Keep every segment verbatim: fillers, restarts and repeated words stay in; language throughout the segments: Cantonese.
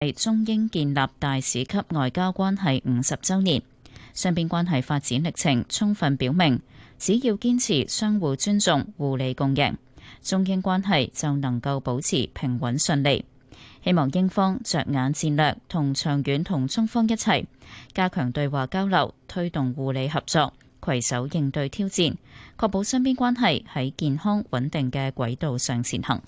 係中英建立大使級外交關係五十週年，雙邊關係發展歷程充分表明，只要堅持相互尊重、互利共贏，中英關係就能夠保持平穩順利。希望英方着眼戰略同長遠，同中方一齊加強對話交流，推動互利合作，攜手應對挑戰，確保雙邊關係喺健康穩定嘅軌道上前行。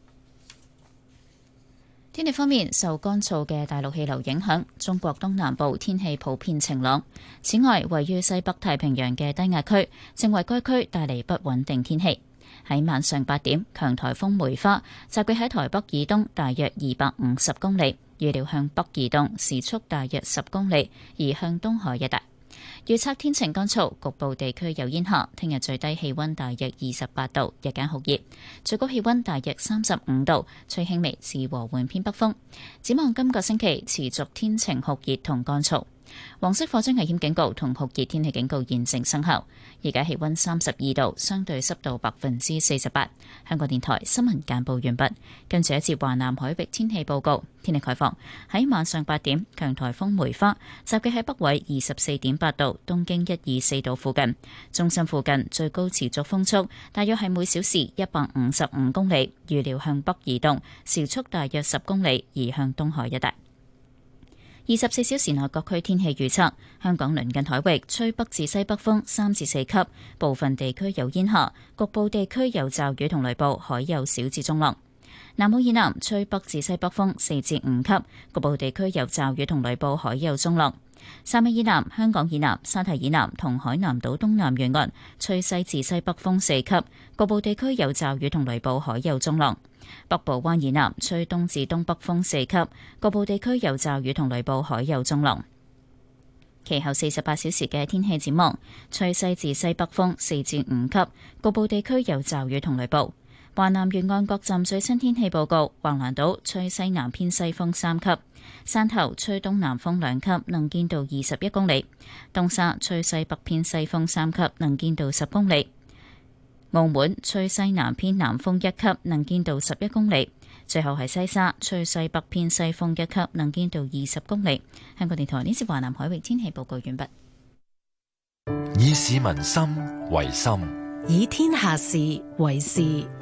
天氣方面，受乾燥嘅大陸氣流影響，中國東南部天氣普遍晴朗。此外，位於西北太平洋嘅低壓區正為該區帶嚟不穩定天氣。喺晚上八點，強颱風梅花集結喺台北以東大約二百五十公里，預料向北移動，時速大約十公里，移向東海一帶。預測天晴乾燥，局部地區有煙霞。聽日最低氣溫大約二十八度，日間酷熱，最高氣溫大約三十五度，吹輕微至和緩偏北風。展望今個星期持續天晴酷熱同乾燥。黃色火災危險警告同酷熱天氣警告現正生效。而家氣溫三十二度，相對濕度百分之四十八。香港電台新聞簡報完畢。跟住一節華南海域天氣報告。天氣概況，喺晚上八點，強颱風梅花集結喺北緯二十四點八度，東經一二四度附近。中心附近最高持續風速大約係每小時一百五十五公里，預料向北移動，時速大約十公里，移向東海一帶。二十四小時內各區天氣預測：香港鄰近海域吹北至西北風三至四級，部分地區有煙霞，局部地區有驟雨同雷暴，海有小至中浪。南澳以南吹北至西北風四至五級，局部地區有驟雨同雷暴，海有中浪。汕尾以南、香港以南、沙堤以南同海南島東南沿岸吹西至西北風四級，局部地區有驟雨同雷暴，海有中浪。北部灣以南吹東至東北風四級，局部地區有驟雨同雷暴，海有中浪。其後四十八小時嘅天氣展望，吹西至西北風四至五級，局部地區有驟雨同雷暴。華南沿岸各站最新天氣報告：橫瀾島吹西南偏西風三級，汕頭吹東南風兩級，能見度二十一公里；東沙吹西北偏西風三級，能見度十公里。澳門吹西南偏南風一級，能見度十一公里。最後係西沙吹西北偏西風一級，能見度二十公里。香港電台呢次華南海域天氣報告完畢。 以市民心為心， 以天下事為事。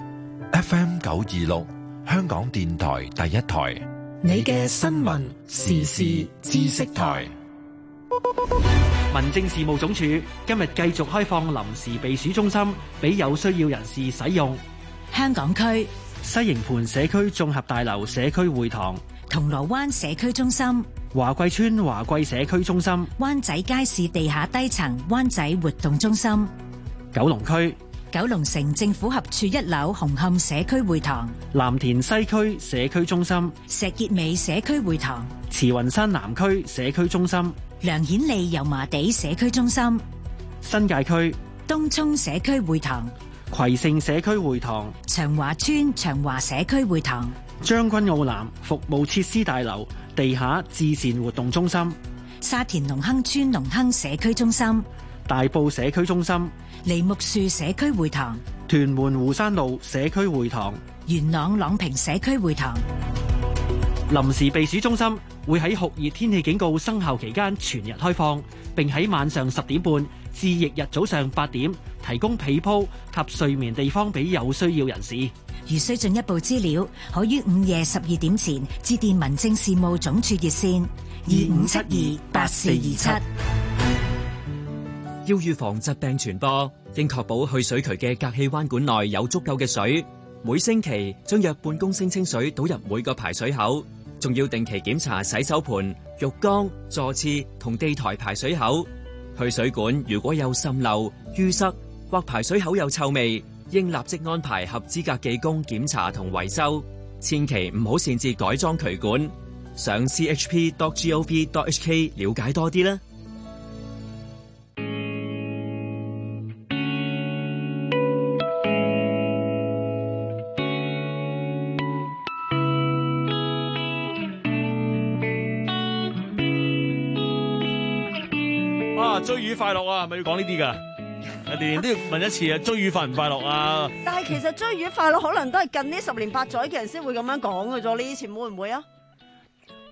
F M 九二六，香港電台第一台， 你嘅新聞時事知識台。 民政事務總署今日繼續開放臨時避暑中心俾有需要人士使用。 香港區西營盤社區綜合大樓社區會堂、 銅鑼灣社區中心、 華貴村華貴社區中心、 灣仔街市地下低層灣仔活動中心、 九龍區九龍城政府合署一樓紅磡社區會堂、 藍田西區社區中心、 石硤尾社區會堂、 慈雲山南區社區中心、 梁顯利油麻地社區中心、 新界區東涌社區會堂、 葵盛社區會堂、 長華村長華社區會堂、 將軍澳南服務設施大樓地下至善活動中心、 沙田隆亨村隆亨社區中心、 大埔社區中心、 梨木樹社區會堂、 屯門湖山路社區會堂、 元朗朗屏社區會堂。 臨時避暑中心會喺酷熱天氣警告生效期間全日開放，並喺晚上十點半至翌日早上八點提供被鋪及睡眠地方俾有需要人士。 如需進一步資料，可於午夜十二點前致電民政事務總署熱線二五七二八四二七。 要預防疾病傳播，應確保去水渠嘅隔氣彎管內有足夠嘅水。每星期將約半公升清水倒入每個排水口，仲要定期檢查洗手盆、浴缸、座廁同地台排水口。去水管如果有滲漏、淤塞或排水口有臭味，應立即安排合資格技工檢查同維修。千祈唔好擅自改裝渠管。上 c h p dot gov dot h k 了解多啲啦。 追魚快樂啊，係咪要講呢啲噶？年年都要問一次啊，追魚快唔快樂啊？ 但係其實追魚快樂可能都係近呢十年八載嘅人先會咁樣講嘅啫，你以前會唔會啊？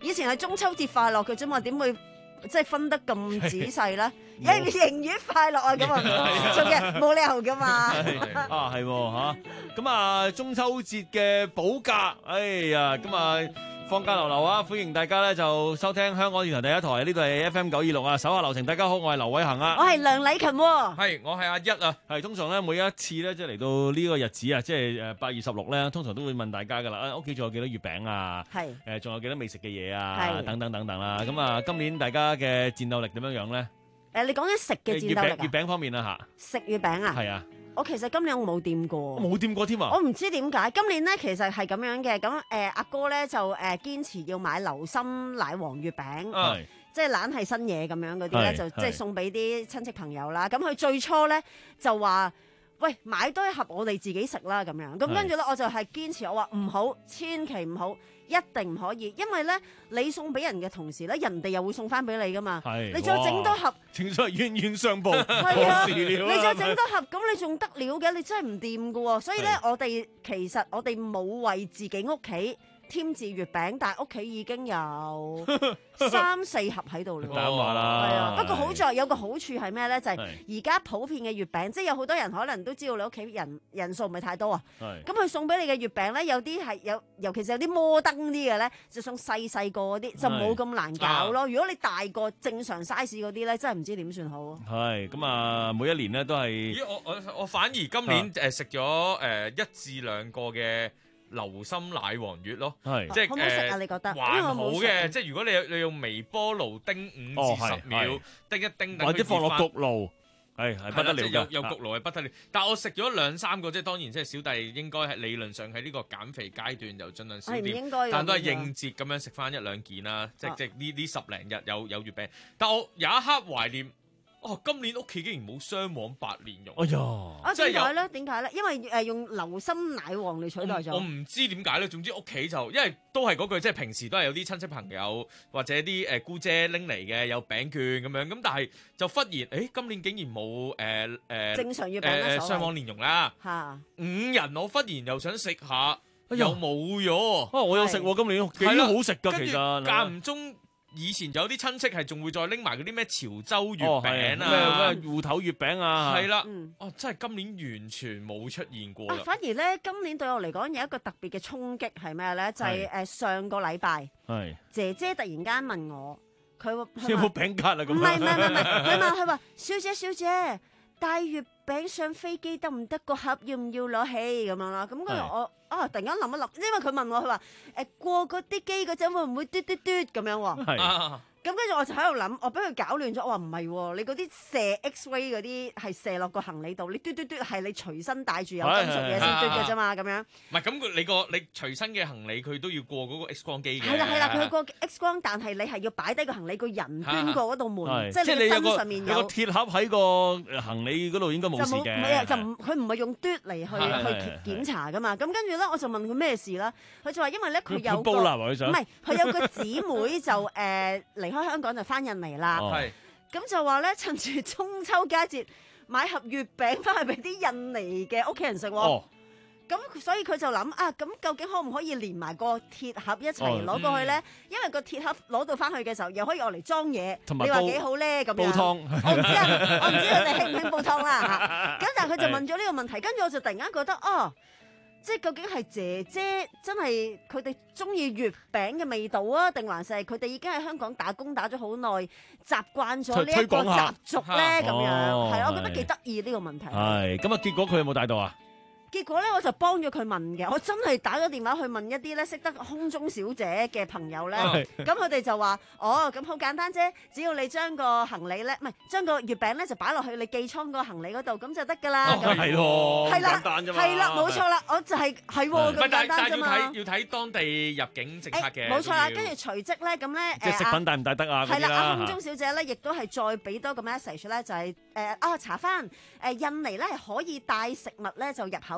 以前係中秋節快樂嘅啫嘛，點會即係分得咁仔細咧？誒迎月快樂啊咁啊，做嘅冇理由噶嘛。 啊係嚇，咁啊中秋節嘅補假，哎呀咁啊放假流流啊！歡迎大家咧就收聽香港電台第一台，呢度係 F M 九二六啊，手下留情。大家好，我係劉偉恒啊， 我係梁禮勤喎。 係，我係阿一啊。 係通常咧每一次咧即係嚟到呢個日子啊，即係誒八月十六咧，通常都會問大家噶啦，啊屋企仲有幾多月餅啊？係誒仲有幾多未食嘅嘢啊？等等等等啦。咁啊，今年大家嘅戰鬥力點樣樣咧？誒，你講緊食嘅戰鬥力啊？月餅方面啊嚇。食月餅啊？係啊。我其實今年我冇掂過，冇掂過添啊！我唔知點解今年咧，其實係咁樣嘅。咁誒阿哥咧就誒堅持要買流心奶黃月餅，啊、即係懶係新嘢咁樣嗰啲咧，就即係送俾啲親戚朋友啦。咁佢最初咧就話：喂，買多一盒我哋自己食啦咁樣。咁跟住咧，我就係堅持我話唔好，千祈唔好。一定唔可以，因為咧你送俾人嘅同時咧，人哋又會送翻俾你噶嘛。係，你再整多盒，正所謂冤冤相報。係啊，你再整多盒，咁你仲得了嘅？你真係唔掂噶喎。所以咧，我哋其實我哋冇為自己屋企添置月餅，但係屋企已經有三四盒喺度啦。大話啦，係啊。不過好在有個好處係咩咧？就係而家普遍嘅月餅，即係有好多人可能都知道你屋企人人數唔係太多啊。係。咁佢送俾你嘅月餅咧，有啲係有，尤其是有啲摩登啲嘅咧，就送細細個嗰啲，就冇咁難搞咯。如果你大個正常 size 嗰啲咧，真係唔知點算好。係。咁啊，每一年咧都係。 咦？我我我反而今年誒食咗誒一至兩個嘅流心奶黃月咯，係即係好唔好食啊？你覺得還好嘅，即係如果你你用微波爐叮五至十秒，叮一叮， 或者放落焗爐，係係不得了嘅， 有焗爐係不得了。但係我食咗兩三個，即係當然即係小弟應該係理論上喺呢個減肥階段就盡量少啲，但都係應節咁樣食翻一兩件啦。即係即係呢呢十零日有有月餅，但我有一刻懷念。哦，今年屋企竟然冇雙黃白蓮蓉。哎呀，啊點解咧？點解咧？因為誒、呃、用流心奶黃嚟取代咗。我唔知點解咧。總之屋企就因為都係嗰句，即係平時都係有啲親戚朋友或者啲誒姑姐拎嚟嘅有餅券咁樣。咁但係就忽然誒今年竟然冇誒誒正常月餅誒雙黃蓮蓉啦。嚇，五人我忽然又想食下，又冇咗。啊，我有食喎，今年幾好食㗎，其實間唔中。以前有啲親戚係仲會再拎埋嗰啲咩潮州月餅啊、咩芋頭月餅啊，係啦，哦，真係今年完全冇出現過啦。反而咧，今年對我嚟講有一個特別嘅衝擊係咩咧？就係誒上個禮拜，係姐姐突然間問我，佢有冇餅卡啊？咁唔係唔係唔係，佢問佢話：小姐小姐，帶月餅上飛機得唔得？個盒要唔要攞起咁樣啦？咁跟住我。啊！突然間諗一諗，因為佢問我，佢話誒過嗰啲機嗰陣會唔會嘟嘟嘟咁樣喎？係。咁跟住我就喺度諗，我俾佢搞亂咗。我話唔係喎，你嗰啲射 X-ray 嗰啲係射落個行李度，你嘟嘟嘟係你隨身帶住有金屬嘢先嘟嘅啫嘛，咁樣。唔係咁，你個你隨身嘅行李佢都要過嗰個 X 光機嘅。係啦係啦，佢過 X 光，但係你係要擺低個行李，個人捐過嗰道門，即係你身上面有個鐵盒喺個行李嗰度應該冇事嘅。唔係啊，就唔佢唔係用嘟嚟去去檢查噶嘛。咁跟住咧，我就問佢咩事啦。佢就話因為咧佢有個唔係佢有個姊妹就誒嚟。開香港就翻印尼啦，咁、哦、就話咧趁住中秋佳節買盒月餅翻去俾啲印尼嘅屋企人食喎，咁、哦、所以佢就諗啊，咁究竟可唔可以連埋個鐵盒一齊攞過去咧？哦嗯、因為個鐵盒攞到翻去嘅時候，又可以攞嚟裝嘢，你話幾好咧？咁樣煲湯，我唔知啊，我唔知佢哋興唔興煲湯啦嚇。咁但係佢就問咗呢個問題，跟住我就突然間覺得哦。即係究竟係姐姐真係佢哋中意月餅嘅味道啊，定還是係佢哋已經喺香港打工打咗好耐，習慣咗呢一個習俗咧？咁樣係，我覺得幾得意呢個問題。係咁啊，結果佢有冇帶到啊？結果咧，我就幫咗佢問嘅，我真係打咗電話去問一啲咧識得空中小姐嘅朋友咧，咁佢哋就話：哦，咁好簡單啫，只要你將個行李咧，唔係將個月餅咧就擺落去你寄倉個行李嗰度，咁就得㗎啦。係咯，係啦，簡單啫嘛。係啦，冇錯啦，我就係係喎，咁簡單啫嘛。但係要睇要睇當地入境政策嘅。冇錯啦，跟住隨即咧，咁咧即係食品帶唔帶得啊？係啦，阿空中小姐咧，亦都係再俾多個 message 咧，就係誒啊查翻誒印尼咧係可以帶食物咧就入口。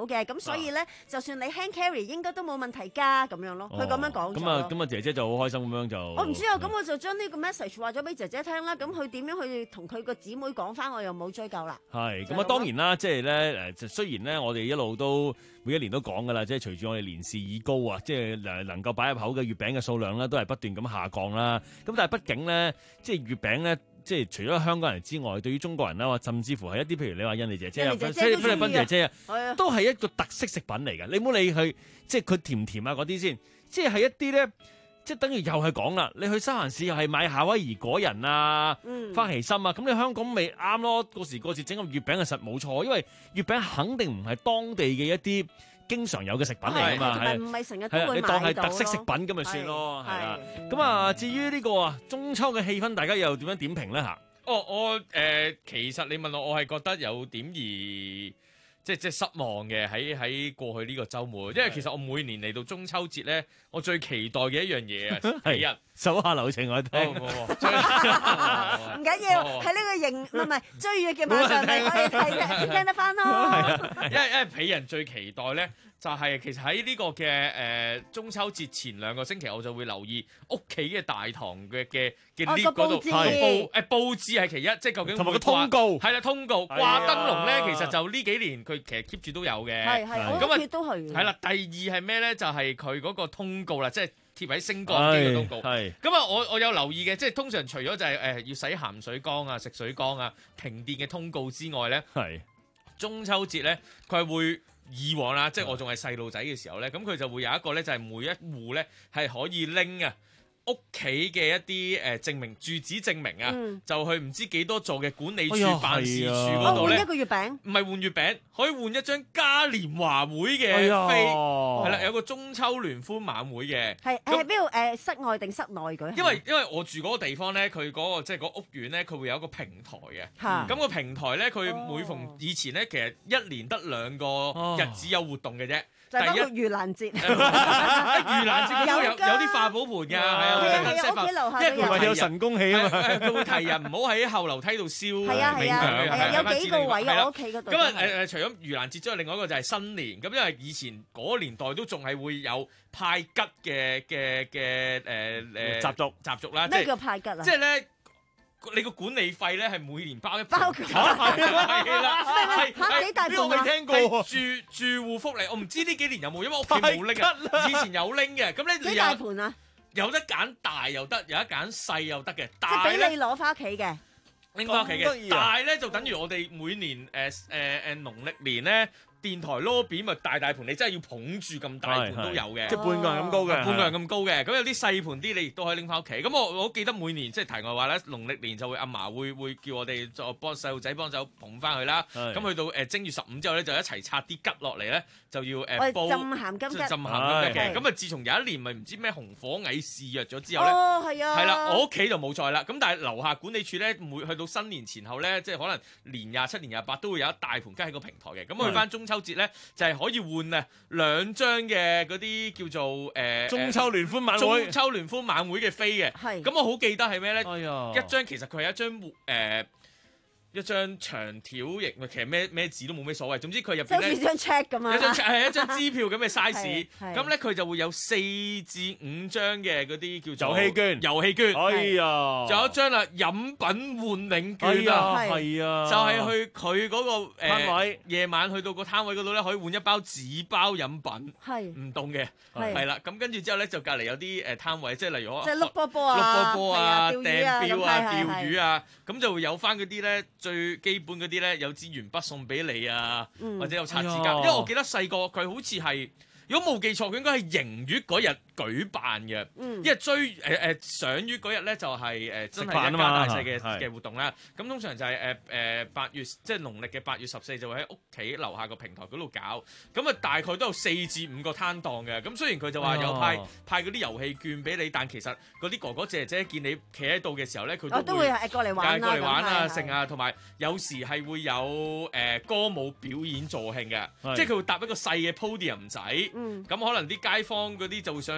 手嘅，咁所以咧，就算你 hand carry 應該都冇問題㗎，咁樣咯。佢咁樣講咗。 咁啊，咁啊，姐姐就好開心咁樣就。 我唔知啊，咁我就將呢個 message 話咗俾姐姐聽啦。咁佢點樣去同佢個姊妹講翻，我又冇追究啦。 係，咁啊當然啦，即係咧誒，雖然咧我哋一路都每一年都講㗎啦，即係隨住我哋年事已高啊，即係誒能夠擺入口嘅月餅嘅數量咧，都係不斷咁下降啦。咁但係畢竟咧，即係月餅咧。即係除咗香港人之外，對於中國人啦，甚至乎係一啲譬如你話印尼姐姐啊、菲律賓姐姐啊，都係一個特色食品嚟㗎。你唔好理佢，即係佢甜甜啊嗰啲先，即係係一啲咧，即係等於又係講啦。你去三藩市又係買夏威夷果仁啊、嗯、花旗參啊，咁你香港咪啱咯？過時過節整個月餅係實冇錯，因為月餅肯定唔係當地嘅一啲經常有嘅食品嚟㗎嘛，係唔係成日都會買到咯？ 你當係特色食品咁咪算咯，係啦。咁啊，至於呢個啊中秋嘅氣氛，大家又點樣點評咧嚇？ 哦，我誒、呃、其實你問我，我係覺得有點而即係即係失望嘅喺喺過去呢個週末，因為其實我每年嚟到中秋節咧，我最期待嘅一樣嘢啊，係啊， 手下留情我聽， 唔緊要，喺呢個迎唔係唔係追月嘅晚上嚟可以睇聽得翻咯。 因為因為鄙人最期待咧。就係其實喺呢個嘅誒、呃、中秋節前兩個星期，我就會留意屋企嘅大堂嘅嘅嘅 lift 嗰度佈誒佈置係其一，即係究竟同埋個通告係啦，通告掛燈籠咧，其實就呢幾年佢其實 keep 住都有嘅， 係係咁啊都係。 係啦，第二係咩咧？就係佢嗰個通告啦，即係貼喺升降機嘅通告。係咁啊，我我有留意嘅，即係通常除咗就係、是、誒、呃、要洗鹹水缸啊、食水缸啊、停電嘅通告之外咧，係中秋節咧，佢係會。以往啦，即係我仲係細路仔嘅時候咧，咁佢就會有一個咧，就係每一戶咧係可以拎啊屋企嘅一啲誒證明住址證明啊，嗯、就去唔知幾多座嘅管理處、哎、辦事處嗰度咧， 換一個月餅， 唔係換月餅，可以換一張嘉年華會嘅飛，係啦、哎，有個中秋聯歡晚會嘅， 係喺邊度？誒，室外定室內舉？ 因為因為我住嗰個地方咧，佢嗰、嗰個即係嗰屋苑咧，佢會有一個平台嘅，咁、嗯、個平台咧，佢每逢以前咧，其實一年得兩個日子有活動嘅啫。 就包括盂蘭節，盂蘭節有有啲化寶盆㗎，係啊， 係啊，屋企樓下因為有神功戲啊嘛， 佢會提人唔好喺後樓梯度燒， 係啊係啊，係啊，有幾個位啊，我屋企嗰度。 咁啊誒誒，除咗盂蘭節之外，另外一個就係新年。咁因為以前嗰年代都仲係會有派吉嘅嘅嘅誒誒習俗習俗啦。 咩叫派吉啊？ 即係咧。你個管理費咧係每年包一包㗎，係啦，係係幾大呢個未聽過住住戶福利，我唔知呢幾年有冇，因為屋企冇拎啊，以前有拎嘅。咁咧幾大盤啊？ 有得揀大又得，有得揀細又得嘅。 即係俾你攞翻屋企嘅， 拎翻屋企嘅。大咧就等於我哋每年誒誒誒農曆年咧。電台 lobby 咪大大盤，你真係要捧住咁大盤都有嘅， 即係半個人咁高嘅， 半個人咁高嘅。咁有啲細盤啲，你亦都可以拎翻屋企。咁我我記得每年即係題外話咧，農曆年就會阿嫲會會叫我哋就幫細路仔幫手捧翻去啦。咁去到誒正月十五之後咧，就一齊拆啲桔落嚟咧，就要誒煲浸鹹金桔， 浸鹹金桔嘅。咁啊，自從有一年咪唔知咩紅火蟻肆虐咗之後咧， 哦係啊， 係啦，我屋企就冇再啦。咁但係樓下管理處咧，每去到新年前後咧，即係可能年廿七、年廿八都會有一大盤桔喺個平台嘅。咁去翻中秋節咧，就係可以換啊兩張嘅嗰啲叫做誒、呃、 中秋聯歡晚會、 中秋聯歡晚會嘅飛嘅。係咁，我好記得係咩咧？ 哎呀， 一張其實佢係一張誒。呃一張長條型，其實咩咩紙都冇咩所謂。總之佢入邊咧， 好似張 check 咁啊， 一張係一張支票咁嘅 size。咁咧佢就會有四至五張嘅嗰啲叫做遊戲券， 遊戲券。 哎呀， 仲有一張啦，飲品換領券啊， 係啊， 就係去佢嗰個攤位， 夜晚去到個攤位嗰度咧，可以換一包紙包飲品， 係唔凍嘅，係啦。咁跟住之後咧，就隔離有啲誒攤位，即係例如即係碌波波啊、 碌波波啊、 掟標啊、釣魚啊，咁就會有翻嗰啲咧。最基本嗰啲咧，有支鉛筆送俾你啊，嗯、或者有擦紙膠。哎、因為我記得細個佢好似係，如果冇記錯，佢應該係迎月嗰日舉辦嘅。嗯、因為追誒誒賞月嗰日咧，就係、是、誒、呃、真係一家大細嘅嘅活動啦。咁通常就係誒誒八月，即係農曆嘅八月十四，就會喺屋企樓下個平台嗰度搞。咁啊，大概都有四至五個攤檔嘅。咁雖然佢就話有派、哎、派嗰啲遊戲券俾你，但其實嗰啲哥哥姐姐見你企喺度嘅時候咧，佢都會、哦、都會過嚟玩過嚟玩啊，剩啊，同埋有，有時係會有誒、呃、歌舞表演助興嘅，即係佢會搭一個細嘅 podium 仔。咁、嗯、可能啲街坊嗰啲就會上去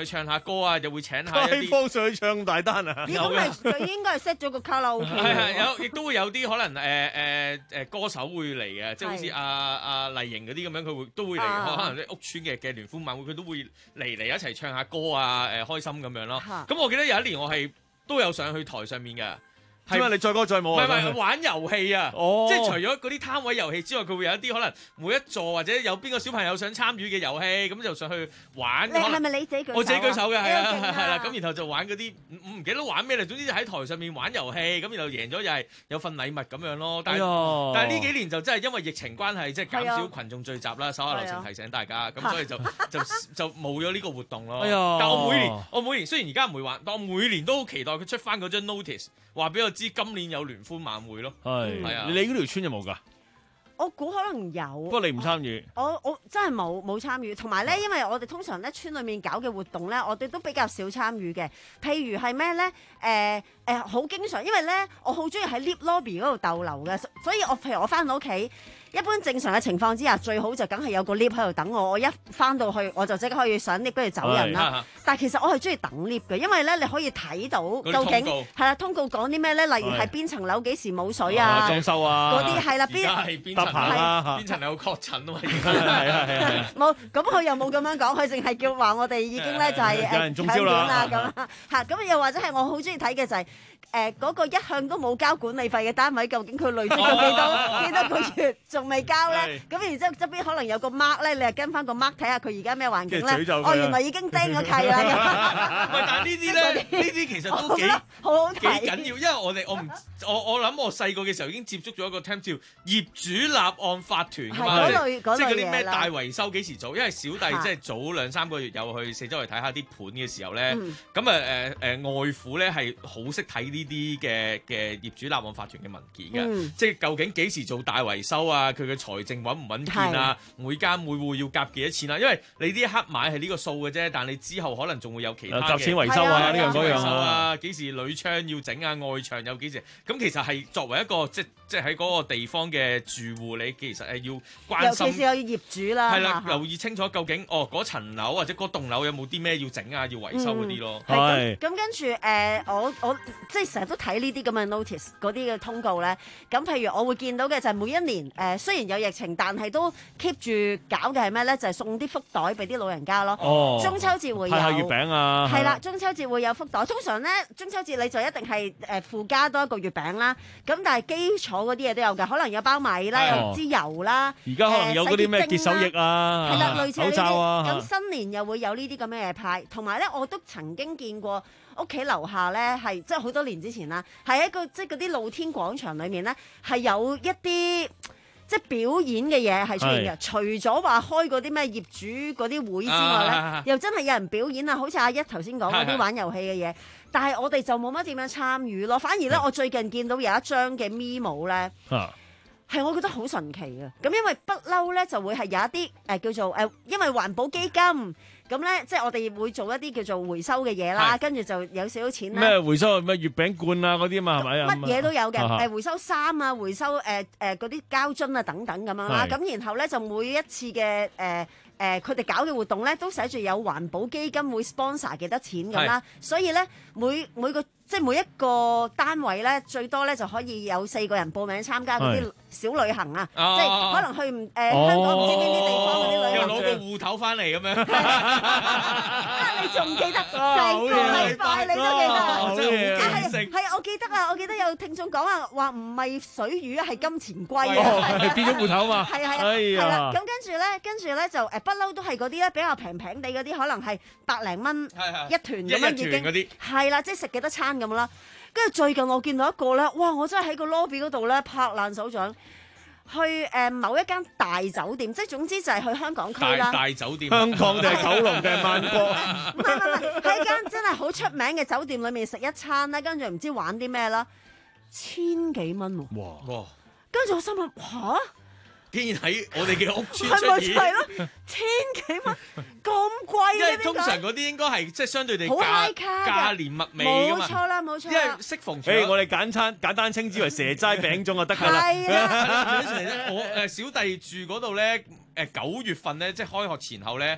去唱下歌啊，又會請下一啲街坊上去唱大單啊！ 應該係佢應該係 set 咗個卡拉 OK。 係係有，亦都會有啲可能誒誒誒歌手會嚟嘅，即係好似阿阿麗瑩嗰啲咁樣，佢會都會嚟，啊、可能啲屋邨嘅嘅聯歡晚會，佢都會嚟嚟一齊唱下歌啊，誒、呃、開心咁樣咯。咁、啊、我記得有一年我係都有上去台上面嘅。 係咪你載歌載舞啊？ 唔係唔係玩遊戲啊！ 哦、 即係除咗嗰啲攤位遊戲之外，佢會有一啲可能每一座或者有邊個小朋友想參與嘅遊戲，咁就上去玩。 你係咪你自己舉手？ 我自己舉手嘅，係啊，係啦。咁然後就玩嗰啲唔唔記得玩咩啦，總之就喺台上面玩遊戲，咁然後贏咗又係有份禮物咁樣咯。但係、哎、但係呢幾年就真係因為疫情關係，即係減少群眾聚集啦。手下留情提醒大家，咁所以就就就冇咗呢個活動咯。哎、但我每年我每年雖然而家唔會玩，但我每年都好期待佢出翻嗰張 notice， 話俾我知今年有聯歡晚會咯，係係啊！ 你嗰條村有冇㗎？ 我估可能有，不過你唔參與。 我我，我真係冇冇參與，同埋咧，因為我哋通常咧村裏面搞嘅活動咧，我哋都比較少參與嘅。譬如係咩咧？誒誒，好經常，因為咧我好中意喺 lift lobby 嗰度逗留嘅，所以我譬如我翻到屋企。一般正常嘅情況之下，最好就梗係有個 lift 喺度等我。我一翻到去，我就即刻可以上 lift 跟住走人啦。但係其實我係中意等 lift 嘅，因為咧你可以睇到究竟係啦，通告講啲咩咧？例如係邊層樓幾時冇水啊？ 裝修啊嗰啲係啦，邊係邊層啊？邊層有確診啊嘛？ 係啊係啊冇咁佢又冇咁樣講，佢淨係叫話我哋已經咧就係有人中招啦咁嚇咁又或者係我好中意睇嘅就係誒嗰個一向都冇交管理費嘅單位，究竟佢累積咗幾多幾多個月仲未交咧？咁然之後側邊可能有個 mark 咧，你係跟翻個 mark 睇下佢而家咩環境咧？哦，原來已經釘咗契啦。 喂，但係呢啲咧，呢啲其實都幾好好睇， 幾緊要，因為我哋我唔我我諗我細個嘅時候已經接觸咗一個 term 叫業主立案法團㗎嘛，即係嗰啲咩大維修幾時做？因為小弟即係早兩三個月有去四周圍睇下啲盤嘅時候咧，咁啊誒誒外父咧係好識睇呢啲嘅嘅業主立案法團嘅文件嘅，即係究竟幾時做大維修啊？佢嘅財政穩唔穩健啊？每間每戶要夾幾多錢啊？因為你呢一刻買係呢個數嘅啫，但你之後可能仲會有其他嘅夾錢維修啊，呢樣嗰樣啊，幾時鋁窗要整啊，外牆有幾時？咁其實係作為一個即即喺嗰個地方嘅住戶，你其實係要關心， 尤其是有業主啦， 係啦，留意清楚究竟哦嗰層樓或者嗰棟樓有冇啲咩要整啊，要維修嗰啲咯。 係咁跟住誒，我我即係成日都睇呢啲咁嘅 notice 嗰啲嘅通告咧。咁譬如我會見到嘅就係每一年誒，雖然有疫情，但係都 keep 住搞嘅係咩咧？就係送啲福袋俾啲老人家咯。 哦， 中秋節會有派下月餅啊， 係啦，中秋節會有福袋。通常咧，中秋節你就一定係誒附加多一個月餅啦。咁但係基礎嗰啲嘢都有嘅，可能有包米啦，有支油啦。 而家可能有嗰啲咩潔手液啊， 係啦，類似呢啲。咁啊， 新年又會有呢啲咁嘅嘢派，同埋咧，我都曾經見過屋企樓下咧，係即係好多年之前啦，係一個即係嗰啲露天廣場裏面咧，係有一啲即係表演嘅嘢係出現嘅。除咗話開嗰啲咩業主嗰啲會之外咧，啊、又真係有人表演啊，好似阿一頭先講嗰啲玩遊戲嘅嘢。但係我哋就冇乜點樣參與咯，反而咧，我最近見到有一張嘅 memo 咧。啊係，我覺得好神奇嘅。咁因為不嬲咧，就會係有一啲誒、呃、叫做誒、呃，因為環保基金咁咧，即係我哋會做一啲叫做回收嘅嘢啦，跟住就有少少錢啦。 咩回收？咩月餅罐啊嗰啲嘛係咪啊？ 乜嘢都有嘅，誒、 啊呃、回收衫啊，回收誒誒嗰啲膠樽啊等等咁樣啦。咁然後咧就每一次嘅誒誒佢哋搞嘅活動咧，都寫住有環保基金會 sponsor 幾多錢咁啦。所以咧每每個即係每一個單位咧，最多咧就可以有四個人報名參加嗰啲小旅行啊，即係可能去唔誒香港唔知邊啲地方嗰啲旅行， 又攞個戶頭翻嚟咁樣。 啊！你仲記得成個禮拜你都記得啊？係係啊！我記得啊！我記得有聽眾講啊，話唔係水魚啊，係金錢龜啊， 變咗戶頭嘛。 係啊係啊，係啦。咁跟住咧，跟住咧就誒不嬲都係嗰啲咧比較平平地嗰啲，可能係百零蚊一團咁樣已經係啦，即係食幾多餐咁啦。跟住最近我見到一個咧，哇！我真係喺個 lobby 嗰度咧拍爛手掌。去誒、呃、某一間大酒店，即係總之就係去香港區啦。 大，大酒店， 香港定係九龍定係萬國？ 唔係唔係，喺間真係好出名嘅酒店裏面食一餐咧，跟住唔知玩啲咩啦，千幾蚊喎！哇哇！跟住我心諗吓？ 竟然喺我哋嘅屋邨係咪出現， 係咯？千幾蚊咁貴嘅， 因為通常嗰啲應該係即係相對地好 high 價價廉物美㗎嘛。 冇錯啦，冇錯。 因為適逢誒、欸，我哋簡餐簡單稱之為蛇齋餅糭就得㗎啦。 係啊， 我誒小弟住嗰度咧，誒九月份咧，即係開學前後咧。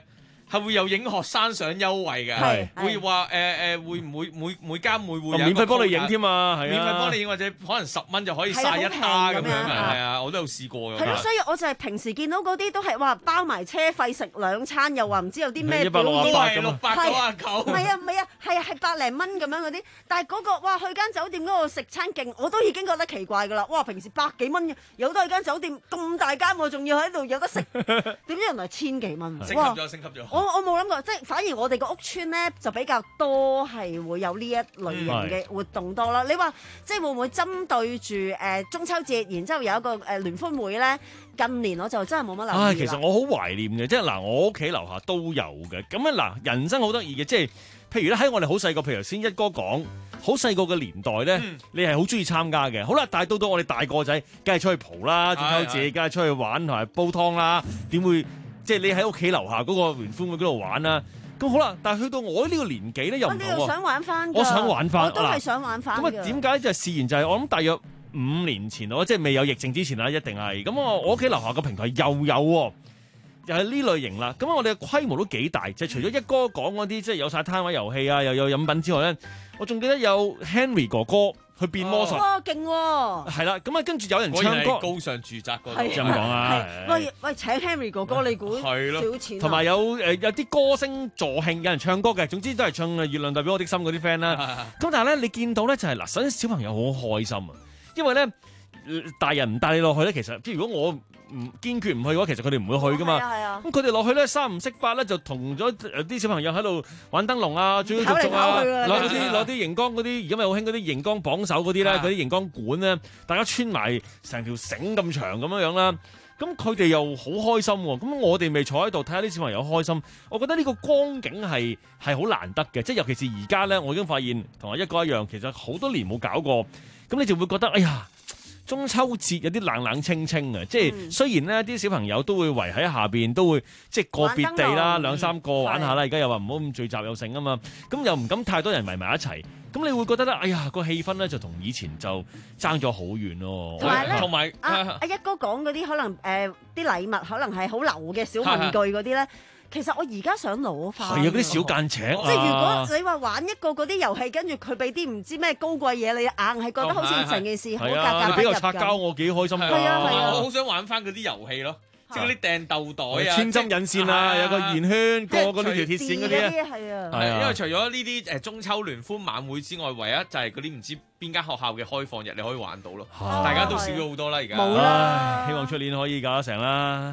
係會有影學生相優惠嘅，會話誒誒會唔會每每間每戶有免費幫你影添啊，係啊， 免費幫你影或者可能十蚊就可以曬一打咁樣啊，係啊，我都有試過嘅。 係咯，所以我就係平時見到嗰啲都係話包埋車費食兩餐，又話唔知有啲咩表演， 係六百九啊九， 唔係啊唔係啊，係係百零蚊咁樣嗰啲，但係嗰個哇去間酒店嗰度食餐勁，我都已經覺得奇怪㗎啦！哇，平時百幾蚊嘅，有得去間酒店咁大間，我仲要喺度有得食，點知原來千幾蚊？ 升級咗，升級咗。 我我冇諗過，即係反而我哋個屋邨咧就比較多係會有呢一類型嘅活動多啦。你話即係會唔會針對住誒中秋節，然之後有一個誒聯歡會咧？近年我就真係冇乜留意啦。 啊，其實我好懷念嘅，即係嗱，我屋企樓下都有嘅。咁啊嗱，人生好得意嘅，即係譬如咧喺我哋好細個，譬如頭先一哥講，好細個嘅年代咧，嗯、你係好中意參加嘅。好啦，但係到到我哋大個仔，梗係出去蒲啦，中秋節梗係出去玩同埋煲湯啦。點會即係你喺屋企樓下嗰個聯歡會嗰度玩啦？咁好啦，但係去到我呢個年紀咧又唔同喎。 我想玩翻， 我想玩翻， 我都係想玩翻。 咁啊，點解就試完就係我諗大約五年前咯，即係未有疫症之前啦，一定係。咁我我屋企樓下個平台又有喎，又係呢類型啦。咁我哋嘅規模都幾大，就係、除咗一哥講嗰啲，即係有晒攤位遊戲啊，又有飲品之外咧，我仲記得有 Henry 哥哥去變魔術， 哇，勁喎！ 係啦，咁啊，跟住有人唱歌， 高尚住宅嗰度，咁講啊。 喂喂，請 Henry 哥哥，你估少錢？ 同埋有誒有啲歌聲助興，有人唱歌嘅，總之都係唱《月亮代表我的心》嗰啲 friend 啦。咁但係咧，你見到咧就係嗱，首先小朋友好開心啊，因為咧大人唔帶你落去咧，其實即係如果我唔堅決唔去嘅話，其實佢哋唔會去噶嘛。咁佢哋落去咧，三唔識八咧，就同咗啲小朋友喺度玩燈籠啊，追追逐逐啊，攞啲攞啲熒光嗰啲，而家咪好興嗰啲熒光綁手嗰啲咧，嗰啲熒光管咧，大家穿埋成條繩咁長咁樣樣啦。咁佢哋又好開心喎。咁我哋未坐喺度睇下啲小朋友開心，我覺得呢個光景係係好難得嘅。即係尤其是而家咧，我已經發現同我一哥一樣，其實好多年冇搞過，咁你就會覺得哎呀〜中秋節有啲冷冷清清啊，即係、嗯、雖然呢啲小朋友都會圍喺下邊，都會即係個別地啦，兩三個玩下啦。而家又話唔好咁聚集又成啊嘛，咁又唔敢太多人圍埋一齊，咁你會覺得咧，哎呀個氣氛咧就同以前就爭咗好遠咯。 同埋咧， 同埋阿阿一哥講嗰啲可能誒啲禮物可能係好流嘅小文具嗰啲咧。其實我而家想攞翻，係啊，嗰啲小間尺，即係如果你話玩一個嗰啲遊戲，跟住佢俾啲唔知咩高貴嘢，你硬係覺得好似成件事好格格不入。你俾個擦膠我幾開心㗎，係啊係啊， 我好想玩翻嗰啲遊戲咯，即係嗰啲掟豆袋啊， 穿針引線啊，有個圓圈過嗰條鐵線嗰啲啊， 係啊， 係啊，因為除咗呢啲誒中秋聯歡晚會之外，唯一就係嗰啲唔知邊間學校嘅開放日你可以玩到咯，大家都少咗好多啦而家。 冇啦， 希望出年可以搞得成啦。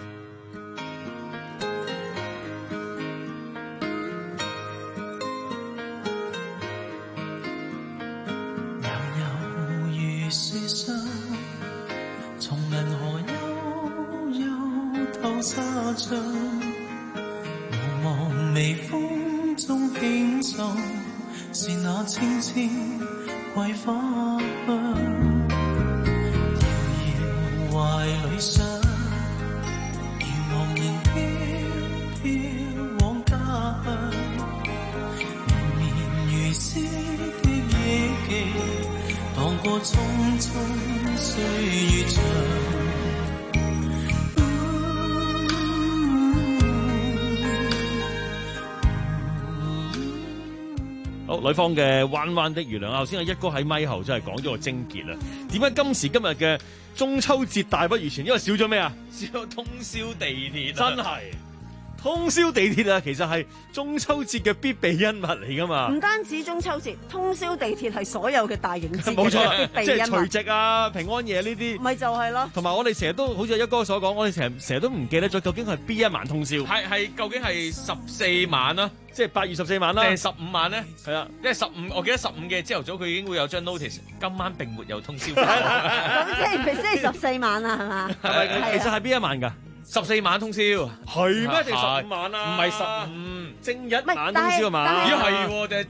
樹上從銀河悠悠透沙像，茫茫微風中輕奏，是那清清桂花香。遙遙懷裏想，如茫然飄飄往家鄉，綿綿如絲的憶記。蕩過匆匆歲月長， 好，呂方嘅彎彎的月亮啊！頭先阿一哥喺咪後真係講咗個精結啦。點解今時今日嘅中秋節大不如前？因為少咗咩啊？ 少咗通宵地鐵， 真係。通宵地鐵啊，其實係中秋節嘅必備恩物嚟噶嘛。 唔單止中秋節，通宵地鐵係所有嘅大型節冇錯， 必備恩物。 即係除夕啊、平安夜呢啲， 咪就係咯。 同埋我哋成日都好似一哥所講，我哋成日成日都唔記得咗究竟係邊一晚通宵。 係係，究竟係十四晚啦， 即係八月十四晚啦， 定係十五晚咧？係啊， 因為十五，我記得十五嘅朝頭早佢已經會有張 notice，今晚並沒有通宵。 咁即係即係十四晚啊？係嘛？ 係咪？其實係邊一晚㗎？ 十四晚通宵係咩？定十五晚啊？ 唔係十五正日晚通宵啊嘛？ 咦係喎，定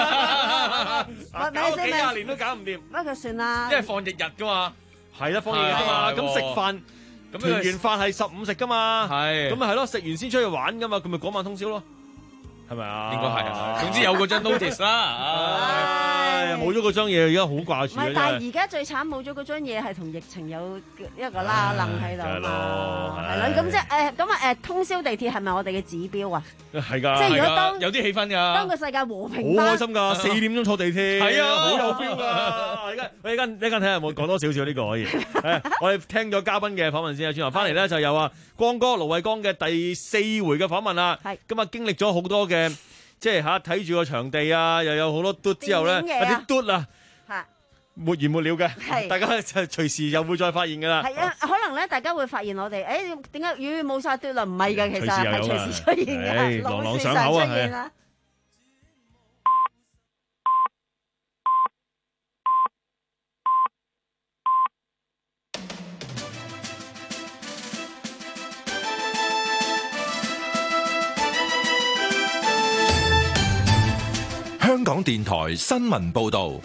搞幾廿年都搞唔掂。 乜佢算啦？ 因為放翌日㗎嘛。 係啦，放翌日㗎嘛。咁食飯咁團圓飯係十五食㗎嘛。係。咁咪係咯，食完先出去玩㗎嘛。咁咪嗰晚通宵咯。係咪啊？ 應該係啊。總之有嗰張 notice 啦。 唉，冇咗咗嗰張嘢，而家好掛住。 唔係，但係而家最慘冇咗嗰張嘢，係同疫情有一個拉楞喺度嘛。係咯，咁即係誒咁啊誒，通宵地鐵係咪我哋嘅指標啊？ 係㗎， 即係如果當有啲氣氛㗎， 當個世界和平， 好開心㗎，四點鐘坐地鐵， 係啊， 好有 feel 㗎。而家我而家一陣睇下有冇講多少少呢個可以。我哋聽咗嘉賓嘅訪問先啊，轉頭翻嚟咧就有啊光哥盧偉光嘅第四回嘅訪問啦。係咁啊，經歷咗好多嘅。即係嚇睇住個場地啊，又有好多嘟之後咧，有啲嘟啊，沒完沒了嘅，大家就隨時又會再發現㗎啦。係啊， 可能咧大家會發現我哋，誒點解語冇晒嘟啦？唔係㗎，其實係隨時出現嘅， 朗朗上口啊，係。 香港電台新聞報道，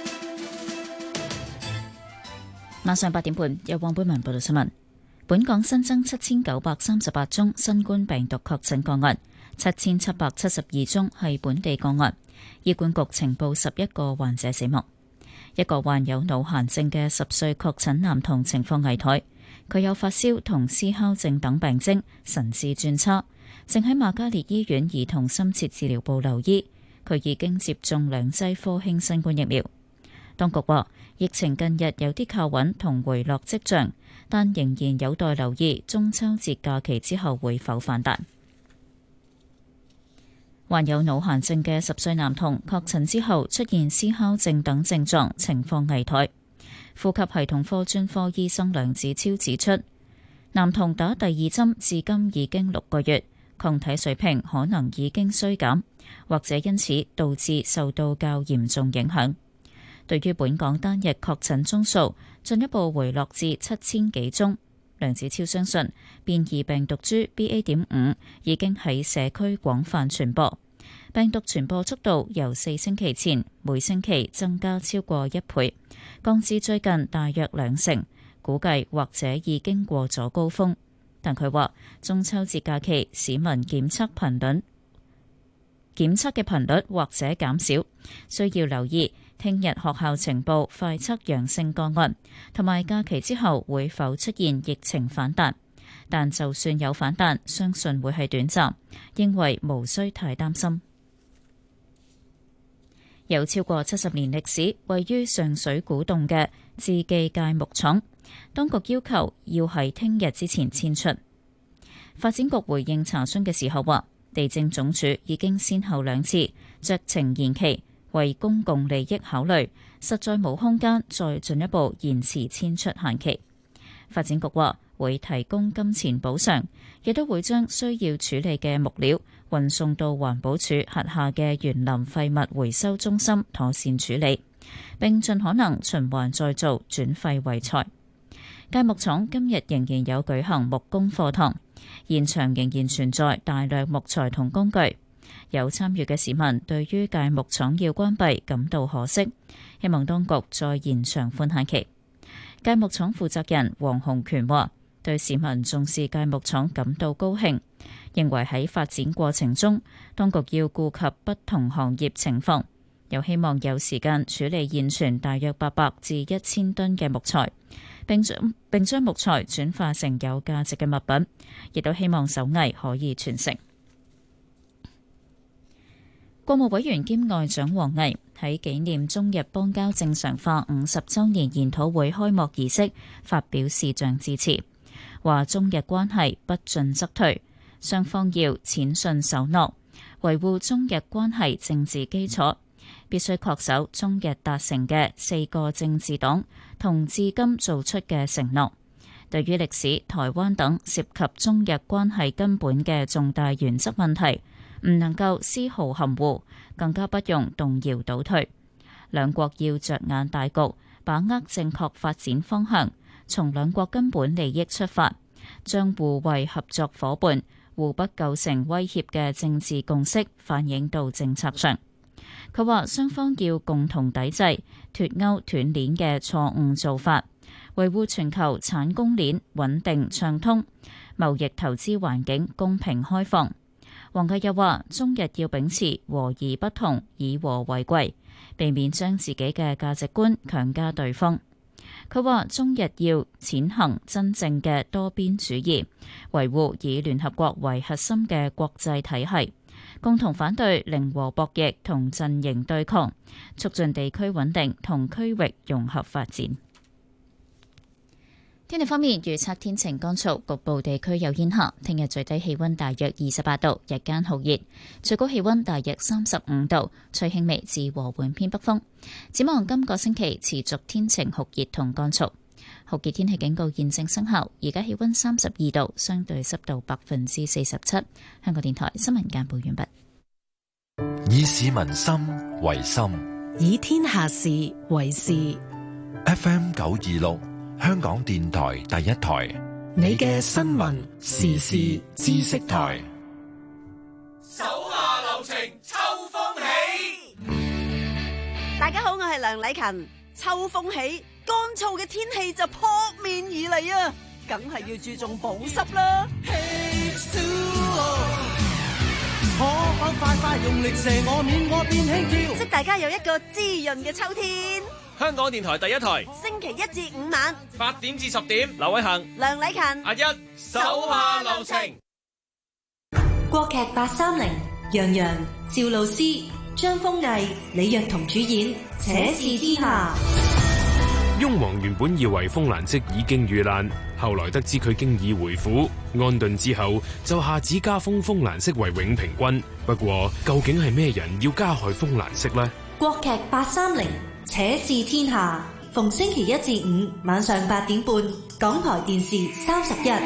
晚上八點半由黃貝文報道新聞。本港新增七千九百三十八宗新冠病毒確診個案，七千七百七十二宗係本地個案。醫管局呈報十一個患者死亡。一個患有腦癇症嘅十歲確診男童情況危殆，佢有發燒同思考症等病徵，神志轉差，正喺瑪嘉烈醫院兒童深切治療部留醫。佢已經接種兩劑科興新冠疫苗。當局話，疫情近日有啲靠穩同回落跡象，但仍然有待留意中秋節假期之後會否反彈。患有腦癇症嘅十歲男童確診之後出現思考症等症狀，情況危殆。呼吸系統科專科醫生梁子超指出，男童打第二針至今已經六個月，抗體水平可能已經衰減，或者因此導致受到較嚴重影響。對於本港單日確診宗數進一步回落至七千幾宗，梁子超相信變異病毒株 B A 點五 已經喺社區廣泛傳播，病毒傳播速度由四星期前每星期增加超過一倍，降至最近大約兩成，估計或者已經過咗高峰。但佢話中秋節假期市民檢測頻率檢測嘅頻率或者減少，需要留意聽日學校呈報快測陽性個案，同埋假期之後會否出現疫情反彈。但就算有反彈，相信會係短暫，認為無需太擔心。有超過七十年歷史，位於上水古洞嘅志記鎅木廠，當局要求要喺聽日之前遷出。發展局回應查詢嘅時候話，地政總署已經先後兩次酌情延期，為公共利益考慮，實在冇空間再進一步延遲遷出限期。發展局話會提供金錢補償，亦都會將需要處理嘅木料運送到環保署轄下嘅園林廢物回收中心妥善處理，並盡可能循環再造，轉廢為財。鎅木廠今日仍然有舉行木工課堂，現場仍然存在大量木材同工具。有參與嘅市民對於鎅木廠要關閉感到可惜，希望當局再延長寬限期。鎅木廠負責人黃洪權話，對市民重視鎅木廠感到高興，認為喺發展過程中，當局要顧及不同行業情況，又希望有時間處理現存大約八百至一千噸嘅木材，並將並將木材轉化成有價值嘅物品，亦都希望手藝可以傳承。國務委員兼外長王毅喺紀念中日邦交正常化五十週年研討會開幕儀式發表視像致辭，話中日關係不進則退，雙方要踐信守諾，維護中日關係政治基礎，必須恪守中日達成嘅四個政治黨同至今做出嘅承諾。對於歷史、台灣等涉及中日關係根本嘅重大原則問題，唔能夠絲毫含糊，更加不容動搖倒退。兩國要着眼大局，把握正確發展方向，從兩國根本利益出發，將互為合作夥伴、互不構成威脅嘅政治共識反映到政策上。佢話雙方要共同抵制脫鈎斷鏈嘅錯誤做法，維護全球產供鏈穩定暢通，貿易投資環境公平開放。王毅又話：中日要秉持和而不同，以和為貴， 避免將自己嘅價值觀強加對方。佢話中日要踐行真正嘅多邊主義，維護以聯合國為核心嘅國際體系，共同反對零和博弈同陣營對抗，促進地區穩定同區域融合發展。天氣方面，預測天晴乾燥，局部地區有煙霞。聽日最低氣溫大約二十八度，日間酷熱，最高氣溫大約三十五度，吹輕微至和緩偏北風。展望今個星期持續天晴酷熱同乾燥，酷熱天氣警告現正生效。而家氣溫三十二度，相對濕度百分之四十七。香港電台新聞簡報完畢。 以市民心為心， 以天下事為事。 F M 九二六。香港電台第一台， 你嘅新聞時事知識台。 手下留情，秋風起。 大家好，我係梁禮勤。秋風起，乾燥嘅天氣就撲面而嚟啊，梗係要注重保濕啦。 可否快快用力射我面，我變輕佻。 祝大家有一個滋潤嘅秋天。 香港電台第一台， 星期一至五晚八點至十點， 劉偉恒、 梁禮勤、 阿一手下留情。 國劇八三零，楊洋、趙露思、張豐毅、李若彤主演《且試天下》。 雍王原本以為豐蘭息已經遇難，後來得知佢經已回府安頓之後，就下旨加封豐蘭息為永平君。不過，究竟係咩人要加害豐蘭息呢？ 國劇八三零。且試天下，逢星期一至五晚上八點半，港台電視三十一。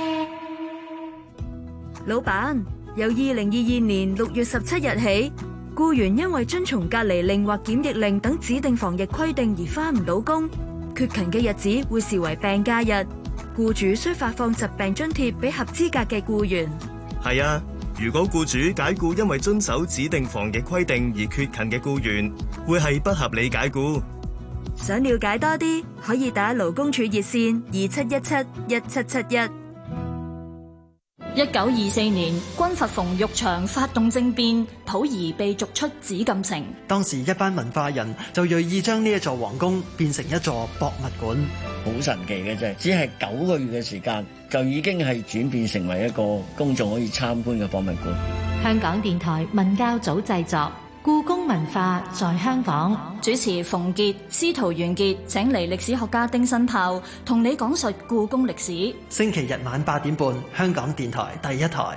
老闆，由二零二二年六月十七日起，僱員因為遵從隔離令或檢疫令等指定防疫規定而返唔到工，缺勤嘅日子會視為病假日，僱主需發放疾病津貼俾合資格嘅僱員。 係啊。如果僱主解僱因為遵守指定防疫規定而缺勤嘅僱員，會係不合理解僱。 想了解多啲，可以打勞工處熱線二七一七一七七一。 一九二四年，軍閥馮玉祥發動政變，溥儀被逐出紫禁城。 當時一班文化人就銳意將呢一座皇宮變成一座博物館。 好神奇嘅啫，只係九個月嘅時間，就已經係轉變成為一個公眾可以參觀嘅博物館。 香港電台文教組製作《故宮文化在香港》， 主持馮傑、司徒元傑，請嚟歷史學家丁新豹同你講述故宮歷史。 星期日晚八點半，香港電台第一台。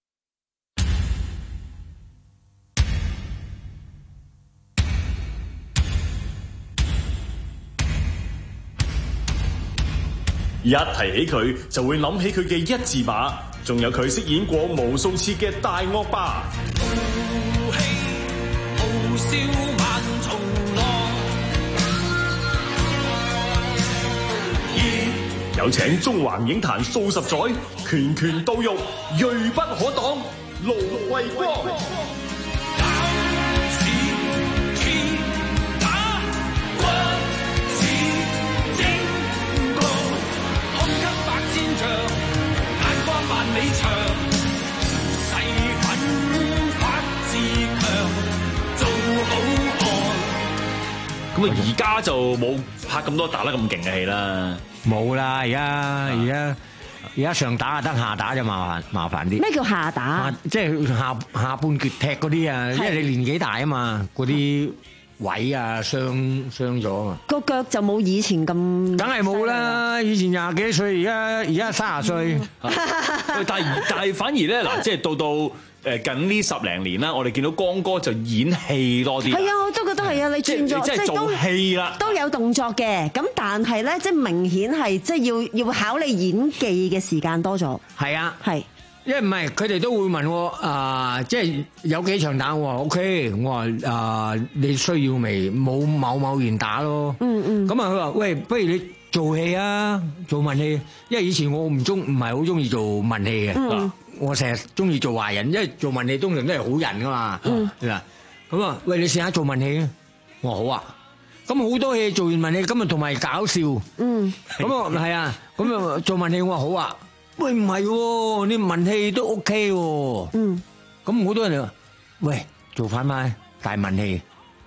一提起佢，就會諗起佢嘅一字馬，仲有佢飾演過無數次嘅大惡霸。 豪氣傲笑萬重浪， 有請中環影壇數十載，拳拳到肉，銳不可擋，盧衛光。 咁啊，而家就冇拍咁多打得咁勁嘅戲啦， 冇啦，而家而家而家上打就得，下打就麻煩麻煩啲。 咩叫下打？ 即係下下半決踢嗰啲啊，因為你年紀大啊嘛，嗰啲位啊傷傷咗啊嘛。 個腳就冇以前咁， 梗係冇啦。以前廿幾歲，而家而家三十歲。 但係但係反而咧嗱，即係到到。誒近呢十零年啦，我哋見到光哥就演戲多啲。 係啊，我都覺得係啊，你轉咗即係做戲啦， 都有動作嘅。咁但係咧，即係明顯係即係要要考你演技嘅時間多咗。 係啊， 係， 因為唔係佢哋都會問我啊，即係有幾場打我話 OK，我話啊你需要未？冇某某然打咯。 嗯嗯。 咁啊，佢話喂，不如你做戲啊，做文戲，因為以前我唔中唔係好中意做文戲嘅。嗯。我成日中意做壞人，因為做文戲通常都係好人噶嘛。嗯。嗱，咁啊，喂，你試下做文戲啊！我話好啊。咁好多戲做完文戲，今日同埋搞笑。嗯。咁啊，係啊，咁啊做文戲我話好啊。喂，唔係喎，你文戲都 OK 喎。嗯。咁好多人就話，喂，做翻埋大文戲。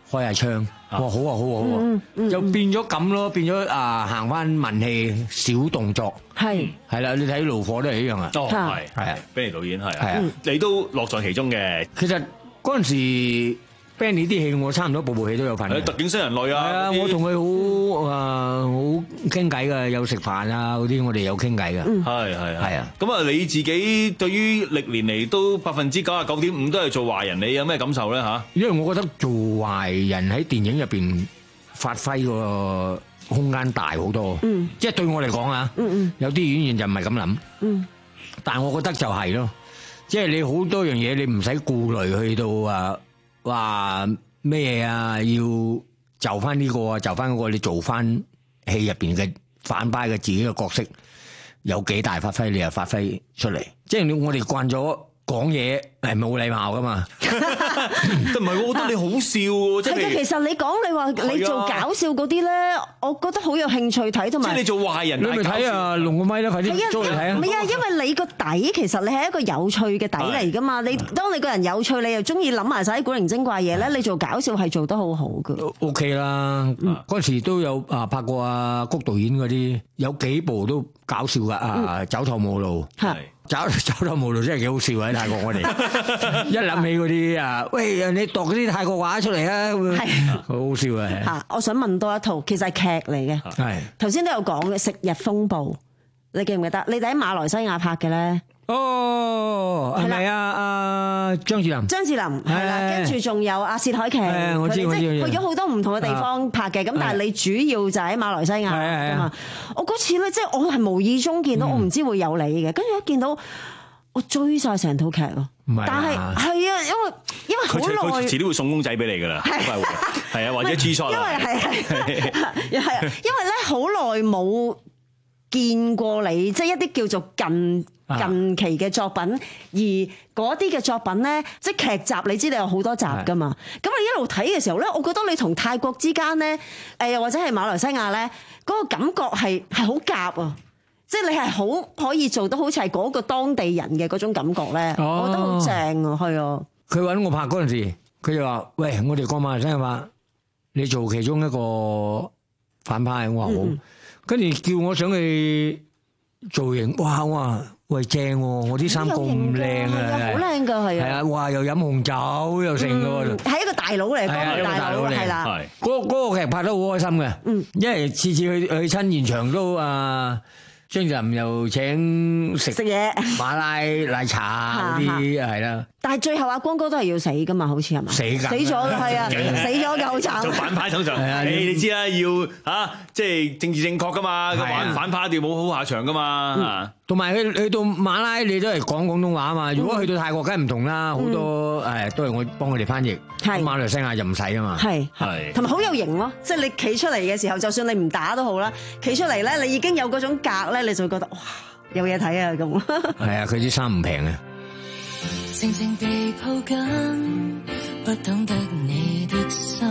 開下窗。哇！好啊，好啊，好啊，就變咗咁咯，變咗啊行翻文戲小動作。 係係啦，你睇怒火都係一樣啊。 哦，係係啊 ，Benny 導演係啊，你都樂在其中嘅。 其實嗰陣時 Benny 啲戲我差唔多部部戲都有份。 特警新人類啊， 係啊，我同佢好啊好傾偈㗎，有食飯啊嗰啲，我哋有傾偈㗎。 係係係啊。 咁啊，你自己對於歷年嚟都百分之九十九點五都係做壞人，你有咩感受咧嚇？ 因為我覺得做壞人喺電影入邊發揮個空間大好多。嗯，即係對我嚟講啊，嗯嗯，有啲演員就唔係咁諗。嗯，但係我覺得就係咯，即係你好多樣嘢你唔使顧慮去到啊。話咩啊？要就翻呢個啊，就翻嗰個，你做翻戲入邊嘅反派嘅自己嘅角色，有幾大發揮，你又發揮出嚟。即係我哋慣咗講嘢係冇禮貌噶嘛。 唔係，我覺得你好笑喎。即係其實你講你話你做搞笑嗰啲咧，我覺得好有興趣睇，同埋即係你做壞人， 你咪睇啊龍個咪啦，快啲租嚟睇啊！ 唔係啊，因為你個底其實你係一個有趣嘅底嚟噶嘛。你當你個人有趣，你又中意諗埋晒啲古靈精怪嘢咧，你做搞笑係做得好好噶。 O K 啦，嗰時都有啊拍過啊谷導演嗰啲，有幾部都搞笑噶啊，走投無路。係。走走投無路真係幾好笑喺泰國，我哋一諗起嗰啲啊，喂，你讀嗰啲泰國話出嚟啊，係好好笑啊！ 嚇，我想問多一套，其實係劇嚟嘅。係頭先都有講嘅《昔日風暴》，你記唔記得？你哋喺馬來西亞拍嘅咧？ 哦，係咪啊？阿張智霖， 張智霖係啦，跟住仲有阿薛凱琪， 我知我知， 去咗好多唔同嘅地方拍嘅。咁但係你主要就喺馬來西亞㗎嘛？我嗰次咧，即係我係無意中見到，我唔知會有你嘅，跟住一見到我追晒成套劇咯。但係係啊，因為因為好耐， 佢遲啲會送公仔俾你㗎啦，係啊，或者 G shot。因為係係係啊，因為咧好耐冇見過你，即係一啲叫做近近期嘅作品，而嗰啲嘅作品咧，即係劇集，你知道有好多集噶嘛？咁你一路睇嘅時候咧，我覺得你同泰國之間咧，誒又或者係馬來西亞咧，嗰個感覺係係好夾啊！即係你係好可以做得好似係嗰個當地人嘅嗰種感覺咧，我覺得好正啊，係啊！ 佢揾我拍嗰陣時，佢就話：喂，我哋過馬來西亞拍，你做其中一個反派，我話好。跟住叫我上去造型，哇！我話喂正喎，我啲衫咁靚啊， 好靚噶係啊， 係啊，哇！又飲紅酒又成噶喎， 係一個大佬嚟，係一個大佬係啦， 嗰嗰個劇拍得好開心嘅，嗯，因為次次去去親現場都啊。張智霖又請食食嘢，馬拉奶茶嗰啲係啦。 但係最後阿光哥都係要死噶嘛，好似係嘛？ 死㗎， 死咗係啊，死咗嘅好慘。 做反派通常，你你知啦，要嚇即係政治正確噶嘛，玩反派一定要冇好下場噶嘛。 同埋去去到馬拉，你都係講廣東話啊嘛。如果去到泰國，梗係唔同啦，好多誒都係我幫佢哋翻譯。馬來西亞就唔使啊嘛。係係， 同埋好有型咯，即係你企出嚟嘅時候，就算你唔打都好啦，企出嚟咧，你已經有嗰種格咧，你就會覺得哇，有嘢睇啊咁。 係啊，佢啲衫唔平啊。 靜靜地抱緊，不懂得你的心，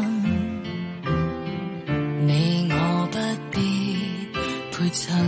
你我不必陪襯，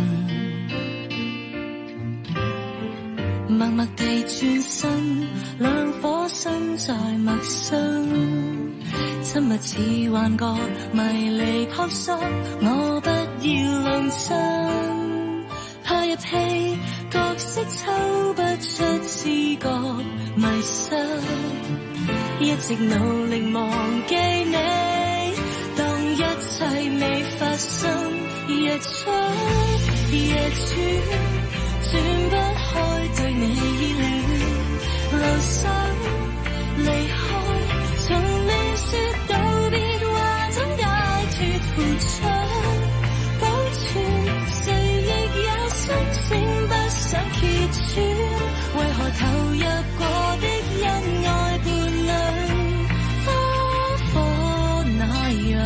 默默地轉身，兩顆心在陌生，親密似幻覺，迷離撲朔，我不要lon真。怕入戲角色抽不出知覺迷失，一直努力忘記你，當一切未發生，日出夜轉，轉不開對你依戀，流失離開，從未說道別，話怎解脫付出，保存誰亦有心聲不想揭穿，為何投入過的恩愛伴侶，花火那樣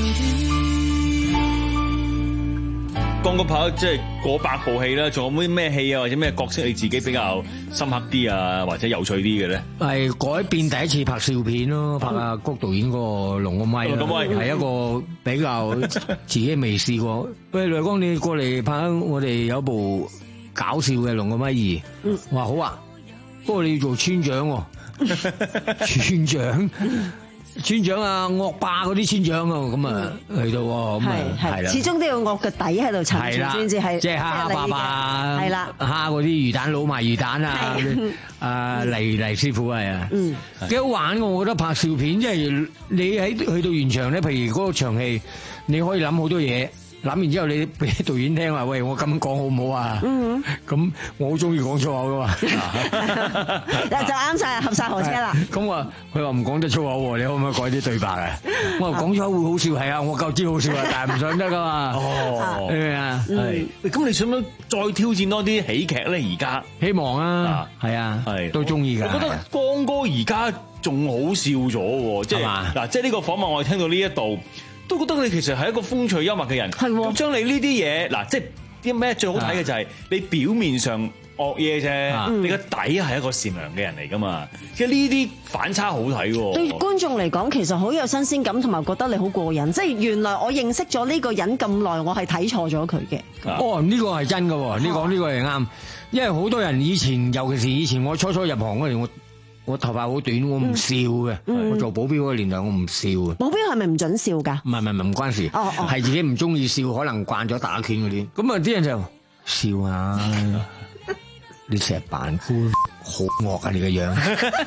短。光哥拍即係過百部戲啦，仲有冇啲咩戲啊，或者咩角色你自己比較深刻啲啊，或者有趣啲嘅咧？ 係改變第一次拍笑片咯，拍阿谷導演個《龍個咪》，係一個比較自己未試過。喂，雷光，你過嚟拍，我哋有部搞笑嘅《龍個咪二》，我話好啊，不過你要做村長喎，村長村長啊，惡霸嗰啲村長啊，咁啊去到喎，咁啊係啦， 始終都要惡個底喺度沉住先至係， 即係蝦蝦霸霸， 係啦， 蝦嗰啲魚蛋佬賣魚蛋啊，啊黎黎師傅係啊，嗯，幾好玩嘅，我覺得拍笑片，即係你喺去到現場咧，譬如嗰個場戲，你可以諗好多嘢。諗完之後，你俾導演聽話，喂，我咁講好唔好啊？嗯，咁我好中意講粗口噶嘛， 就啱晒，合晒河車啦。 咁話佢話唔講得粗口喎，你可唔可以改啲對白啊？我話講粗口會好笑，係啊，我夠知好笑啊，但係唔想得噶嘛。哦，係咪啊？係。 咁你想唔想再挑戰多啲喜劇咧？而家希望啊，係啊，係都中意噶。 我覺得光哥而家仲好笑咗喎，即係嗱，即係呢個訪問我哋聽到呢一度。都覺得你其實係一個風趣幽默嘅人，咁將你呢啲嘢嗱，即係啲咩最好睇嘅就係你表面上惡嘢啫，你個底係一個善良嘅人嚟噶嘛。其實呢啲反差好睇喎。 對觀眾嚟講，其實好有新鮮感，同埋覺得你好過癮。即係原來我認識咗呢個人咁耐，我係睇錯咗佢嘅。 哦，呢個係真㗎喎，呢個呢個係啱，因為好多人以前，尤其是以前我初初入行嗰陣，我。我頭髮好短，我唔笑嘅。嗯、我做保鏢嗰個年代，我唔笑嘅。 保鏢係咪唔準笑㗎？唔係唔係唔關事，係、哦哦、自己唔中意笑，可能慣咗打拳嗰啲。咁啊，啲人就笑下，你成日扮酷，好惡啊！你個樣。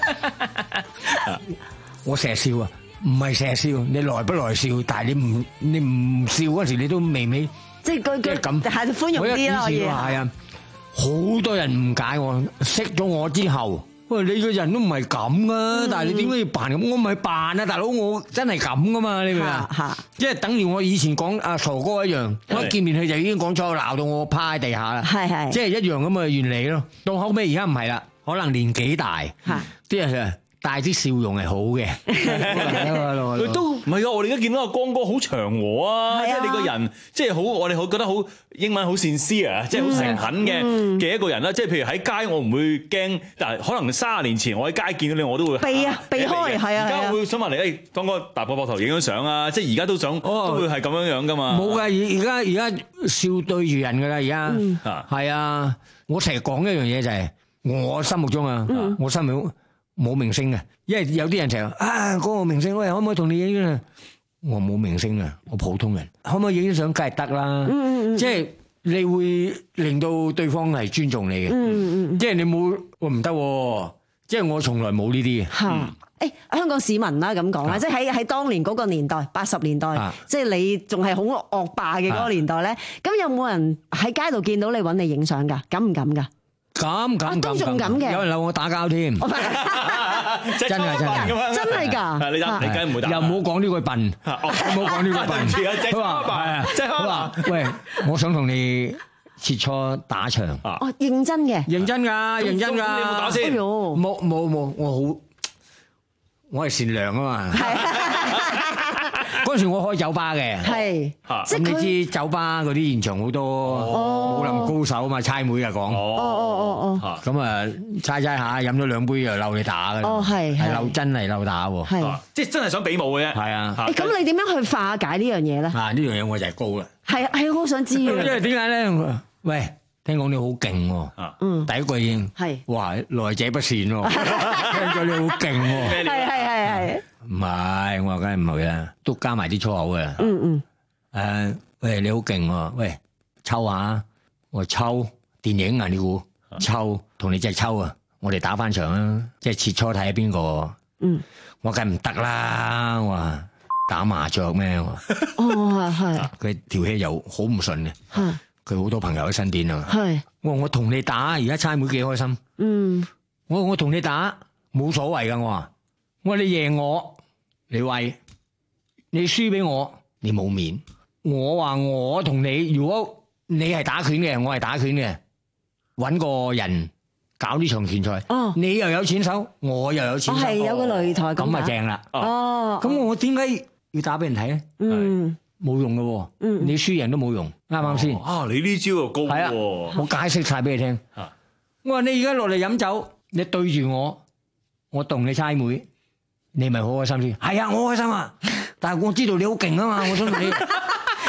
我成日笑啊，唔係成日笑，你來不來笑，但係你唔你唔笑嗰時，你都微微。 即係佢佢咁，係寬容啲咯。 係啊，好多人誤解我，識咗我之後。喂，你個人都唔係咁啊！但係你點解要扮咁？我唔係扮啊，大佬，我真係咁噶嘛！你明唔明啊？即係等於我以前講阿傻哥一樣，我一見面佢就已經講錯，鬧到我趴喺地下啦。係係，即係一樣咁嘅原理咯。到後尾而家唔係啦，可能年紀大，啲人帶啲笑容係好嘅。 佢都唔係啊！我哋而家見到阿光哥好祥和啊，即係你個人即係好，我哋好覺得好英文好善思啊，即係好誠懇嘅嘅一個人啦。即係譬如喺街，我唔會驚，但係可能三十年前我喺街見到你，我都會避啊避開，係啊。 而家會想問你，誒，光哥搭個膊頭影張相啊！即係而家都想都會係咁樣樣噶嘛。 冇㗎，而而家而家笑對住人㗎啦，而家係啊！我成日講一樣嘢就係我心目中啊，我心目中。冇明星嘅，因為有啲人成日啊嗰個明星，喂，可唔可以同你影啊？我冇明星啊，我普通人，可唔可以影相？梗係得啦，即係你會令到對方係尊重你嘅，嗯嗯、即係你冇，我唔得，即係我從來冇呢啲嘅。嚇、嗯！ 誒、欸，香港市民啦咁講啦，即係喺喺當年嗰個年代，八十年代，啊、即係你仲係好惡霸嘅嗰個年代咧，咁、啊、有冇人喺街度見到你揾你影相㗎？敢唔敢㗎？ 咁咁都仲咁嘅， 有人鬧我打交添，真係真係真係㗎！ 你你梗唔會打， 又唔好講呢句笨，唔好講呢句笨。佢話係啊，佢話喂，我想同你切磋打場。 哦，認真嘅， 認真㗎，認真㗎。 你有冇打先？ 冇冇冇，我好，我係善良啊嘛。嗰陣時我開酒吧嘅，係，咁你知酒吧嗰啲現場好多武林高手啊嘛，猜妹啊講，哦哦哦哦，咁啊猜猜下飲咗兩杯又嬲你打嘅，哦係，係嬲真係嬲打喎， 係， 即係真係想比武嘅啫，係啊， 咁你點樣去化解呢樣嘢咧？ 啊呢樣嘢我就係高啦， 係啊係啊，我好想知嘅， 因為點解咧？喂，聽講你好勁喎，嗯，第一句已經係，哇來者不善喎，聽咗你好勁喎， 係係係係。 唔係，我話梗係唔係啦，都加埋啲粗口嘅。嗯嗯。誒，喂，你好勁喎！喂，抽下，我抽電影啊！你估抽同你隻抽啊！我哋打翻場啊！即係切磋睇下邊個。嗯。我梗係唔得啦！我話打麻雀咩？哦，係。佢條氣又好唔順嘅。係。佢好多朋友喺身邊啊。係。我話我同你打，而家猜妹幾開心。嗯。我我同你打冇所謂噶，我話。我話你贏我，你威；你輸俾我，你冇面。我話我同你，如果你係打拳嘅，我係打拳嘅，搵個人搞呢場拳賽。哦，你又有錢收，我又有錢收，係有個擂台咁啊，正啦。哦，咁我點解要打俾人睇咧？嗯，冇用嘅。嗯，你輸贏都冇用，啱唔啱先？ 啊，你呢招又高。係啊， 我解釋晒俾你聽。我話你而家落嚟飲酒，你對住我，我同你猜妹。你咪好開心先，係啊，我開心啊！但係我知道你好勁啊嘛，我想同你，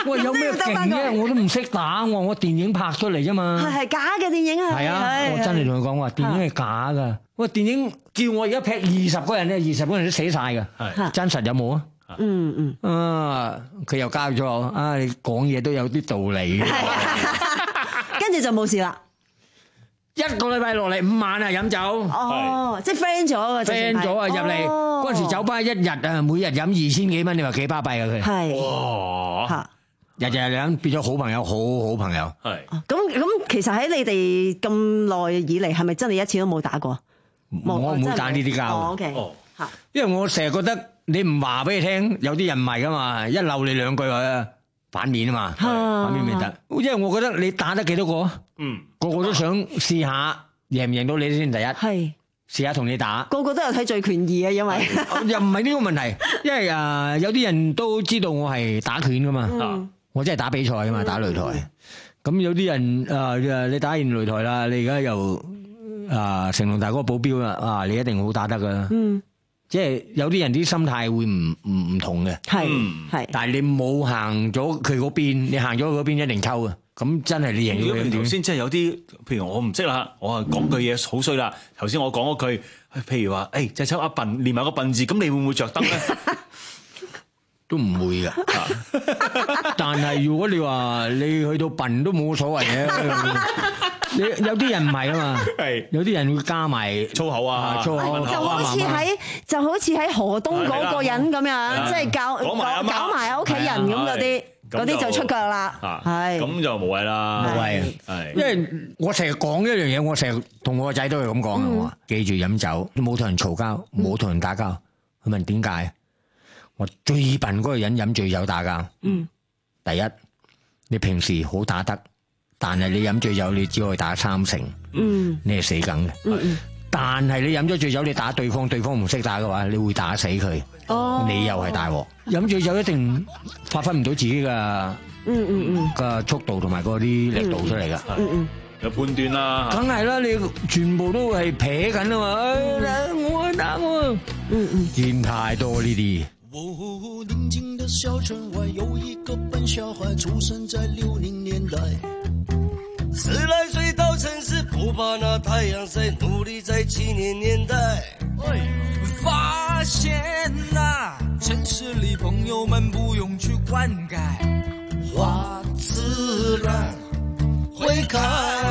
我有咩勁啫？我都唔識打，我我電影拍出嚟啫嘛。 係係假嘅電影啊！ 係啊，我真係同佢講話，電影係假噶。我電影叫我而家劈二十個人咧，二十個人都死晒噶。係真實有冇啊？ 嗯嗯。 啊，佢又教咗我啊，你講嘢都有啲道理。 跟住就冇事啦。 一個禮拜落嚟五晚啊，飲酒。 哦，即係 friend 咗啊 friend 咗啊，入嚟嗰陣時酒吧一日啊，每日飲二千幾蚊，你話幾巴閉啊佢？ 係。 哇！日日飲變咗好朋友，好好朋友。 係。 咁咁，其實喺你哋咁耐以嚟，係咪真係一次都冇打過？ 我唔會打呢啲交。 哦 OK。嚇。 因為我成日覺得你唔話俾你聽，有啲人唔係噶嘛，一鬧你兩句話反面啊嘛，反面咪得。因為我覺得你打得幾多個？嗯，個個都想試下贏唔贏到你先第一。係試下同你打， 個個都有睇《醉拳二》啊，因為又唔係呢個問題，因為誒有啲人都知道我係打拳噶嘛，我真係打比賽噶嘛，打擂台。咁有啲人誒你打完擂台啦，你而家又誒成龍大哥保鏢啦，啊你一定好打得噶。嗯。即係有啲人啲心態會唔唔唔同嘅， 係係， 但係你冇行咗佢嗰邊，你行咗嗰邊一定抽啊！咁真係你贏咗佢。 頭先即係有啲，譬如我唔識啦，我係講句嘢好衰啦。頭先我講嗰句，譬如話，誒隻抽阿笨，連埋個笨字，咁你會唔會着燈咧？ 都唔會㗎。但係如果你話你去到笨都冇所謂嘅。你有啲人唔係啊嘛，係有啲人會加埋粗口啊， 粗口就好似喺就好似喺河東嗰個人咁樣，即係教搞埋屋企人咁嗰啲，嗰啲就出腳啦，係咁就無謂啦， 無謂係，因為我成日講一樣嘢，我成日同我個仔都係咁講嘅，我話記住飲酒，冇同人嘈交，冇同人打交。佢問點解？我最笨嗰個人飲醉酒打交。嗯，第一你平時好打得。但係你飲醉酒，你只可以打三成，嗯，你係死梗嘅。嗯嗯。但係你飲咗醉酒，你打對方，對方唔識打嘅話，你會打死佢。哦。你又係大鑊。飲醉酒一定發揮唔到自己嘅，嗯嗯嗯，嘅速度同埋嗰啲力度出嚟噶。嗯嗯。 有判斷啦。 梗係啦，你全部都係撇緊啊嘛。誒，我打我。嗯嗯。見太多呢啲。 哦，寧靜的小村外有一個笨小孩，出生在六零年代。十來歲到城市，不怕那太陽曬，努力在七年年代。發現啊，城市裏朋友們不用去灌溉，花自然會開。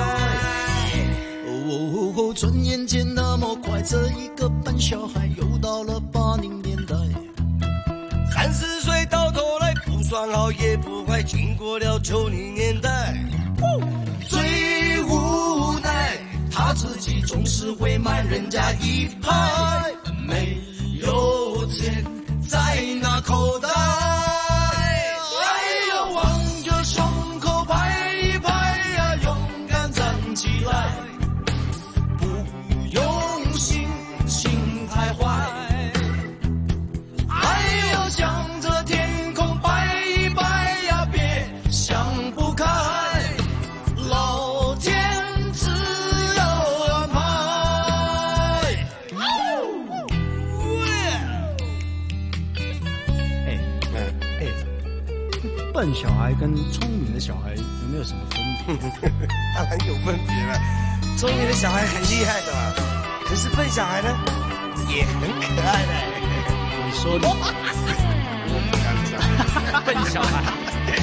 哦，轉眼間那麼快，這一個笨小孩又到了八零年代。三十歲到頭來不算好也不壞，經過了九零年代。最無奈，他自己總是會慢人家一拍，沒有錢在那口袋。哎呀，望着胸口拍一拍呀，勇敢站起來，不用心，心太壞。哎呀，向着天空拍一拍呀，別想不開。老天自有安排。 哎哎哎，笨小孩跟聰明的小孩有沒有什麼分別？ 當然有分別了。聰明的小孩很厲害的嘛，可是笨小孩呢，也很可愛的。 你說的，笨小孩。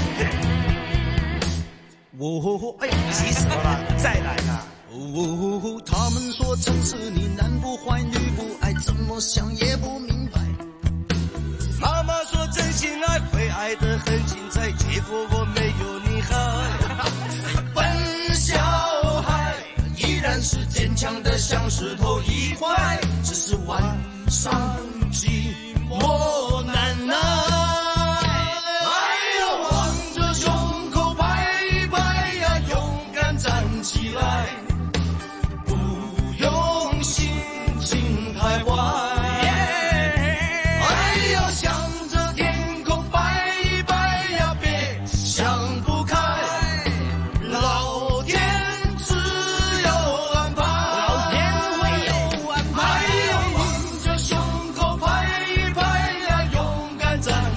哦，哎呀，急死我了！再來啦！哦，他們說城市裡男不壞女不愛，怎麼想也不明白。媽媽說真心愛會愛得很精彩，結果我沒有你好。笨小孩依然是堅強的像石頭一塊，只是晚上寂寞難耐。起來，不用心，心太壞。哎呀，向着天空擺一擺呀，別想不開。老天自有安排，老天會有安排。哎呀，望着胸口拍一拍呀，勇敢站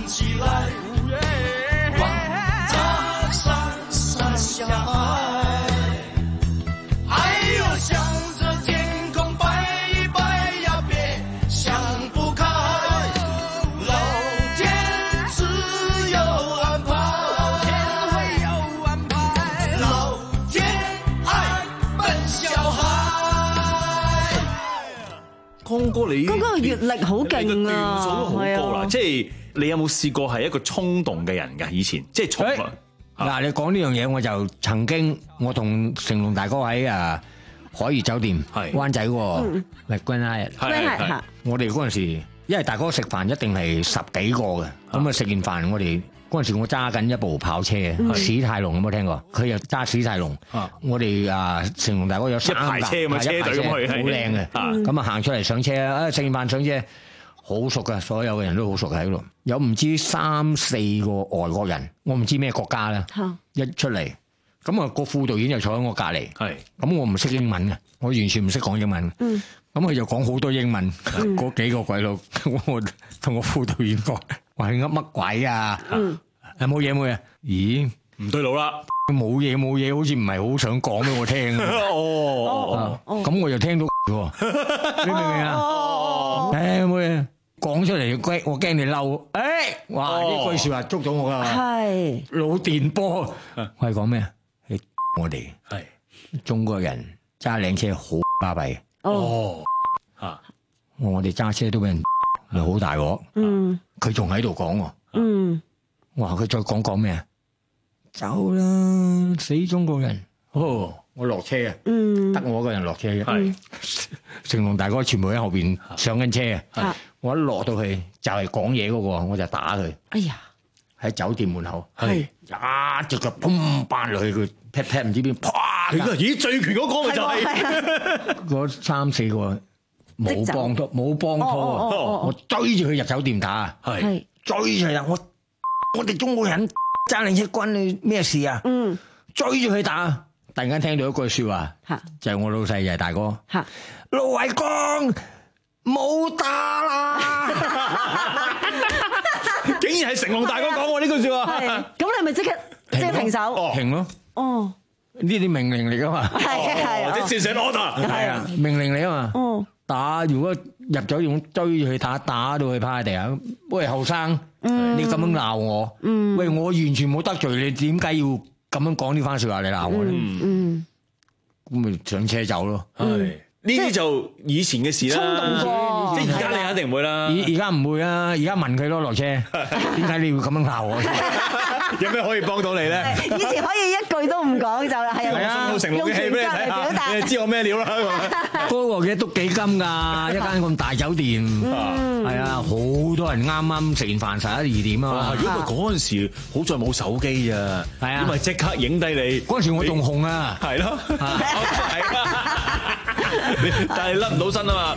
江哥你江哥嘅閲歷好勁啊， 段數都好高啦。 係啊即係你有冇試過係一個衝動嘅人㗎？以前即係從來嗱，你講呢樣嘢，我就曾經我同成龍大哥喺啊海悦酒店灣仔喎，咪 Grand Hyatt， 係係我哋嗰陣時，因為大哥食飯一定係十幾個嘅，咁啊食完飯我哋。嗰陣時我揸緊一部跑車嘅，史泰龍有冇聽過？佢又揸史泰龍，我哋啊成龍大哥有三架一排車咁啊，車隊咁去， 好靚嘅。咁啊行出嚟上車啊，食完飯上車，好熟噶，所有嘅人都好熟喺度。有唔知三四個外國人，我唔知咩國家啦，一出嚟，咁啊個副導演就坐喺我隔離，咁我唔識英文嘅，我完全唔識講英文。咁佢就講好多英文，嗰幾個鬼佬，我同個副導演講。話噏乜鬼啊？有冇嘢冇嘢？咦， 唔對路啦！ 冇嘢冇嘢，好似唔係好想講俾我聽。 哦， 咁我又聽到喎，你明唔明啊？誒冇嘢，講出嚟驚，我驚你嬲。誒，哇！呢句説話捉到我㗎。係老電波。我係講咩啊？我哋係中國人揸靚車好巴閉。哦，嚇！我哋揸車都俾人。咪好大鑊，嗯，佢仲喺度講喎，嗯，哇，佢再講講咩啊？走啦，死中國人！哦，我落車啊，嗯，得我一個人落車嘅，係成龍大哥全部喺後邊上緊車啊，我一落到去就係講嘢嗰個，我就打佢，哎呀，喺酒店門口，係一隻腳砰翻落去佢 pat pat 唔知邊，啪！ 咦，醉拳嗰個咪就係嗰三四個。冇幫拖，冇幫拖啊！我追住佢入酒店打，係追住佢打。我我哋中國人揸靚車關你咩事啊？嗯，追住佢打。突然間聽到一句説話，就係我老細，就係大哥。嚇，盧偉光冇打啦！ 竟然係成龍大哥講我呢句説話。 咁你咪即刻即係平手？ 停咯。哦，呢啲命令嚟噶嘛？ 係係， 即係寫 order。 係啊，命令嚟啊嘛。哦。打如果入咗用追佢打，打到佢趴喺地下。喂，後生，嗯、你咁樣鬧我，嗯、喂，我完全冇得罪你，點解要咁樣講呢番説話你鬧我咧？嗯，咁咪上車走咯。係呢啲就以前嘅事啦。衝動過，即係而家你肯定唔會啦。 而而家唔會啦，而家問佢咯落車，點解你要咁樣鬧我？ 有咩可以幫到你咧？ 以前可以一句都唔講就係啊，成龍嘅戲俾你睇下，你就知我咩料啦。 嗰個嘅都幾金㗎，一間咁大酒店，係啊，好多人啱啱食完飯十一二點啊嘛。 如果佢嗰陣時好在冇手機啊，係啊，咁咪即刻影低你。 嗰陣時我仲紅啊， 係咯，係啊，但係甩唔到身啊嘛。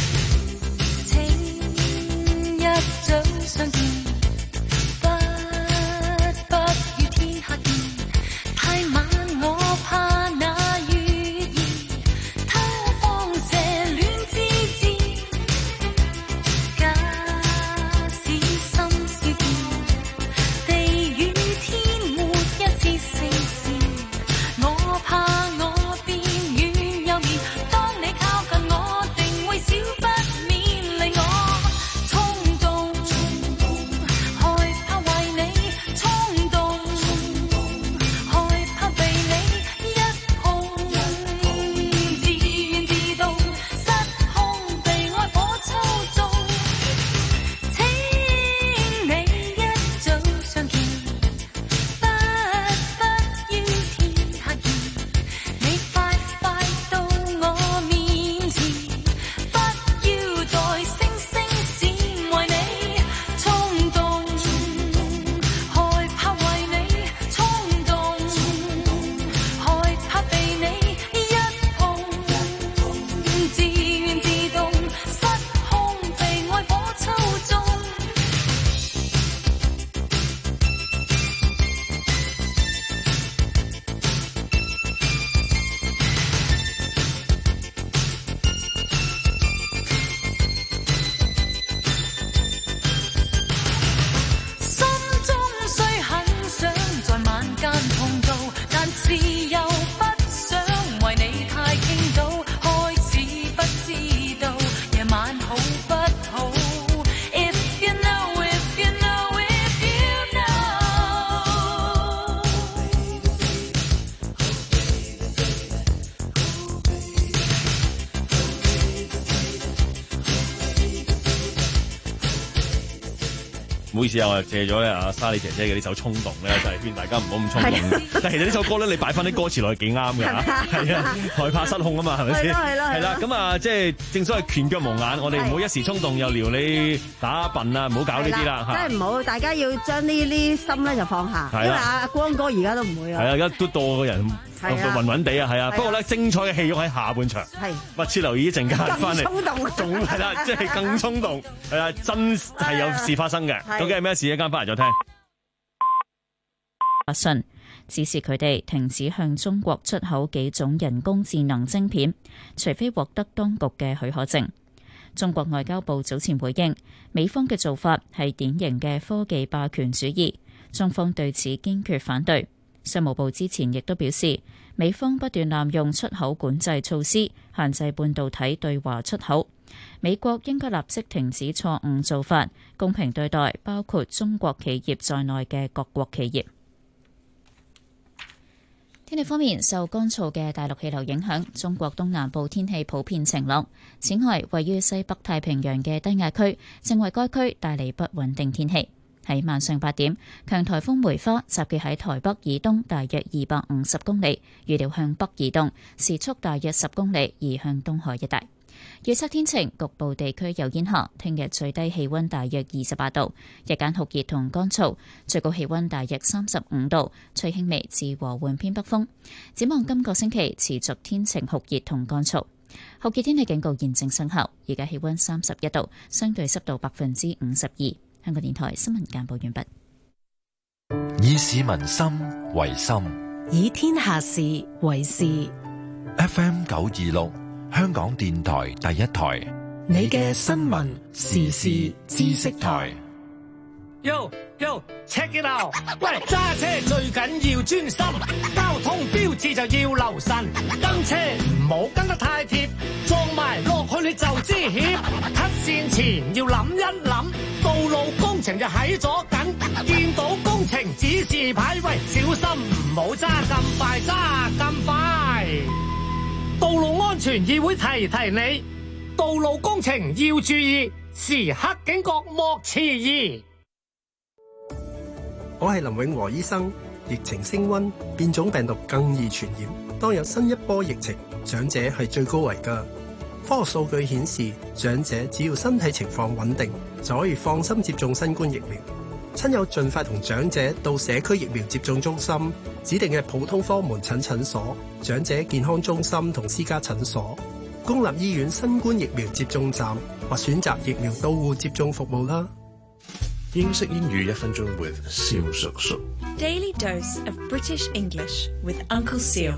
請一掌相見。 唔好意思啊，我借咗咧阿莎莉姐姐嘅呢首衝動咧，就係勸大家唔好咁衝動。但係其實呢首歌咧，你擺翻啲歌詞落去幾啱㗎嚇，係啊，害怕失控啊嘛，係咪先？係啦，係啦。咁啊，即係正所謂拳腳無眼，我哋唔好一時衝動又撩你打笨啊，唔好搞呢啲啦嚇。真係唔好，大家要將呢啲心咧就放下，因為阿光哥而家都唔會啊。係啊，而家都到我個人。暈暈地啊，係啊，不過咧精彩嘅戲肉喺下半場，密切留意一陣間翻嚟，衝動，仲係啦，即係更衝動，係啊，真係有事發生嘅，究竟係咩事？一間翻嚟再聽。 發信指示佢哋停止向中國出口幾種人工智能晶片，除非獲得當局嘅許可證。中國外交部早前回應，美方嘅做法係典型嘅科技霸權主義，中方對此堅決反對。商務部之前亦都表示，美方不斷濫用出口管制措施，限制半導體對華出口。美國應該立即停止錯誤做法，公平對待包括中國企業在內嘅各國企業。天氣方面，受乾燥嘅大陸氣流影響，中國東南部天氣普遍晴朗。此外，位於西北太平洋嘅低壓區正為該區帶嚟不穩定天氣。喺晚上八點，強颱風梅花集結喺台北以東大約二百五十公里，預料向北移動，時速大約十公里，移向東海一帶。預測天晴，局部地區有煙霞。聽日最低氣溫大約二十八度，日間酷熱同乾燥，最高氣溫大約三十五度，吹輕微至和緩偏北風。展望今個星期持續天晴酷熱同乾燥，酷熱天氣警告現正生效。而家氣溫三十一度，相對濕度百分之五十二。香港電台新聞簡報完畢。 以市民心為心， 以天下事為事。 F M 九二六，香港電台第一台， 你嘅新聞時事知識台。 Yo yo check it out！ 喂，揸車最緊要專心，交通標誌就要留神，跟車唔好跟得太貼，撞埋落去你就知險。cut 線前要諗一諗，道路工程就喺左近，見到工程指示牌，喂，小心唔好揸咁快，揸咁快。道路安全議會提提你，道路工程要注意，時刻警覺莫遲疑。 我係林永和醫生。疫情升溫，變種病毒更易傳染。當有新一波疫情，長者係最高危㗎。科學數據顯示，長者只要身體情況穩定，就可以放心接種新冠疫苗。親友盡快同長者到社區疫苗接種中心、指定嘅普通科門診診所、長者健康中心同私家診所、公立醫院新冠疫苗接種站或選擇疫苗到戶接種服務啦。 英式英語一分鐘 with 蕭叔叔。 Daily dose of British English with Uncle Seal。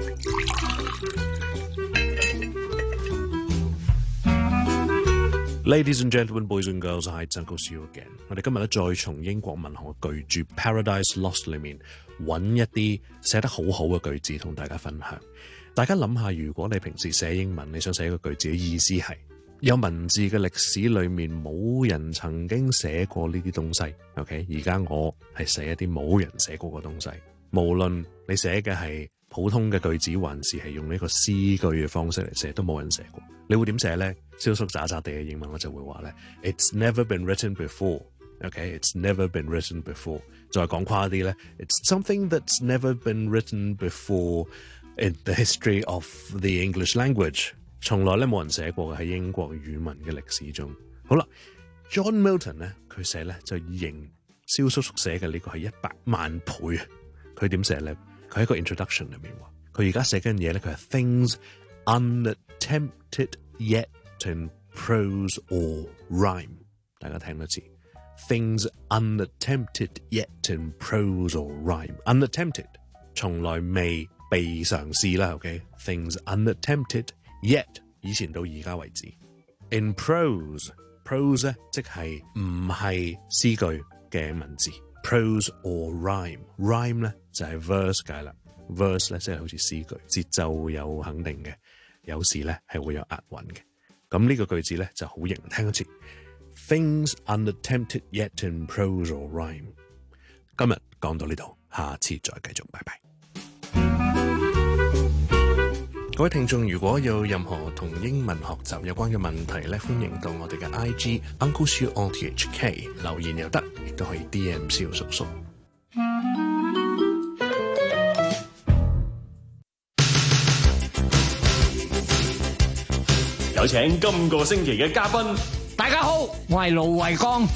Ladies and gentlemen, boys and girls, I Uncle Seal again。我哋今日咧再從英國文學巨著《Paradise Lost》裏面揾一啲寫得好好嘅句子同大家分享。大家諗下，如果你平時寫英文，你想寫一個句子嘅意思係有文字嘅歷史裏面冇人曾經寫過呢啲東西 ，OK？ 而家我係寫一啲冇人寫過嘅東西，無論你寫嘅係普通嘅句子，還是係用呢個詩句嘅方式嚟寫，都冇人寫過。你會點寫咧？蕭叔渣渣地嘅英文我就會話咧 ，It's never been written before，OK？It's never been written before。再講誇啲咧 ，It's something that's never been written before in the history of the English language。從來咧冇人寫過嘅喺英國語文嘅歷史中。好啦 ，John Milton 咧，佢寫咧就認蕭叔叔寫嘅呢個係一百萬倍啊！佢點寫咧？佢喺個 introduction 裏面話，佢而家寫緊嘢咧，佢係 things unattempted yet in prose or rhyme。大家聽多次 ，things unattempted yet in prose or rhyme。unattempted 從來未被嘗試啦 ，OK？things unattempted。Yet 以前到而家為止 ，in prose prose 咧即係唔係詩句嘅文字 ，prose or rhyme rhyme 咧就係 verse 解啦 ，verse 咧即係好似詩句，節奏有肯定嘅，有時咧係會有押韻嘅。咁呢個句子咧就好型，聽一次 ，things unattempted yet in prose or rhyme。今日講到呢度，下次再繼續，拜拜。 各位聽眾，如果有任何同英文學習有關嘅問題咧，歡迎到我哋嘅 I G Uncle Siu O T H K 留言又得，亦都可以 D M 蕭叔叔。 有請今個星期嘅嘉賓。 大家好，我係盧維剛。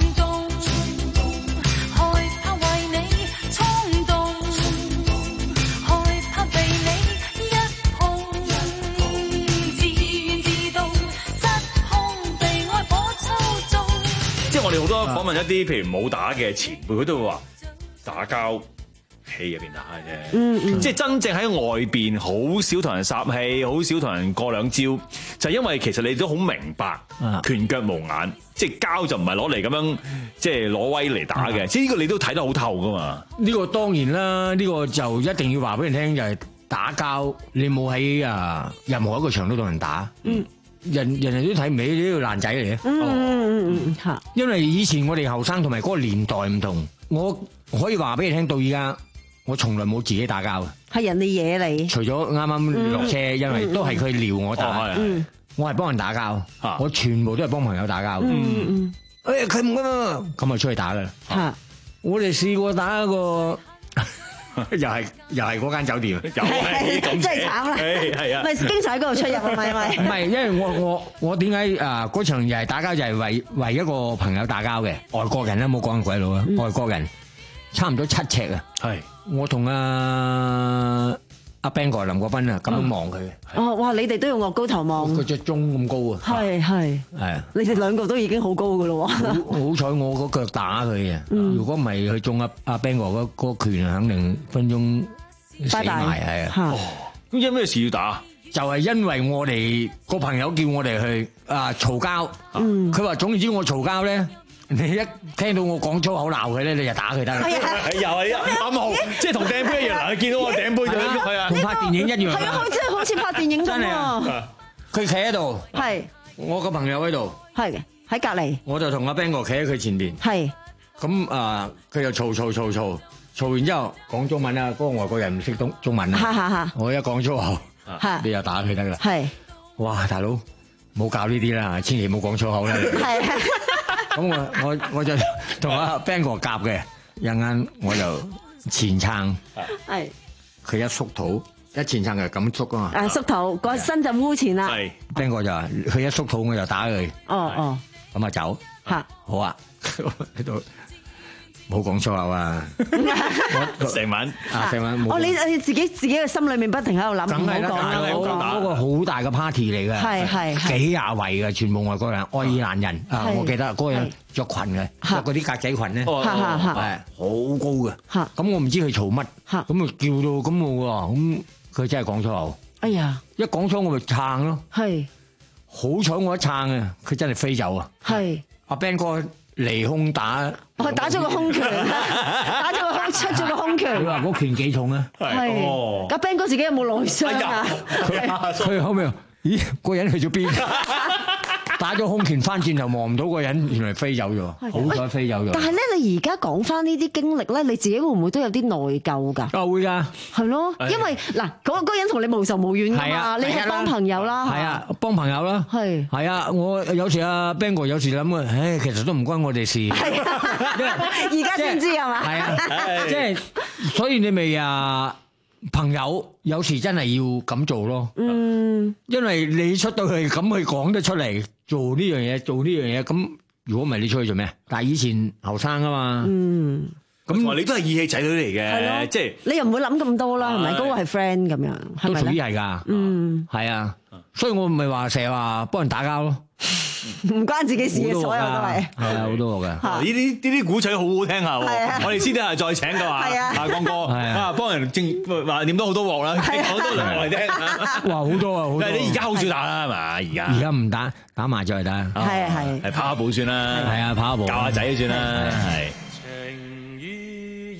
我哋好多訪問一啲譬如冇打嘅前輩，佢都會話打交戲入邊打嘅啫，嗯嗯、即係真正喺外邊好少同人霎氣，好少同人過兩招，就係、因為其實你都好明白拳腳無眼，即係交就唔係攞嚟咁樣即係攞威嚟打嘅，即係呢個你都睇得好透噶嘛。 呢個當然啦，呢、呢個就一定要話俾人聽，就係、係、打交你冇喺啊任何一個場都同人打。嗯人人哋都睇唔起呢個爛仔嚟嘅，嗯嗯嗯吓，因為以前我哋後生同埋嗰個年代唔同，我可以話俾你聽到而家，我從來冇自己打交嘅， 係人哋惹你， 除咗啱啱落車，嗯、因為都係佢撩我打，嗯、我係幫人打交，嗯、我全部都係幫朋友打交，嗯嗯，誒佢唔啱，咁啊出去打噶啦，吓，我哋試過打一個。又係又係嗰間酒店，又係咁真係慘啦， 係啊， 咪經常喺嗰度出入啊，咪咪唔係，因為我我我點解啊嗰場又係打交就係為為一個朋友打交嘅，外國人啦，冇講鬼佬啊，外國人差唔多七尺啊，係我同阿阿 Ben 哥林國斌啊咁樣望佢， 哦哇，你哋都要惡高頭望， 佢隻鐘咁高啊，係係係啊， 你哋兩個都已經好高噶咯，好彩我個腳打佢嘅，如果唔係佢中阿阿 Ben 哥嗰嗰拳，肯定分鐘死埋係啊， 咁有咩事要打？ 就係因為我哋個朋友叫我哋去啊嘈交，佢話總言之我嘈交咧。你一聽到我講粗口鬧佢咧，你就打佢得啦。 係又係啱好，即係同掟杯一樣。嗱，你見到我掟杯就係啊， 同拍電影一樣。 係啊，真係好似拍電影咁啊！ 佢企喺度， 係我個朋友喺度， 係喺隔離。 我就同阿 Ben 哥企喺佢前邊。係咁啊，佢又嘈嘈嘈嘈嘈完之後講中文啊，嗰個外國人唔識中中文啊。我一講粗口，你又打佢得啦。係哇，大佬冇教呢啲啦，千祈唔好講粗口啦。係。咁我我我就同阿 Ben 哥夾嘅，一陣我就前撐，係佢一縮肚，一前撐就咁縮啊嘛， 啊縮肚個身就烏前啦，係 Ben 哥就話佢一縮肚我就打佢，哦哦，咁啊走，吓好啊喺度。冇講粗口啊！ 成晚啊，成晚冇。 哦，你你自己自己嘅心裏面不停喺度諗，唔好講啦。 嗰個好大嘅 party 嚟嘅，係係幾廿位嘅，全部外國人、愛爾蘭人啊！我記得嗰個人着裙嘅，着嗰啲格仔裙咧，係好高嘅。咁我唔知佢嘈乜，咁啊叫到咁我喎，咁佢真係講粗口。哎呀！一講粗我咪撐咯。係。好彩我一撐啊，佢真係飛走啊。係。阿 Ben 哥。離空打， 我打咗個空拳，打咗個空出咗個空拳。 你話嗰拳幾重啊？ 係，阿 Ben 哥自己有冇內傷啊？ 佢後尾，咦，個人去咗邊？打咗空拳翻轉頭望唔到個人，原來飛走咗，好彩飛走咗。 但係咧，你而家講翻呢啲經歷咧，你自己會唔會都有啲內疚㗎？ 啊會㗎， 係咯，因為嗱，嗰嗰個人同你無仇無怨㗎嘛，你係幫朋友啦， 係啊，幫朋友啦，係係啊，我有時阿 Ben 哥有時諗啊，唉，其實都唔關我哋事， 係啊，而家先知係嘛？ 係啊，即係所以你咪啊。朋友有時真係要咁做咯，嗯，因為你出到去咁去講得出嚟，做呢樣嘢，做呢樣嘢，咁如果唔係你出去做咩？但係以前後生啊嘛，嗯， 咁同埋你都係義氣仔女嚟嘅，即係你又唔會諗咁多啦，係咪？嗰個係 friend 咁樣， 都屬於係噶，嗯，係啊，所以我唔係話成日話幫人打交咯。 唔關自己事嘅，所有都係係啊，好多嘅。呢啲呢啲古仔好好聽下喎。我哋私底下再請嘅話，阿光哥啊，幫人正話念多好多鑊啦，講多兩鑊嚟聽。 哇，好多啊，好多。 但係你而家好少打啦，係嘛？而家而家唔打，打麻雀打。 係係係跑下步算啦。 係啊，跑下步。 教下仔算啦。係。 情與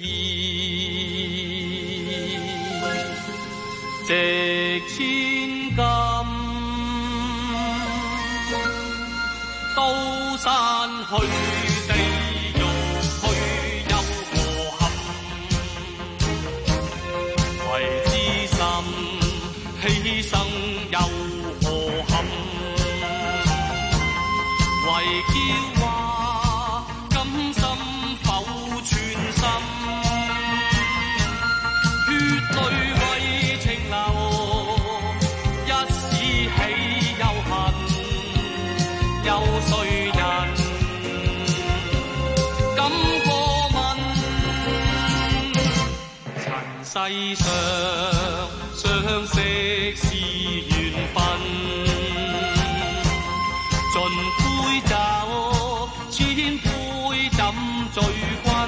義，值千金。刀山去地獄去入河坎，為知心犧牲又何憾？為叫話甘心否全心，血淚為情流，一時起又恨，有誰人敢過問？塵世上相識是緣分，盡杯酒，千杯怎醉君？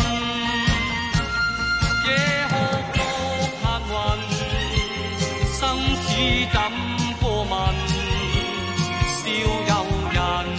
夜哭哭客運，生死怎過問？笑有人，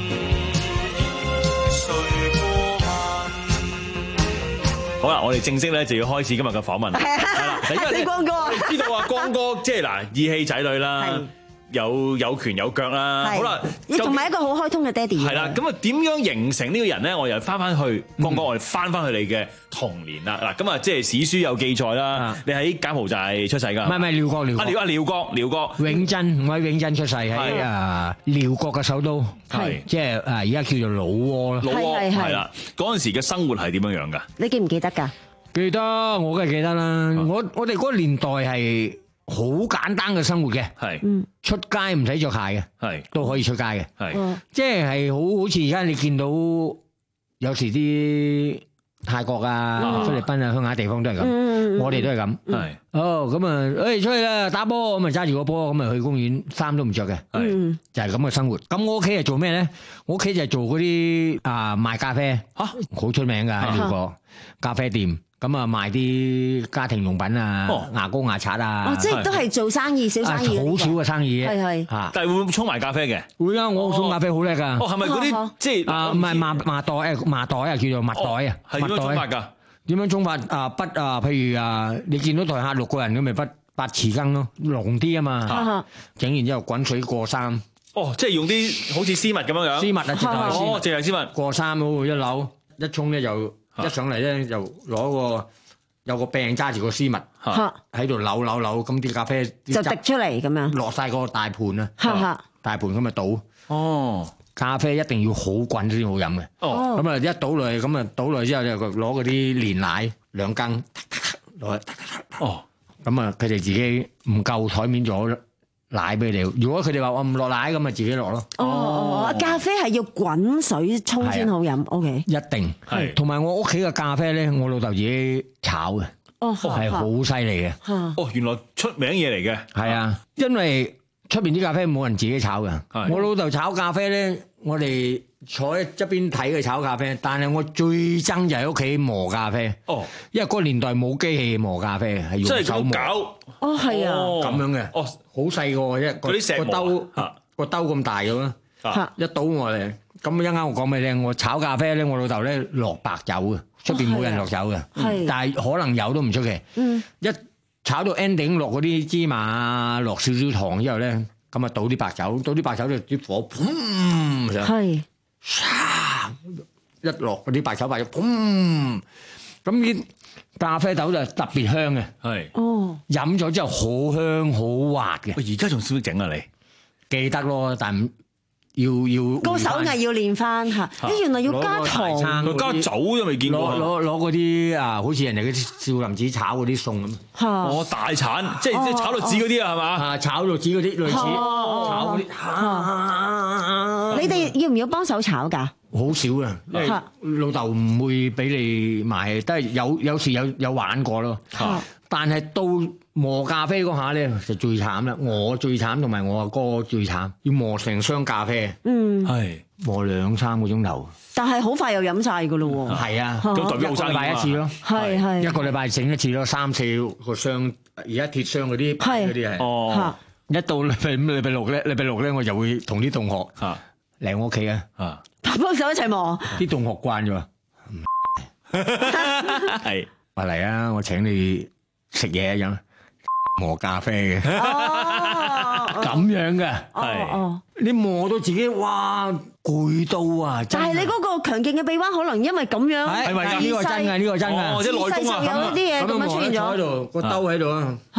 誰過問？ 好啦，我哋正式咧就要開始今日嘅訪問啦。係啦，因為你光哥啊知道啊，光哥即係嗱義氣仔女啦，有有拳有腳啦。好啦， 你仲係一個好開通嘅爹哋。 係啦，咁啊點樣形成呢個人咧？我又翻翻去光哥，我哋翻翻去你嘅童年啦。嗱，咁啊即係史書有記載啦，你喺柬埔寨出世㗎。 唔係唔係寮國寮國。 啊寮啊寮國寮國。 永珍，我喺永珍出世，喺啊寮國嘅首都， 係即係啊而家叫做老撾咯。 老撾係啦，嗰陣時嘅生活係點樣樣㗎？ 你記唔記得㗎？ 記得，我梗係記得啦。我我哋嗰個年代係好簡單嘅生活嘅， 係出街唔使着鞋嘅， 係都可以出街嘅， 係即係係好好似而家你見到有時啲泰國啊、菲律賓啊、鄉下地方都係咁，我哋都係咁，係哦咁啊，誒出去啦打波咁啊揸住個波咁啊去公園，衫都唔着嘅，係就係咁嘅生活。咁我屋企係做咩咧？我屋企就係做嗰啲啊賣咖啡，嚇好出名㗎喺寮國咖啡店。咁啊賣啲家庭用品啊，牙膏牙刷啊， 哦，即係都係做生意，小生意， 好少嘅生意， 係係嚇。 但係會唔會沖埋咖啡嘅？ 會啊，我沖咖啡好叻㗎。 哦，係咪嗰啲即係啊？唔係麻麻袋誒，麻袋啊，叫做蜜袋啊。 係點樣沖法㗎？ 點樣沖法啊？筆啊，譬如啊，你見到台下六個人咁咪筆八匙羹咯，濃啲啊嘛。整完之後滾水過衫。 哦，即係用啲好似絲襪咁樣樣。絲襪啊，直頭係絲襪。哦，淨係絲襪。 過衫嗰一扭一沖咧就。一上嚟咧就攞個有個柄揸住個絲襪喺度扭扭扭，咁啲咖啡就滴出嚟咁樣， 落晒個大盤啊！大盤咁咪倒。哦，咖啡一定要好滾先好飲嘅。哦，咁啊一倒落去，咁啊倒落去之後就攞嗰啲煉奶兩羹攞去。哦，咁啊佢哋自己唔夠台面咗奶俾你。如果佢哋話我唔落奶，咁咪自己落咯。 哦，咖啡係要滾水沖先好飲。O K， 一定係。同埋我屋企嘅咖啡咧，我老豆自己炒嘅，係好犀利嘅。 哦，原來出名嘢嚟嘅。 係啊，因為出邊啲咖啡冇人自己炒嘅。我老豆炒咖啡咧，我哋坐喺側邊睇佢炒咖啡，但係我最憎就喺屋企磨咖啡。哦，因為嗰個年代冇機器磨咖啡，係用手磨。 哦，係啊， 咁樣嘅。哦，好細個嘅啫， 嗰啲石磨個兜個兜咁大嘅啦。一倒我嚟，咁一啱我講俾你聽，我炒咖啡咧，我老豆咧落白酒嘅，出邊冇人落酒嘅，但係可能有都唔出奇。一炒到 ending 落嗰啲芝麻啊，落少少糖之後咧，咁啊倒啲白酒，倒啲白酒就啲火嘭上，係，一落嗰啲白酒白酒嘭，咁啲咖啡豆就特別香嘅，係，哦，飲咗之後好香好滑嘅。 而家仲識唔識整啊？你記得咯，但係要要個手藝要練翻嚇，誒原來要加糖， 加酒都未見過。 攞攞攞嗰啲啊，好似人哋嗰啲少林寺炒嗰啲餸咁。 哦，大鏟，即係即係炒到紙嗰啲啊，係嘛？ 啊，炒到紙嗰啲類似炒嗰啲。 你哋要唔要幫手炒㗎？ 好少嘅，因為老豆唔會俾你買，都係有有時有有玩過咯。但係到磨咖啡嗰下咧就最慘啦，我最慘同埋我阿哥最慘，要磨成箱咖啡，嗯，係磨兩三個鐘頭。 但係好快又飲晒㗎咯喎。 係啊，咁代表好生意一次咯，係係一個禮拜整一次咯，三四個箱，而家鐵箱嗰啲嗰啲係。哦，一到禮拜五、禮拜六咧，禮拜六咧我就會同啲同學嚟我屋企啊， 幫手一齊磨。 啲同學慣咗，係話嚟啊！我請你食嘢飲磨咖啡嘅，咁樣嘅係，你磨到自己哇攰到啊！ 但係你嗰個強勁嘅臂彎，可能因為咁樣， 係咪呢個真嘅？呢個真嘅， 即係內功啊！ 有啲嘢咁樣出現咗喺度，個兜喺度啊！ 嚇，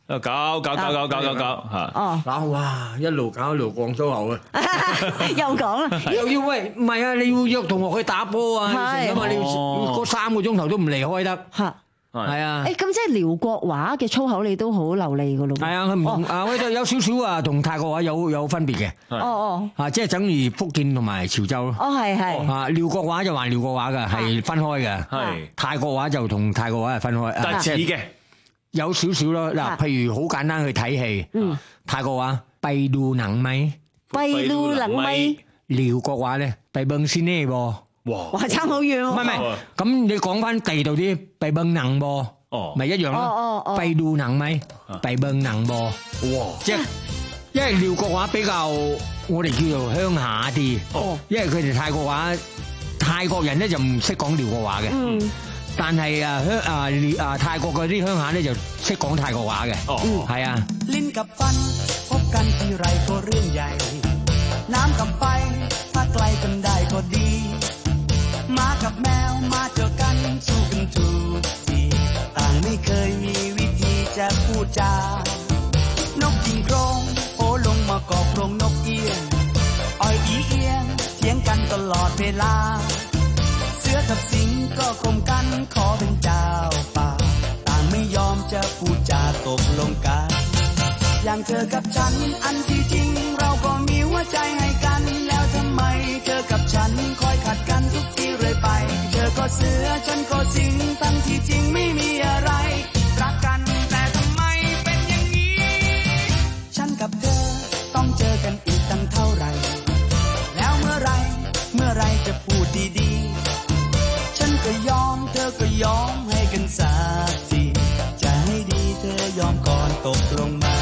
搞搞搞搞搞搞搞嚇。 哦， 搞哇，一路搞一路講粗口啊！ 又講啦， 又要喂，唔係啊，你要約同學去打波啊，成㗎嘛，你要嗰三個鐘頭都唔離開得。 嚇。 係啊， 誒咁即係寮國話嘅粗口你都好流利㗎咯。 係啊，佢唔同啊，喂，有少少啊，同泰國話有有分別嘅。 哦哦。 啊，即係等於福建同埋潮州咯。 哦，係係。 啊，寮國話就還寮國話㗎，係分開嘅。 係。泰國話就同泰國話係分開。 但係似嘅。 有少少咯，嗱，譬如好簡單去睇戲。嗯。泰國話閉路能咪？ 閉路能咪？ 寮國話咧閉崩先呢噃。 哇！ 哇，差好遠喎！ 唔係唔係，咁你講翻地道啲，閉崩能噃，哦，咪一樣咯。哦哦閉路能咪？閉崩能噃。哇！即係因為寮國話比較我哋叫做鄉下啲。哦。因為佢哋泰國話，泰國人咧就唔識講寮國話嘅。嗯。但係啊鄉啊啊泰國嗰啲鄉下咧就識講泰國話嘅。哦。係啊。 ลิ้นกับฟันพบกันทีไรก็เรื่องใหญ่น้ำกับไฟถ้าไกลกันได้ก็ดีหมากับแมวมาเจอกันสู้กันทุกทีต่างไม่เคยมีวิธีจะพูดจานกยิงโครงโอลงมาเกาะโครงนกเอี้ยงอ้อยอีเอียงเถียงกันตลอดเวลาเสือกับสิงก็ข่มกันขอเป็นเจ้าป่าต่างไม่ยอมจะพูดจาตกลงกันอย่างเธอกับฉันอันที่จริงเราก็มีหัวใจให้กันแล้วทำไมเธอกับฉันคอยขัดกันทุกทีเรื่อยไปเธอก็เสือฉันก็สิงทั้งที่จริงไม่มีอะไรรักกันแต่ทำไมเป็นอย่างนี้ฉันกับเธอต้องเจอกันอีกตั้งเท่าไหร่แล้วเมื่อไรเมื่อไรจะพูดดีๆฉันก็ยอมเธอก็ยอมให้กันสักทีจะให้ดีเธอยอมก่อนตกลงไหม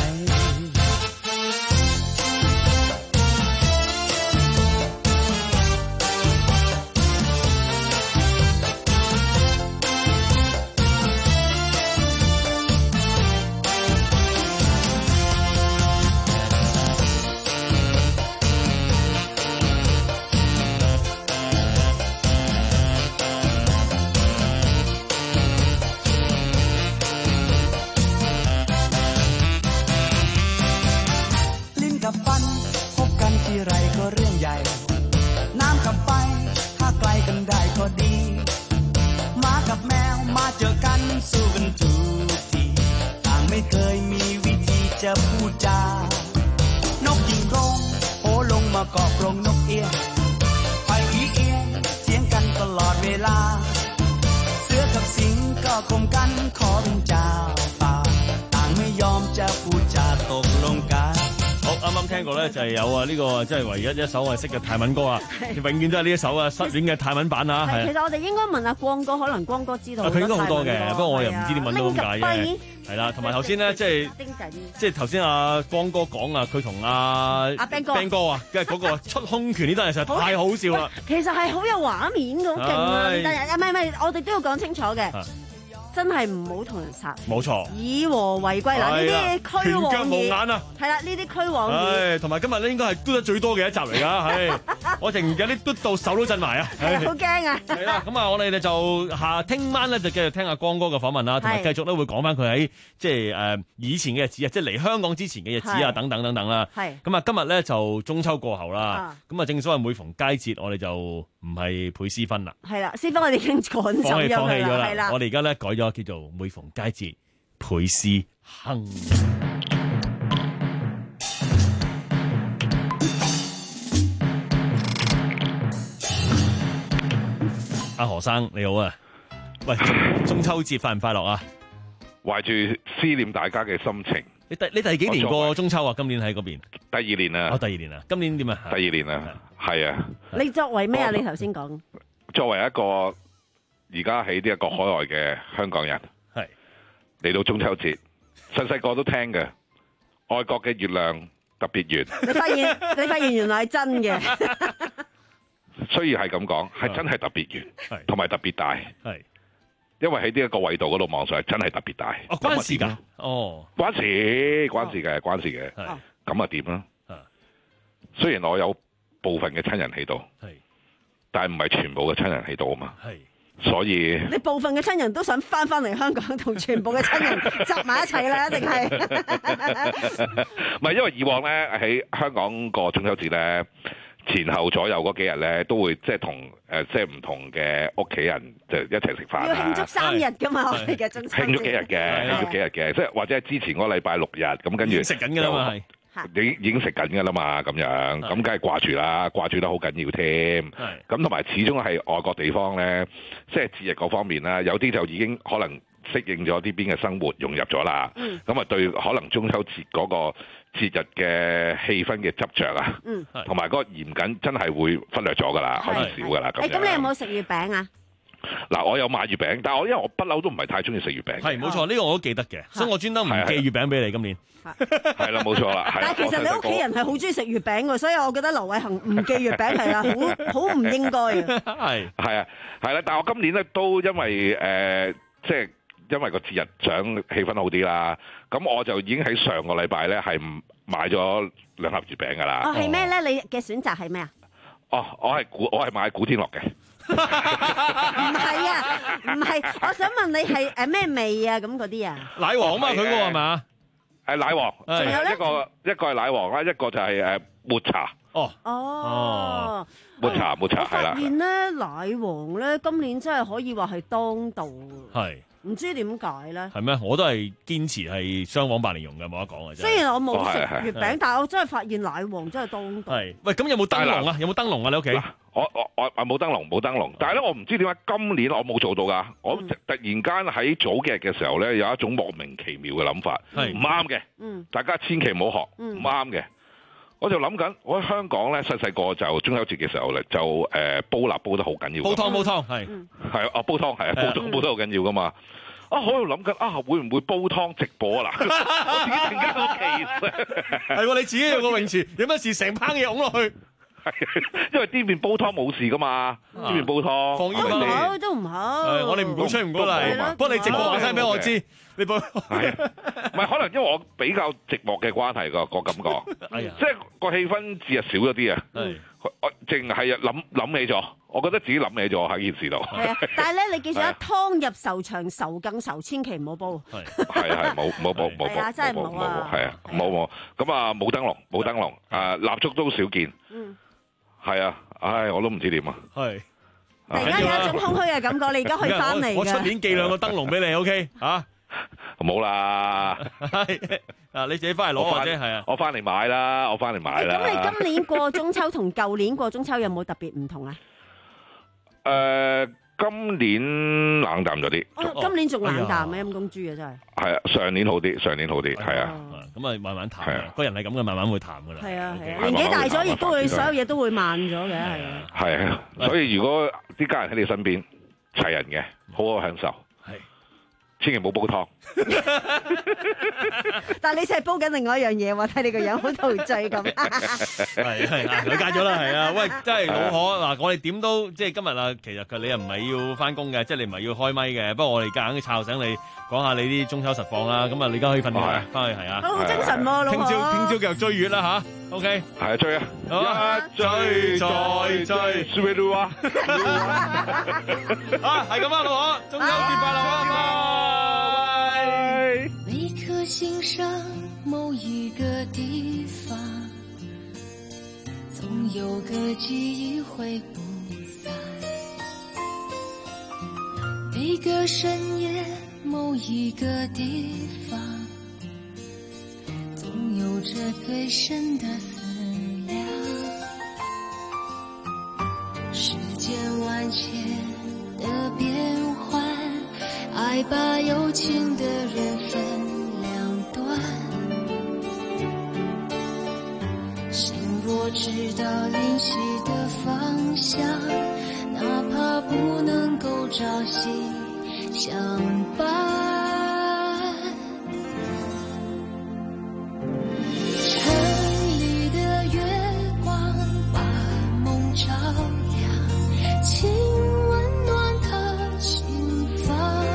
น้ำกับไฟถ้าไกลกันได้ก็ดีหมากับแมวมาเจอกันสู้กันทุกทีต่างไม่เคยมีวิธีจะพูดจานกยิงโครงโอลงมาเกาะโครงนกเอี้ยงไปอีเอียงเถียงกันตลอดเวลาเสือกับสิงก็ข่มกันขอเป็นเจ้าป่าต่างไม่ยอมจะพูดจาตกลงกัน好，啱啱聽過咧就係有啊呢個即係唯一一首我係識嘅泰文歌啊，永遠都係呢一首啊失戀嘅泰文版啊。係。 其實我哋應該問阿光哥，可能光哥知道。 佢應該好多嘅，不過我又唔知點揾到咁解嘅。係啦，同埋頭先咧即係即係頭先阿光哥講啊，佢同阿阿 Ben 哥 Ben 哥啊，跟住嗰個出空拳呢單嘢實在太好笑啦。 其實係好有畫面嘅，好勁啊！但係唔係唔係，我哋都要講清楚嘅。真係唔好同人殺， 冇錯， 以和為貴嗱，呢啲驅往拳腳無眼啊， 係啦，呢啲驅往語，同埋今日咧應該係嘟得最多嘅一集嚟㗎，係我突然有啲嘟到手都震埋啊， 係好驚啊！ 係啦，咁啊，我哋咧就下聽晚咧就繼續聽阿光哥嘅訪問啦，同埋繼續咧會講翻佢喺即係誒以前嘅日子啊，即係嚟香港之前嘅日子啊，等等等等啦。係咁啊，今日咧就中秋過後啦，咁啊正所謂每逢佳節，我哋就唔係配私分啦。 係啦，私分我哋已經趕走咗啦， 放棄咗啦，係啦， 我哋而家咧改咗。叫做每逢佳節倍思亨。阿何生你好啊，喂，中秋節快唔快樂啊？ 懷住思念大家嘅心情。 你第你第幾年過中秋啊？今年喺嗰邊？ 第二年啊。 哦，第二年啊。今年點啊？ 第二年啊，係啊。 你作為咩啊？你頭先講。 作為一個而家喺呢一個海外嘅香港人。嚟到中秋節，細細個都聽嘅，外國嘅月亮特別圓。 你發現你發現原來係真嘅。 雖然係咁講，係真係特別圓，同埋特別大。 係，因為喺呢一個緯度嗰度望上係真係特別大。 哦，關事㗎。哦， 關事，關事嘅，關事嘅。係。咁啊點啦？雖然我有部分嘅親人喺度，係，但係唔係全部嘅親人喺度啊嘛。係。 所以你部分嘅親人都想翻翻嚟香港，同全部嘅親人集埋一齊啦，一定係。 唔係因為以往咧喺香港個中秋節咧前後左右嗰幾日咧都會即係同誒即係唔同嘅屋企人就一齊食飯啦。 要慶祝生日㗎嘛，我哋嘅中秋節。 慶祝幾日嘅，慶祝幾日嘅，即係或者係之前嗰個禮拜六日咁，跟住食緊㗎啦嘛，係。 已已經食緊㗎啦嘛，咁樣咁梗係掛住啦，掛住得好緊要添。咁同埋始終係外國地方咧，即係節日嗰方面啦，有啲就已經可能適應咗呢邊嘅生活，融入咗啦。咁啊對可能中秋節嗰個節日嘅氣氛嘅執着啊，同埋嗰個嚴謹真係會忽略咗㗎啦，可以少㗎啦。 誒咁你有冇食月餅啊？ 嗱，我有買月餅，但係我因為我不嬲都唔係太中意食月餅。 係冇錯，呢個我都記得嘅，所以我專登唔寄月餅俾你今年。 係啦，冇錯啦。 但係其實你屋企人係好中意食月餅㗎，所以我覺得劉偉恒唔寄月餅係啊，好好唔應該啊。 係係啊，係啦，但係我今年咧都因為誒，即係因為個節日想氣氛好啲啦，咁我就已經喺上個禮拜咧係買咗兩盒月餅㗎啦。 哦，係咩咧？你嘅選擇係咩啊？ 哦，我係古我係買古天樂嘅。 唔係啊，唔係，我想問你係誒咩味啊？咁嗰啲啊？ 奶黃啊嘛，佢嗰個係嘛？ 誒奶黃， 仲有咧？ 一個一個係奶黃啦，一個就係誒抹茶。 哦哦， 抹茶抹茶係啦。 我發現咧奶黃咧今年真係可以話係當道。 係。 唔知點解咧？ 係咩？我都係堅持係雙黃白蓮蓉嘅，冇得講嘅。 雖然我冇食月餅，但係我真係發現奶黃真係當道。 係。喂，咁有冇燈籠啊？有冇燈籠啊？你屋企？ 我我我我冇燈籠，冇燈籠。但係咧，我唔知點解今年我冇做到㗎。我突然間喺早幾日嘅時候咧，有一種莫名其妙嘅諗法，唔啱嘅。嗯。大家千祈唔好學，唔啱嘅。我就諗緊，我喺香港咧細細個就中秋節嘅時候咧，就誒、呃、煲蠟煲得好緊要。 煲湯煲湯係係啊，煲湯係啊，煲湯煲得好緊要㗎嘛。啊，我喺度諗緊啊，會唔會煲湯直播啊？嗱，我自己突然間好奇係喎，你自己有個泳池，有乜事成烹嘢㧬落去？ 係，因為呢邊煲湯冇事噶嘛，呢邊煲湯放煙唔好都唔好。 我哋唔鼓吹唔鼓勵，不過你直播話聲俾我知，你煲係唔係可能因為我比較寂寞嘅關係個個感覺，即係個氣氛節日少咗啲啊。我淨係諗諗起咗，我覺得自己諗起咗喺件事度。 係啊，但係咧，你記住啊，湯入愁腸，愁更愁，千祈唔好煲。 係係係冇冇煲冇煲。 係啊，真係冇啊。 係啊，冇冇咁啊，冇燈籠冇燈籠，誒蠟燭都少見。嗯。係啊，唉，我都唔知點啊。 係。 突然間有一種空虛嘅感覺，你而家可以翻嚟嘅。 我出年寄兩個燈籠俾你 ，OK 嚇？ 冇啦。 啊！你自己翻嚟攞或者係啊？ 我翻嚟買啦，我翻嚟買啦。 咁你今年過中秋同舊年過中秋有冇特別唔同啊？ 誒，今年冷淡咗啲。 哦，今年仲冷淡咩？陰公豬啊，真係。 係啊，上年好啲，上年好啲，係啊。 咁啊，慢慢淡。係啊，個人係咁嘅，慢慢會淡噶啦。 係啊係啊，年紀大咗，亦都會所有嘢都會慢咗嘅，係啊。 係啊，所以如果啲家人喺你身邊，齊人嘅，好好享受。千祈唔好煲湯， 但係你淨係煲緊另外一樣嘢喎，睇你個樣好陶醉咁。 係係啊，佢戒咗啦，係啊，喂，真係老可嗱，我哋點都即係今日啊，其實佢你又唔係要翻工嘅，即係你唔係要開咪嘅，不過我哋夾硬吵醒你講下你啲中秋實況啦，咁啊，你而家可以瞓覺，翻去係啊， 好精神喎，老可。 聽朝聽朝繼續追月啦吓 ，OK， 係啊，追啊，一追再追 s w e e t 啊， 啊，係咁啊，老可，中秋節快樂啊！ 每顆心上某一個地方，總有個記憶會不散。每個深夜某一個地方，總有着最深的思量。世間萬千的變幻，愛把有情的人分兩端，心若知道靈犀的方向，哪怕不能夠朝夕相伴。城裡的月光把夢照亮，請溫暖他心房。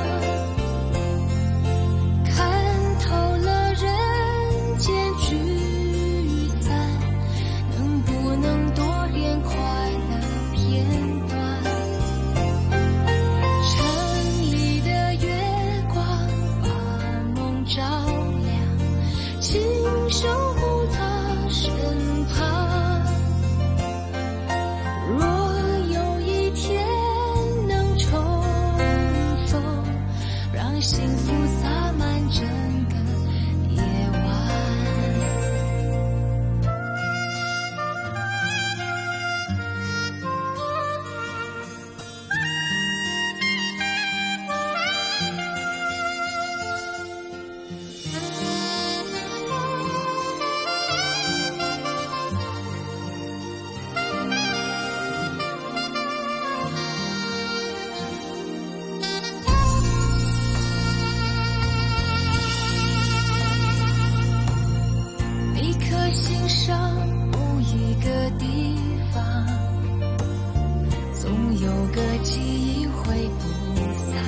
整个夜晚。每颗心上某一个地方，总有个记忆会不散。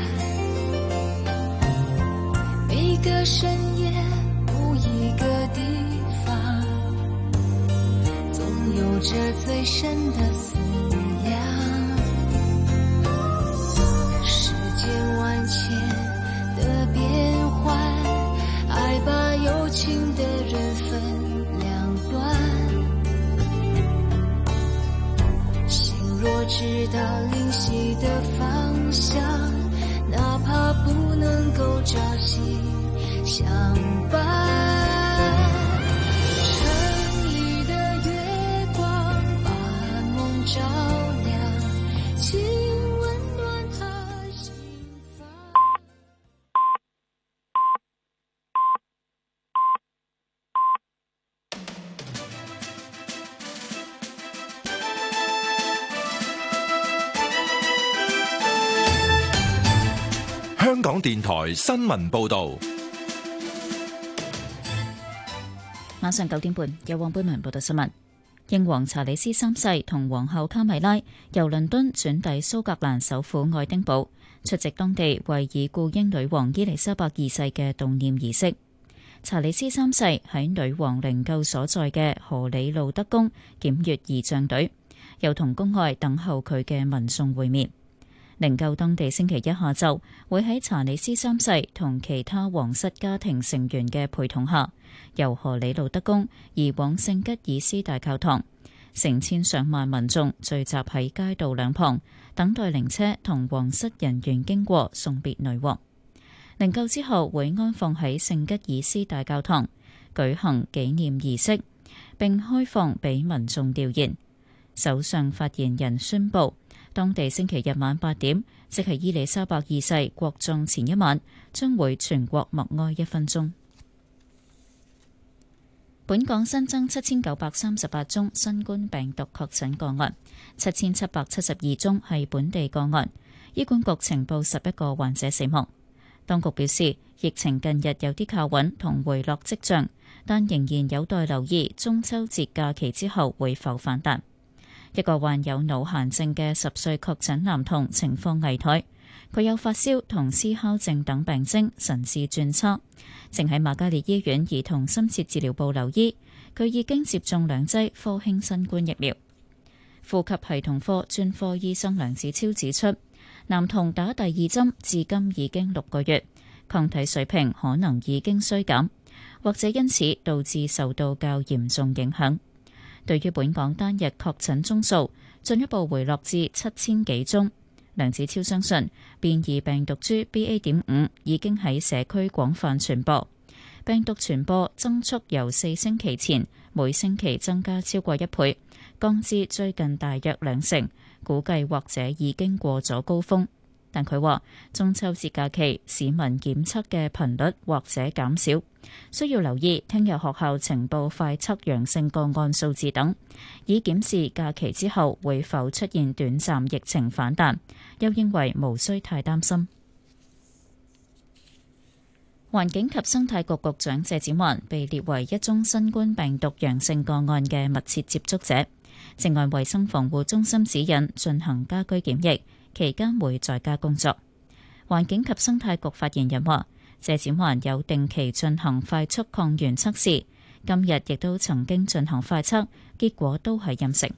每个深夜某一个地方，总有着最深的思量。世间万千的变幻，爱把有情的人分两端。心若知道灵犀的方向，哪怕不能够朝夕相伴。城里的月光把梦照亮，请温暖他心房。 香港電台新聞報導， 晚上九點半，有黃貝文報道新聞。英皇查理斯三世同皇后卡米拉由倫敦轉抵蘇格蘭首府愛丁堡，出席當地為已故英女王伊麗莎白二世嘅悼念儀式。查理斯三世喺女王靈柩所在嘅荷里路德宮檢閱儀仗隊，又同宮外等候佢嘅民眾會面。靈柩當地星期一下晝會喺查理斯三世同其他皇室家庭成員嘅陪同下，由荷里路德宮移往聖吉爾斯大教堂。成千上萬民眾聚集喺街道兩旁，等待靈車同皇室人員經過送別女王。靈柩之後會安放喺聖吉爾斯大教堂，舉行紀念儀式，並開放俾民眾弔唁。首相發言人宣布，當地星期日晚八點，即係伊麗莎白二世國葬前一晚，將會全國默哀一分鐘。本港新增七千九百三十八宗新冠病毒確診個案，七千七百七十二宗係本地個案。醫管局呈報十一個患者死亡。當局表示，疫情近日有啲靠穩同回落跡象，但仍然有待留意中秋節假期之後會否反彈。一個患有腦癇症嘅十歲確診男童情況危殆，佢有發燒同思考症等病徵，神志轉差，正喺瑪嘉烈醫院兒童深切治療部留醫。佢已經接種兩劑科興新冠疫苗。呼吸系統科專科醫生梁子超指出，男童打第二針至今已經六個月，抗體水平可能已經衰減，或者因此導致受到較嚴重影響。對於本港單日確診宗數進一步回落至七千幾宗，梁子超相信變異病毒株 B A 點五 已經喺社區廣泛傳播，病毒傳播增速由四星期前每星期增加超過一倍，降至最近大約兩成，估計或者已經過咗高峰。但佢話中秋節假期市民檢測嘅頻率或者減少，需要留意聽日學校呈報快測陽性個案數字等，以檢視假期之後會否出現短暫疫情反彈。又認為無需太擔心。環境及生態局局長謝展寰被列為一宗新冠病毒陽性個案嘅密切接觸者，正按衛生防護中心指引進行家居檢疫。期間會在家工作。環境及生態局發言人話，謝展寰有定期進行快速抗原測試，今日亦都曾經進行快測，結果都係陰性。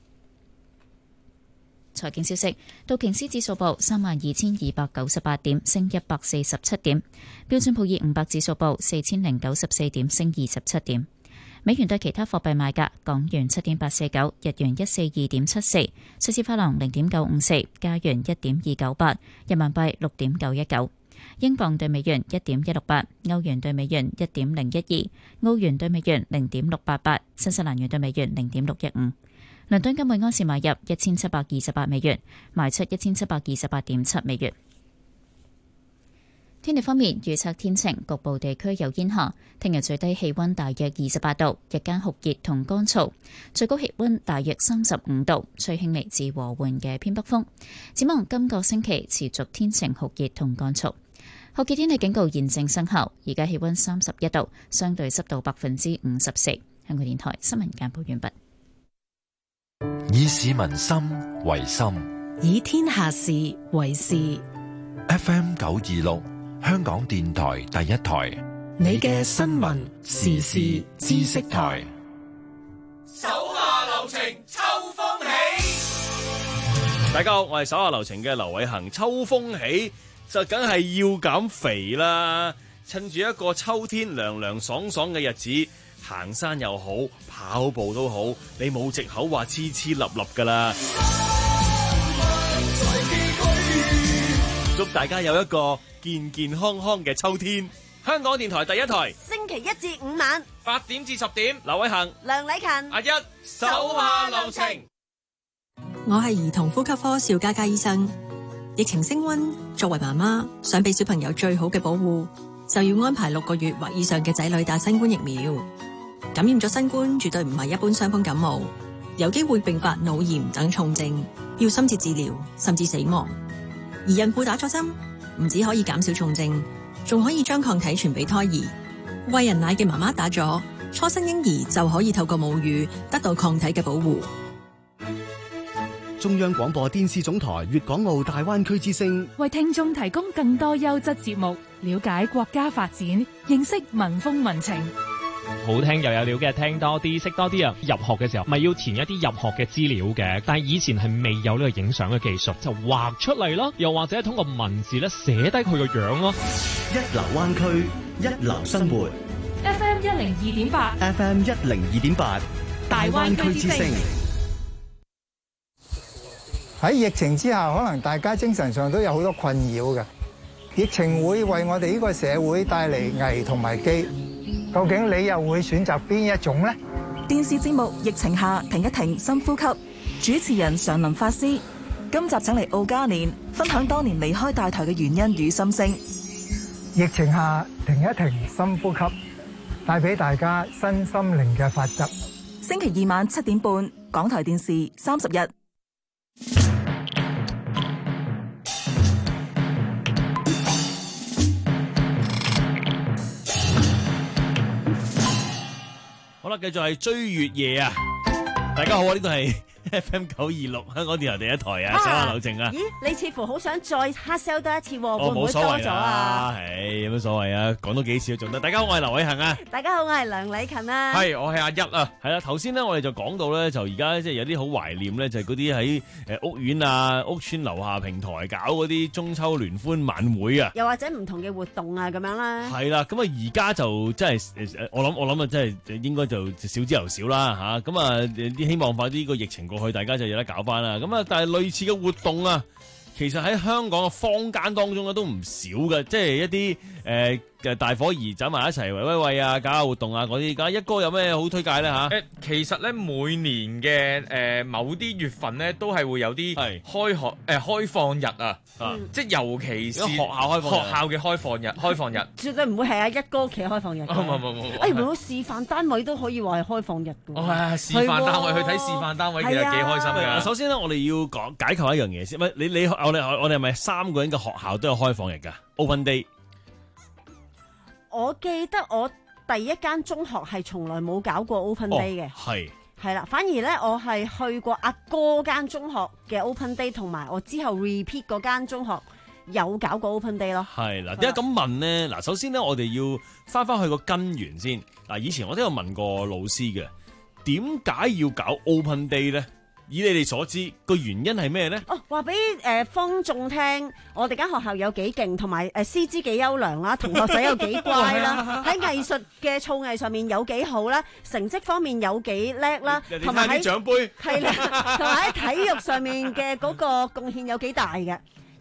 財經消息，道瓊斯指數報三萬二千二百九十八點，升一百四十七點；標準普爾五百指數報四千零九十四點，升二十七點。美元對其他貨幣賣價：港元七點八四九，日元一四二點七四，瑞士法郎零點九五四，加元一點二九八，人民幣六點九一九， 英鎊對美元一點一六八，歐元對美元一點零一二，澳元對美元零點六八八，新西蘭元對美元零點六一五。倫敦金每安士買入一千七百二十八美元，賣出一千七百二十八點七美元。天氣方面，預測天晴，局部地區有煙霞。聽日最低氣溫大約二十八度，日間酷熱同乾燥，最高氣溫大約三十五度，吹輕微至和緩嘅偏北風。展望今個星期持續天晴酷熱同乾燥。酷熱天氣警告現正生效，而家氣溫三十一度，相對濕度百分之五十四。香港電台新聞簡報完畢。 以市民心為心， 以天下事為事。 F M 九二六，香港電台第一台， 你嘅新聞時事知識台。 手下留情，秋風起。大家好，我係手下留情嘅劉偉恒。秋風起就梗係要減肥啦，趁住一個秋天涼涼爽爽嘅日子，行山又好，跑步都好，你冇藉口話黐黐立立噶啦。祝大家有一個健健康康嘅秋天。香港電台第一台， 星期一至五晚八點至十點，劉偉恒、 梁禮勤、 阿一，手下留情。 我係兒童呼吸科邵嘉嘉醫生。疫情升溫，作為媽媽想俾小朋友最好嘅保護，就要安排六個月或以上嘅仔女打新冠疫苗。感染咗新冠絕對唔係一般傷風感冒，有機會併發腦炎等重症，要深切治療甚至死亡。而孕婦打咗針，唔止可以減少重症，仲可以將抗體傳俾胎兒。餵人奶嘅媽媽打咗，初生嬰兒就可以透過母乳得到抗體嘅保護。 中央廣播電視總台粵港澳大灣區之聲， 為聽眾提供更多優質節目，了解國家發展，認識民風民情。 好聽又有料嘅，聽多啲，識多啲啊！入學嘅時候咪要填一啲入學嘅資料嘅，但係以前係未有呢個影相嘅技術，就畫出嚟咯，又或者通過文字咧寫低佢個樣咯。 一流灣區，一流生活。 F M 一零二點八 ，F M 一零二點八，大灣區之聲。 喺疫情之下，可能大家精神上都有好多困擾嘅。疫情會為我哋呢個社會帶嚟危同埋機。究竟你又會選擇邊一種呢？ 電視節目《疫情下停一停深呼吸》，主持人常林法師。今集請嚟奧嘉年分享當年離開大台嘅原因與心聲。 疫情下停一停深呼吸，帶俾大家身心靈嘅法則。 星期二晚七點半，港台電視三十一。 好啦，繼續係追月夜啊！大家好啊，呢度係 F M 九二六香港電台第一台啊，手下留情啊！ 咦，你似乎好想再 hard sell 多一次喎， 哦、 會唔會多咗啊？ 唉，有乜所謂啊？講多幾次都仲得。大家好，我係劉偉恒啊！ 大家好，我係梁禮勤啊！ 係，我係阿一啊！係啦，頭先咧我哋就講到咧，就而家即係有啲好懷念咧，就係嗰啲喺誒屋苑啊、屋邨樓下平台搞嗰啲中秋聯歡晚會啊， 又或者唔同嘅活動啊咁樣啦。 係啦，咁啊而家就真係誒，我諗我諗啊，真係應該就少之又少啦嚇。咁啊，啲希望快啲個疫情過去，大家就有得搞翻啦。咁啊，但係類似嘅活動啊，其實喺香港嘅坊間當中咧都唔少嘅，即係一啲誒嘅大伙兒走埋一齊，喂喂喂啊，搞下活動啊嗰啲。咁一哥有咩好推介咧嚇？ 誒，其實咧每年嘅誒、呃、某啲月份咧都係會有啲開學誒、呃、開放日啊，嗯、即係尤其是學校開放日學校嘅開放日，開放日絕對唔會係阿一哥屋企開放日。 唔唔唔唔， 哎，如果示範單位都可以話係開放日嘅。 哦，係示範單位去睇示範單位，其實幾開心嘅。 首先咧，我哋要講解構一樣嘢先。喂，你你我哋我哋係咪三個人嘅學校都有開放日㗎 ？Open Day。 我記得我第一間中學係從來冇搞過 Open Day 嘅， 係係啦，反而咧我係去過阿哥間中學嘅 Open Day，同埋我之後 repeat 嗰間中學有搞過 Open Day 咯。 係啦，點解咁問咧？嗱，首先咧，我哋要翻翻去個根源先。嗱，以前我都有問過老師嘅，點解要搞 Open Day 咧？以你哋所知，個原因係咩咧？ 哦，話俾誒方眾聽，我哋間學校有幾勁，同埋誒師資幾優良啦，同學仔有幾乖啦，喺藝術嘅造藝上面有幾好啦，成績方面有幾叻啦，同埋喺獎杯係啦，同埋喺體育上面嘅嗰個貢獻有幾大嘅。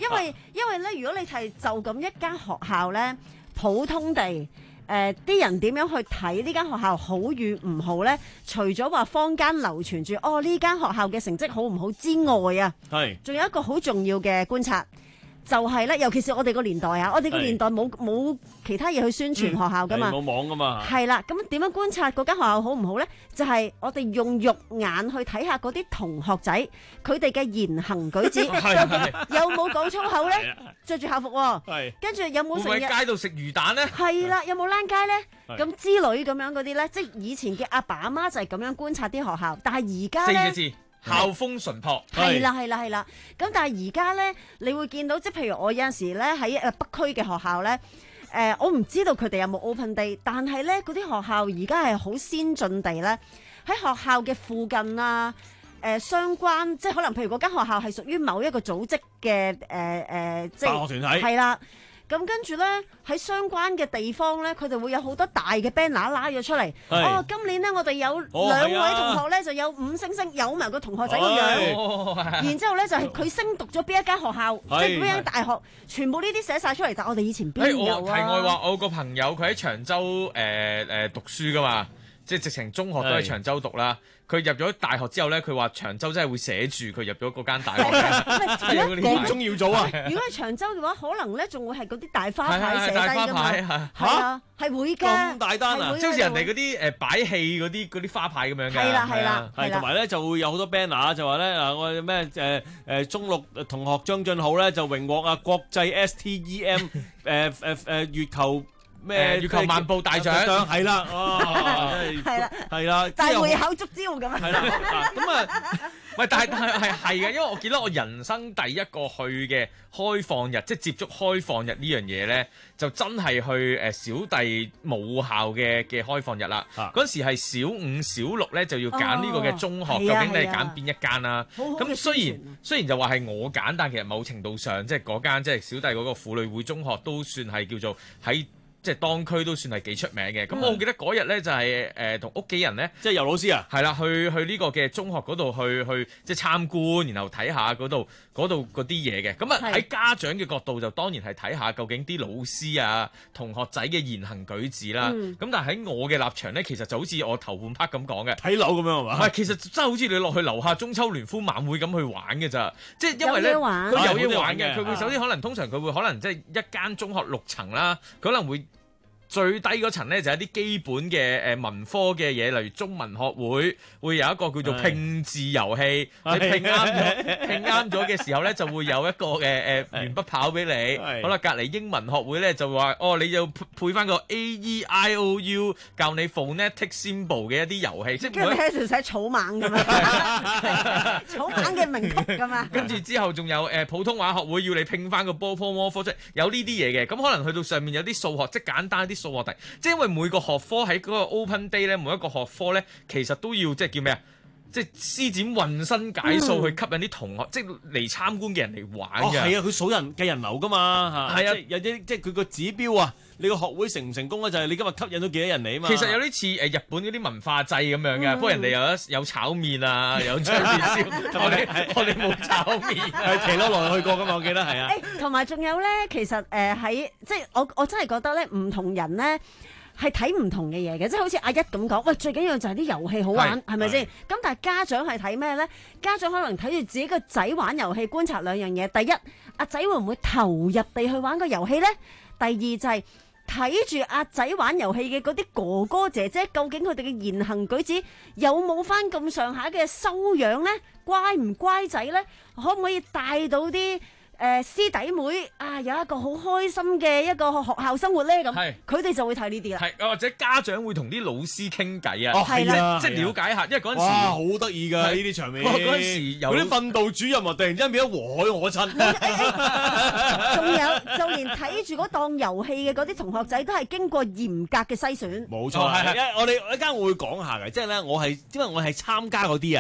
因為因為咧，如果你係就咁一間學校咧，普通地誒啲、呃、人點樣去睇呢間學校好與唔好咧？除咗話坊間流傳住哦呢間學校嘅成績好唔好之外啊，係仲有一個好重要嘅觀察。就係咧，尤其是我哋個年代啊，我哋個年代冇冇其他嘢去宣傳學校噶嘛， 冇網噶嘛。 係啦，咁點樣觀察嗰間學校好唔好咧？就係、是、我哋用肉眼去睇下嗰啲同學仔佢哋嘅言行舉止，有冇講粗口咧？着住校服喎，跟住有冇成日會喺街度食魚蛋咧？ 係啦，有冇躝街咧？咁之類咁樣嗰啲咧，即係以前嘅阿爸阿媽就係咁樣觀察啲學校，但係而家咧。 四個字校風純樸， 係啦係啦係啦，咁但係而家咧，你會見到即係譬如我有陣時咧喺誒北區嘅學校咧，誒、呃、我唔知道佢哋有冇 open day，但係咧嗰啲學校而家係好先進地咧喺學校嘅附近啊，誒、呃、相關即係可能譬如嗰間學校係屬於某一個組織嘅誒誒，即係辦學團體係啦。咁跟住咧喺相關嘅地方咧，佢哋會有好多大嘅 banner 拉咗出嚟。哦，今年咧我哋有兩位同學咧、哦、就有五星星，有埋個同學仔個樣。哦、然之後咧就係佢升讀咗邊一間學校，即係邊間大學，全部呢啲寫晒出嚟。但係我哋以前邊有啊？ 題外話，我個朋友佢喺長洲誒誒、呃呃、讀書噶嘛，即係直情中學都喺長洲讀啦。佢入咗大學之後咧，佢話長洲真係會寫住佢入咗嗰間大學嘅。 如果光宗耀祖啊！ 如果係長洲嘅話，可能咧仲會係嗰啲大花牌寫低㗎嘛。係啊，係會㗎。 咁大單啊！ 即係好似人哋嗰啲誒擺戲嗰啲嗰啲花牌咁樣嘅。 係啦係啦， 係同埋咧就會有好多 banner 就話咧嗱，我哋咩誒誒中六同學張俊浩咧就榮獲啊國際 S T E M 誒誒誒月球。咩月球漫步大獎係啦， 係啦， 係啦， 大會考足招咁啊！ 係啦，咁啊， 喂，但係但係係係嘅，因為我記得我人生第一個去嘅開放日，即係接觸開放日呢樣嘢咧，就真係去誒小弟母校嘅嘅開放日啦。嗰時係小五小六咧就要揀呢個嘅中學，究竟你係揀邊一間啊？咁雖然雖然就話係我揀，但其實某程度上即係嗰間即係小弟嗰個婦女會中學都算係叫做喺。即係當區都算係幾出名嘅，咁、嗯、我記得嗰日咧就係誒同屋企人咧， 即係游老師啊， 係啦，去去呢個嘅中學嗰度去去即係參觀，然後睇下嗰度嗰度嗰啲嘢嘅。咁啊喺家長嘅角度就當然係睇下究竟啲老師啊、同學仔嘅言行舉止啦。咁、嗯、但係喺我嘅立場咧，其實就好似我頭半 part 咁講嘅， 睇樓咁樣係嘛？ 唔係，其實真係好似你落去樓下中秋聯歡晚會咁去玩嘅咋，即係因為咧佢有嘢玩嘅，佢會首先可能通常佢會可能即係一間中學六層啦，佢可能會。最低嗰層咧就係一啲基本嘅誒文科嘅嘢，例如中文學會會有一個叫做拼字遊戲，你拼啱咗拼啱咗嘅時候咧就會有一個誒誒鉛筆跑俾你。好啦，隔離英文學會咧就話哦，你要配翻個 A E I O U 教你 phonetic symbol 嘅一啲遊戲，即係跟住喺度寫草蜢咁啊，草蜢嘅名曲咁啊。 跟住之後仲有誒普通話學會要你拼翻個波波摩科，即係有呢啲嘢嘅。咁可能去到上面有啲數學，即係簡單啲。數學題，即係因為每個學科喺嗰個 open day 咧，每一個學科咧，其實都要即係叫咩啊？即係施展渾身解數去吸引啲同學，嗯、即係嚟參觀嘅人嚟玩嘅。 係啊，佢數人計人流噶嘛嚇。係啊，有啲即係佢個指標啊，你個學會成唔成功咧，就係你今日吸引到幾多人嚟啊嘛。 其實有啲似誒日本嗰啲文化祭咁樣嘅，嗯、不過人哋有有炒麵啊，有吹麵燒，我哋我哋冇炒麵。 係奇羅來去過噶嘛，我記得係啊。 誒，同埋仲有咧，其實誒喺、呃、即係我我真係覺得咧，唔同人咧。係睇唔同嘅嘢嘅，即係好似阿一咁講，喂，最緊要就係啲遊戲好玩，係咪先？咁但係家長係睇咩咧？家長可能睇住自己個仔玩遊戲，觀察兩樣嘢。第一，阿仔會唔會投入地去玩個遊戲咧？第二就係睇住阿仔玩遊戲嘅嗰啲哥哥姐姐，究竟佢哋嘅言行舉止有冇翻咁上下嘅修養咧？乖唔乖仔咧？可唔可以帶到啲？誒、呃、師弟妹啊，有一個好開心嘅一個學校生活咧，咁佢哋就會睇呢啲啦。 係，或者家長會同啲老師傾偈啊， 哦係啊， 即係了解下，因為嗰陣時哇好得意㗎呢啲場面。 嗰陣時有啲訓導主任啊，突然之間變咗和藹可親。 仲有就連睇住嗰檔遊戲嘅嗰啲同學仔都係經過嚴格嘅篩選。 冇錯，係係、哦，我哋一間我會講下嘅，即係咧，我係因為我係參加嗰啲啊。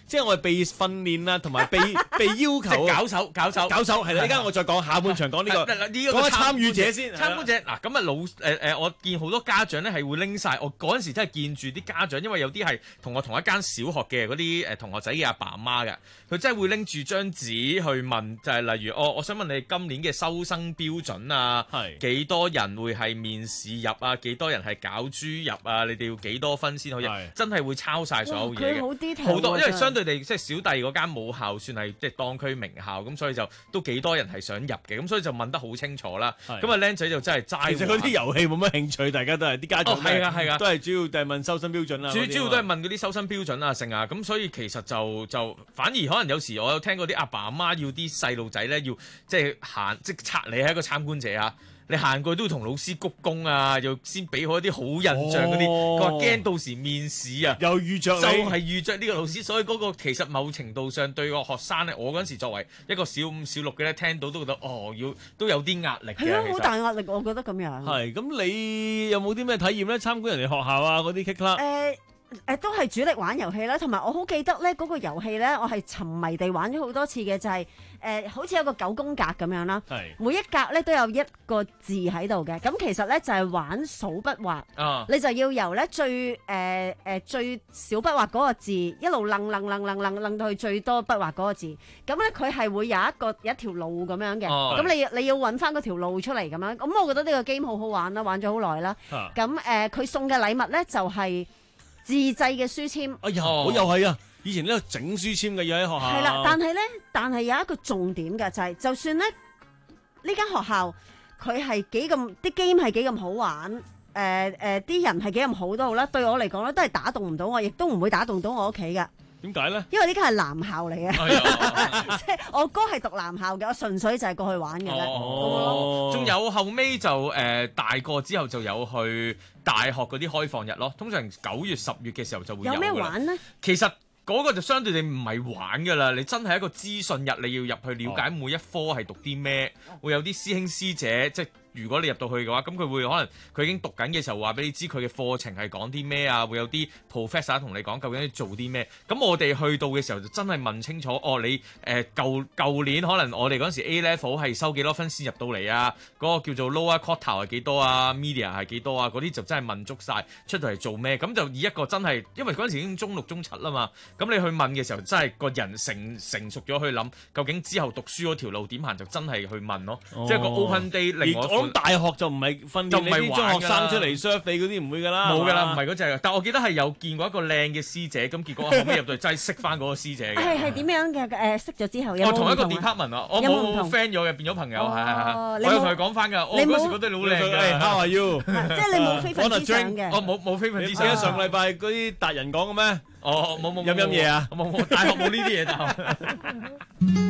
即係我係被訓練啊，同埋被被要求搞手搞手搞手係啦。依家我再講下半場講呢個講下參與者先。 參觀者嗱，咁啊老誒誒，我見好多家長咧係會拎晒。我嗰陣時真係見住啲家長，因為有啲係同我同一間小學嘅嗰啲誒同學仔嘅阿爸阿媽嘅，佢真係會拎住張紙去問，就係、是、例如哦，我想問你今年嘅收生標準啊，係幾多人會係面試入啊？幾多人係攪珠入啊？你哋要幾多分先可以？真係會抄晒所有嘢嘅，好多，因為相對地即係小弟嗰間母校算係即係當區名校，咁所以就都幾多人係想入嘅，咁所以就問得好清楚啦。咁啊僆仔就真係齋。 其實嗰啲遊戲冇乜興趣，大家都係啲家長哦，係啊係啊， 都係主要就係問收生標準啦。 主主要都係問嗰啲收生標準啊，成啊，咁所以其實就就反而可能有時我有聽過啲阿爸阿媽要啲細路仔咧要即係行即係拆你係一個參觀者啊。你行過去都要同老師鞠躬啊，又先俾好一啲好印象嗰啲，佢話驚到時面試啊， 又遇着你， 就係遇着呢個老師，所以嗰個其實某程度上對個學生咧，我嗰陣時作為一個小五小六嘅咧，聽到都覺得哦，要都有啲壓力嘅， 係啊，好大壓力，我覺得咁樣。 係，咁你有冇啲咩體驗咧？參觀人哋學校啊，嗰啲 kick 啦。 誒。誒、呃、都係主力玩遊戲啦，同埋我好記得咧嗰、那個遊戲咧，我係沉迷地玩咗好多次嘅，就係、是、誒、呃、好似有個九宮格咁樣啦，每一格咧都有一個字喺度嘅，咁其實咧就係、是、玩數筆畫，啊、你就要由咧最誒誒、呃呃、最少筆畫嗰個字一路楞楞楞楞楞楞到去最多筆畫嗰個字，咁咧佢係會有一個有一條路咁樣嘅，咁、啊、你你要揾翻嗰條路出嚟咁樣，咁我覺得呢個 game 好好玩啦，玩咗好耐啦，咁誒佢送嘅禮物咧就係、是。自製嘅書籤， 哎呀，我又係啊！以前呢度整書籤嘅嘢喺學校。 係啦，但係咧，但係有一個重點嘅就係、是，就算咧呢間學校佢係幾咁啲 game 係幾咁好玩，誒誒啲人係幾咁好都好啦，對我嚟講咧都係打動唔到我，亦都唔會打動到我屋企嘅。 點解咧？ 因為呢間係男校嚟嘅，即係我哥係讀男校嘅，我純粹就係過去玩嘅啫。 哦，仲有後尾就誒、呃、大個之後就有去大學嗰啲開放日咯。通常九月十月嘅時候就會有。有咩玩呢？其實嗰個就相對地唔係玩㗎啦，你真係一個資訊日，你要入去了解每一科係讀啲咩，哦、會有啲師兄師姐即係。如果你入到去嘅話，咁佢會可能佢已經讀緊嘅時候話俾你知佢嘅課程係講啲咩啊，會有啲 professor 同你講究竟要做啲咩。咁我哋去到嘅時候就真係問清楚，哦你誒舊舊年可能我哋嗰陣時 A level 係收幾多分先入到嚟啊？嗰、那個叫做 lower quarter 係幾多啊 ？media 係幾多啊？嗰啲就真係問足晒出到嚟做咩？咁就以一個真係，因為嗰陣時已經中六中七啦嘛。咁你去問嘅時候，真係個人成成熟咗去諗，究竟之後讀書嗰條路點行，就真係去問咯。哦、即係個 open day 另外。咁大學就唔係訓練你啲中學生出嚟 serve 你嗰啲唔會㗎啦， 冇㗎啦，唔係嗰隻。但我記得係有見過一個靚嘅師姐，咁結果後尾入到去真係識翻嗰個師姐嘅。 係係點樣嘅？誒識咗之後有冇唔同？ 我同一個 department 啊，我冇 friend 咗嘅，變咗朋友，係係係。我有同佢講翻㗎，我嗰時覺得你好靚嘅。 How are you？ 即係你冇非分之想嘅。 我冇冇非分之想。 你記得上禮拜嗰啲達人講嘅咩？ 哦，冇冇飲飲嘢啊！ 冇冇，大學冇呢啲嘢就。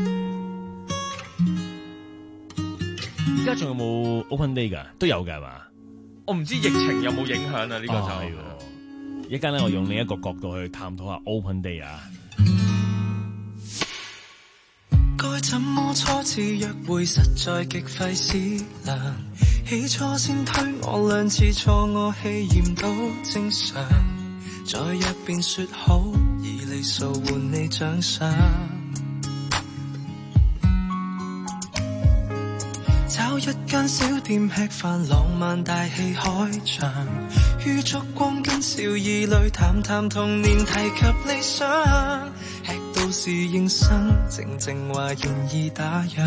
而家仲有冇 open day 㗎？都有㗎係嘛？ 我唔知疫情有冇影響啊？呢、呢個就係、 哦。一間咧，我用另一個角度去探討下 open day 啊。 該怎麼初次約會，實在極費思量。起初先推我兩次錯，我氣焰都正常。再約便説好，以禮數換你獎賞。找一間小店吃飯，浪漫大戲開場，於燭光跟笑意裏談談童年，提及理想，吃到侍應生，靜靜話願意打烊。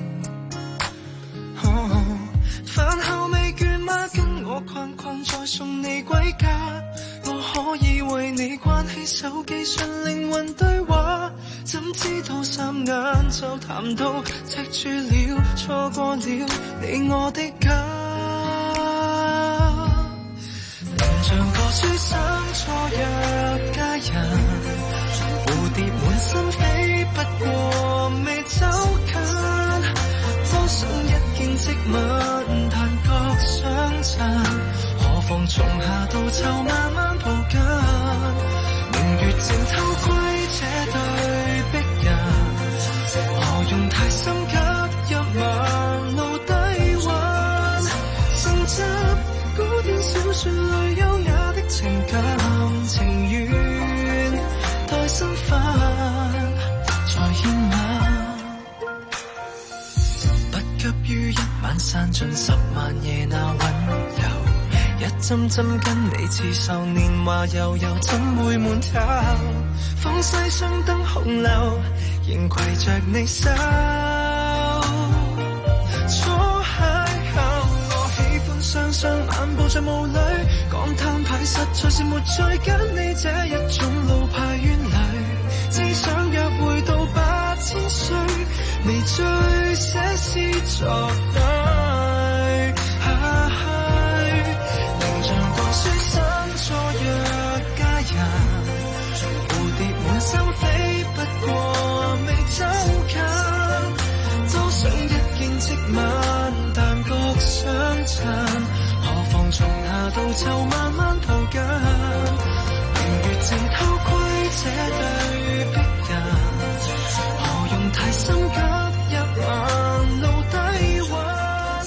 哦，飯後未倦嗎？跟我困困再送你歸家，我可以為你關起手機，純靈魂對話。怎知道三眼就談到赤柱了，錯過了你我的家。能像個書生初約佳人，蝴蝶滿身飛，不過未走近。多想一見即吻，但覺相襯，何妨從夏到秋慢慢抱緊。明月正偷窺這對璧人，何用太心急入晚露低溫。承襲古典小説裏優雅的情感，情願待身份。 散盡十萬夜那溫柔，一針針跟你刺繡，年華悠悠怎會滿透？風西雙燈紅樓，仍攜着你手。初邂逅，我喜歡雙雙漫步在霧裏，講攤牌實在是沒趣，跟你這一種老派冤侶，只想約會到八千歲，未醉寫詩作對。凝像個書生錯約佳人，蝴蝶滿心飛，不過未走近，都想一見即吻，但覺相襯，何妨從夏到秋慢慢抱緊，明月靜偷窺這對璧人，何用太心急入眼路低溫。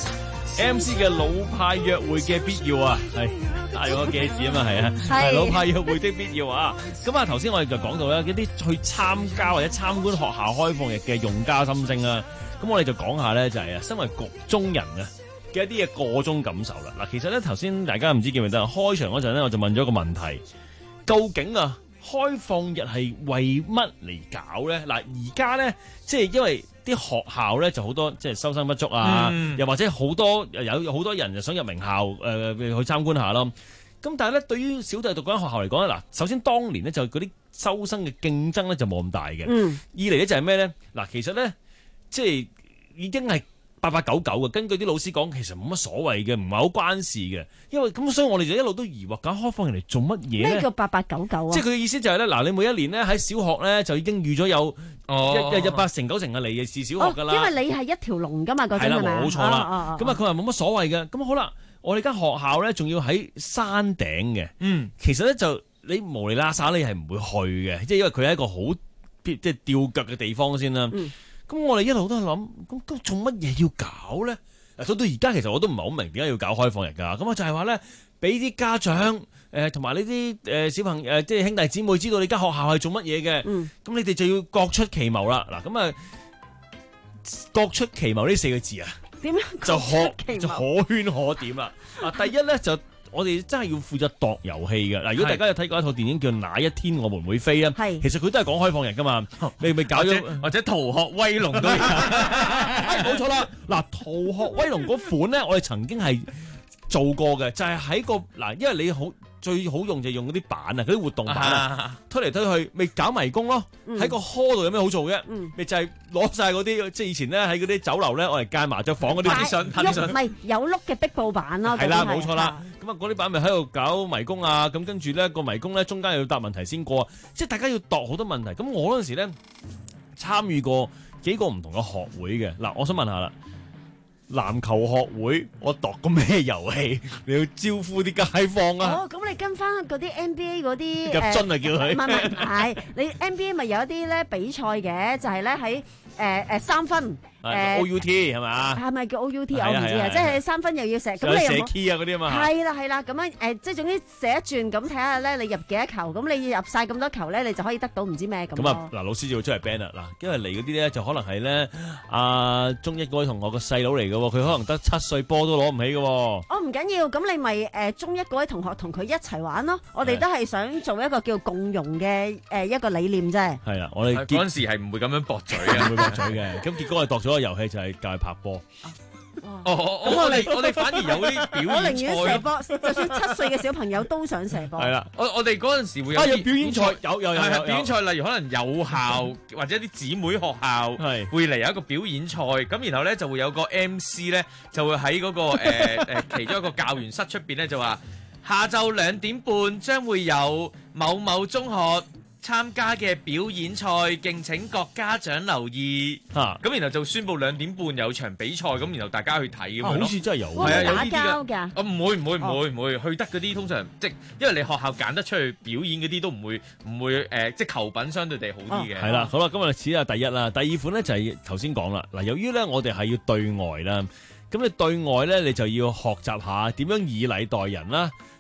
M C 嘅老派約會嘅必要啊，係帶咗個記字啊嘛，係啊，係老派約會的必要啊。咁啊，頭先我哋就講到咧一啲去參加或者參觀學校開放日嘅用家心聲啊。咁我哋就講下咧，就係啊，身為局中人啊嘅一啲嘅個中感受啦。嗱，其實咧頭先大家唔知記唔記得，開場嗰陣咧我就問咗個問題，究竟啊開放日係為乜嚟搞咧？嗱，而家咧即係因為啲學校咧就好多即係收生不足啊，嗯、又或者好多有好多人就想入名校誒、呃、去參觀下咯。咁但係咧對於小弟讀嗰間學校嚟講咧，嗱，首先當年咧就嗰啲收生嘅競爭咧就冇咁大嘅。嗯、二嚟咧就係咩咧？嗱，其實咧即係已經係八八九九嘅。根據啲老師講，其實冇乜所謂嘅，唔係好關事嘅。因為咁，所以我哋就一路都疑惑搞開放日嚟做乜嘢咧？ 咩叫八八九九啊？ 即係佢嘅意思就係咧，嗱，你每一年咧喺小學咧就已經預咗有一一一八成九成嘅嚟嘅是小學㗎啦、 哦。因為你係一條龍㗎嘛，嗰陣係咪？ 係啦，冇錯啦。咁啊，佢話冇乜所謂嘅。咁好啦，我哋間學校咧仲要喺山頂嘅。嗯，其實咧就你無厘啦撒你係唔會去嘅，即係因為佢係一個好即係吊腳嘅地方先啦。嗯。咁我哋一路都係諗，咁咁做乜嘢要搞咧？到到而家其實我都唔係好明點解要搞開放日㗎。咁啊就係話咧，俾啲家長誒同埋呢啲誒小朋友誒即係兄弟姊妹知道你間學校係做乜嘢嘅。嗯。咁你哋就要各出奇謀啦。嗱，咁啊各出奇謀呢四個字啊， 點樣就可就可圈可點啦。啊，第一咧就。我哋真係要負責度遊戲嘅嗱，如果大家有睇過一套電影叫《哪一天我們會飛》啊，其實佢都係講開放日㗎嘛，你咪搞咗或者《逃學威龍》都有， 冇錯啦。嗱，《逃學威龍》嗰款咧，我哋曾經係做過嘅，就係、是、喺個嗱，因為你好最好用就係用嗰啲板啊，嗰啲活動板啊，推嚟推去，咪搞迷宮咯。喺、嗯、個殼度有咩好做嘅？咪、嗯、就係攞晒嗰啲，即係以前咧喺嗰啲酒樓咧，我哋間麻雀房嗰啲啲相，拍啲相， 唔係有碌嘅壁布板咯。 係啦，冇錯啦。咁啊，嗰啲板咪喺度搞迷宮啊，咁跟住咧個迷宮咧中間又要答問題先過，即係大家要度好多問題。咁我嗰陣時咧參與過幾個唔同嘅學會嘅。嗱，我想問下啦。籃球學會，我度個咩遊戲？你要招呼啲街坊啊？ 哦，咁你跟翻嗰啲 N B A 嗰啲入樽啊，叫佢。 唔係唔係，你 N B A 咪有一啲咧比賽嘅，就係咧喺誒誒三分。 誒 O U T 係咪？ 係咪叫 O U T 我唔知啊，即係三分又要射，咁你射 key 啊嗰啲啊嘛。 係啦係啦，咁樣誒，即係總之射一轉咁睇下咧，你入幾多球？咁你入晒咁多球咧，你就可以得到唔知咩咁。 咁啊嗱，老師就會出嚟 ban 啦嗱，因為嚟嗰啲咧就可能係咧阿中一嗰位同學個細佬嚟嘅喎，佢可能得七歲波都攞唔起嘅喎。 哦，唔緊要，咁你咪誒中一嗰位同學同佢一齊玩咯。我哋都係想做一個叫共融嘅誒一個理念啫。 係啦，我哋嗰陣時係唔會咁樣駁嘴嘅， 唔會駁嘴嘅。咁結果我哋度咗個遊戲就係教佢拍波。 哦，咁我哋我哋反而有啲表演賽。 我寧願射波，就算七歲嘅小朋友都想射波。 係啦， 我我哋嗰陣時會有啲表演賽，有有有有表演賽，例如可能有校或者啲姊妹學校係會嚟有一個表演賽，咁然後咧就會有個 M C 咧就會喺嗰個誒誒其中一個教員室出邊咧就話下晝兩點半將會有某某中學參加嘅表演賽，敬請各家長留意。嚇、啊，咁然後就宣佈兩點半有場比賽，咁然後大家去睇咁樣咯。 好似真係有， 係啊，有呢啲㗎。 啊，唔會唔會唔會唔會去得嗰啲通常即係因為你學校揀得出去表演嗰啲都唔會唔會誒、呃，即係球品相對地好啲嘅。 係啦、哦，好啦，今日始下第一啦，第二款咧就係頭先講啦。嗱，由於咧我哋係要對外啦，咁你對外咧你就要學習下點樣以禮待人啦。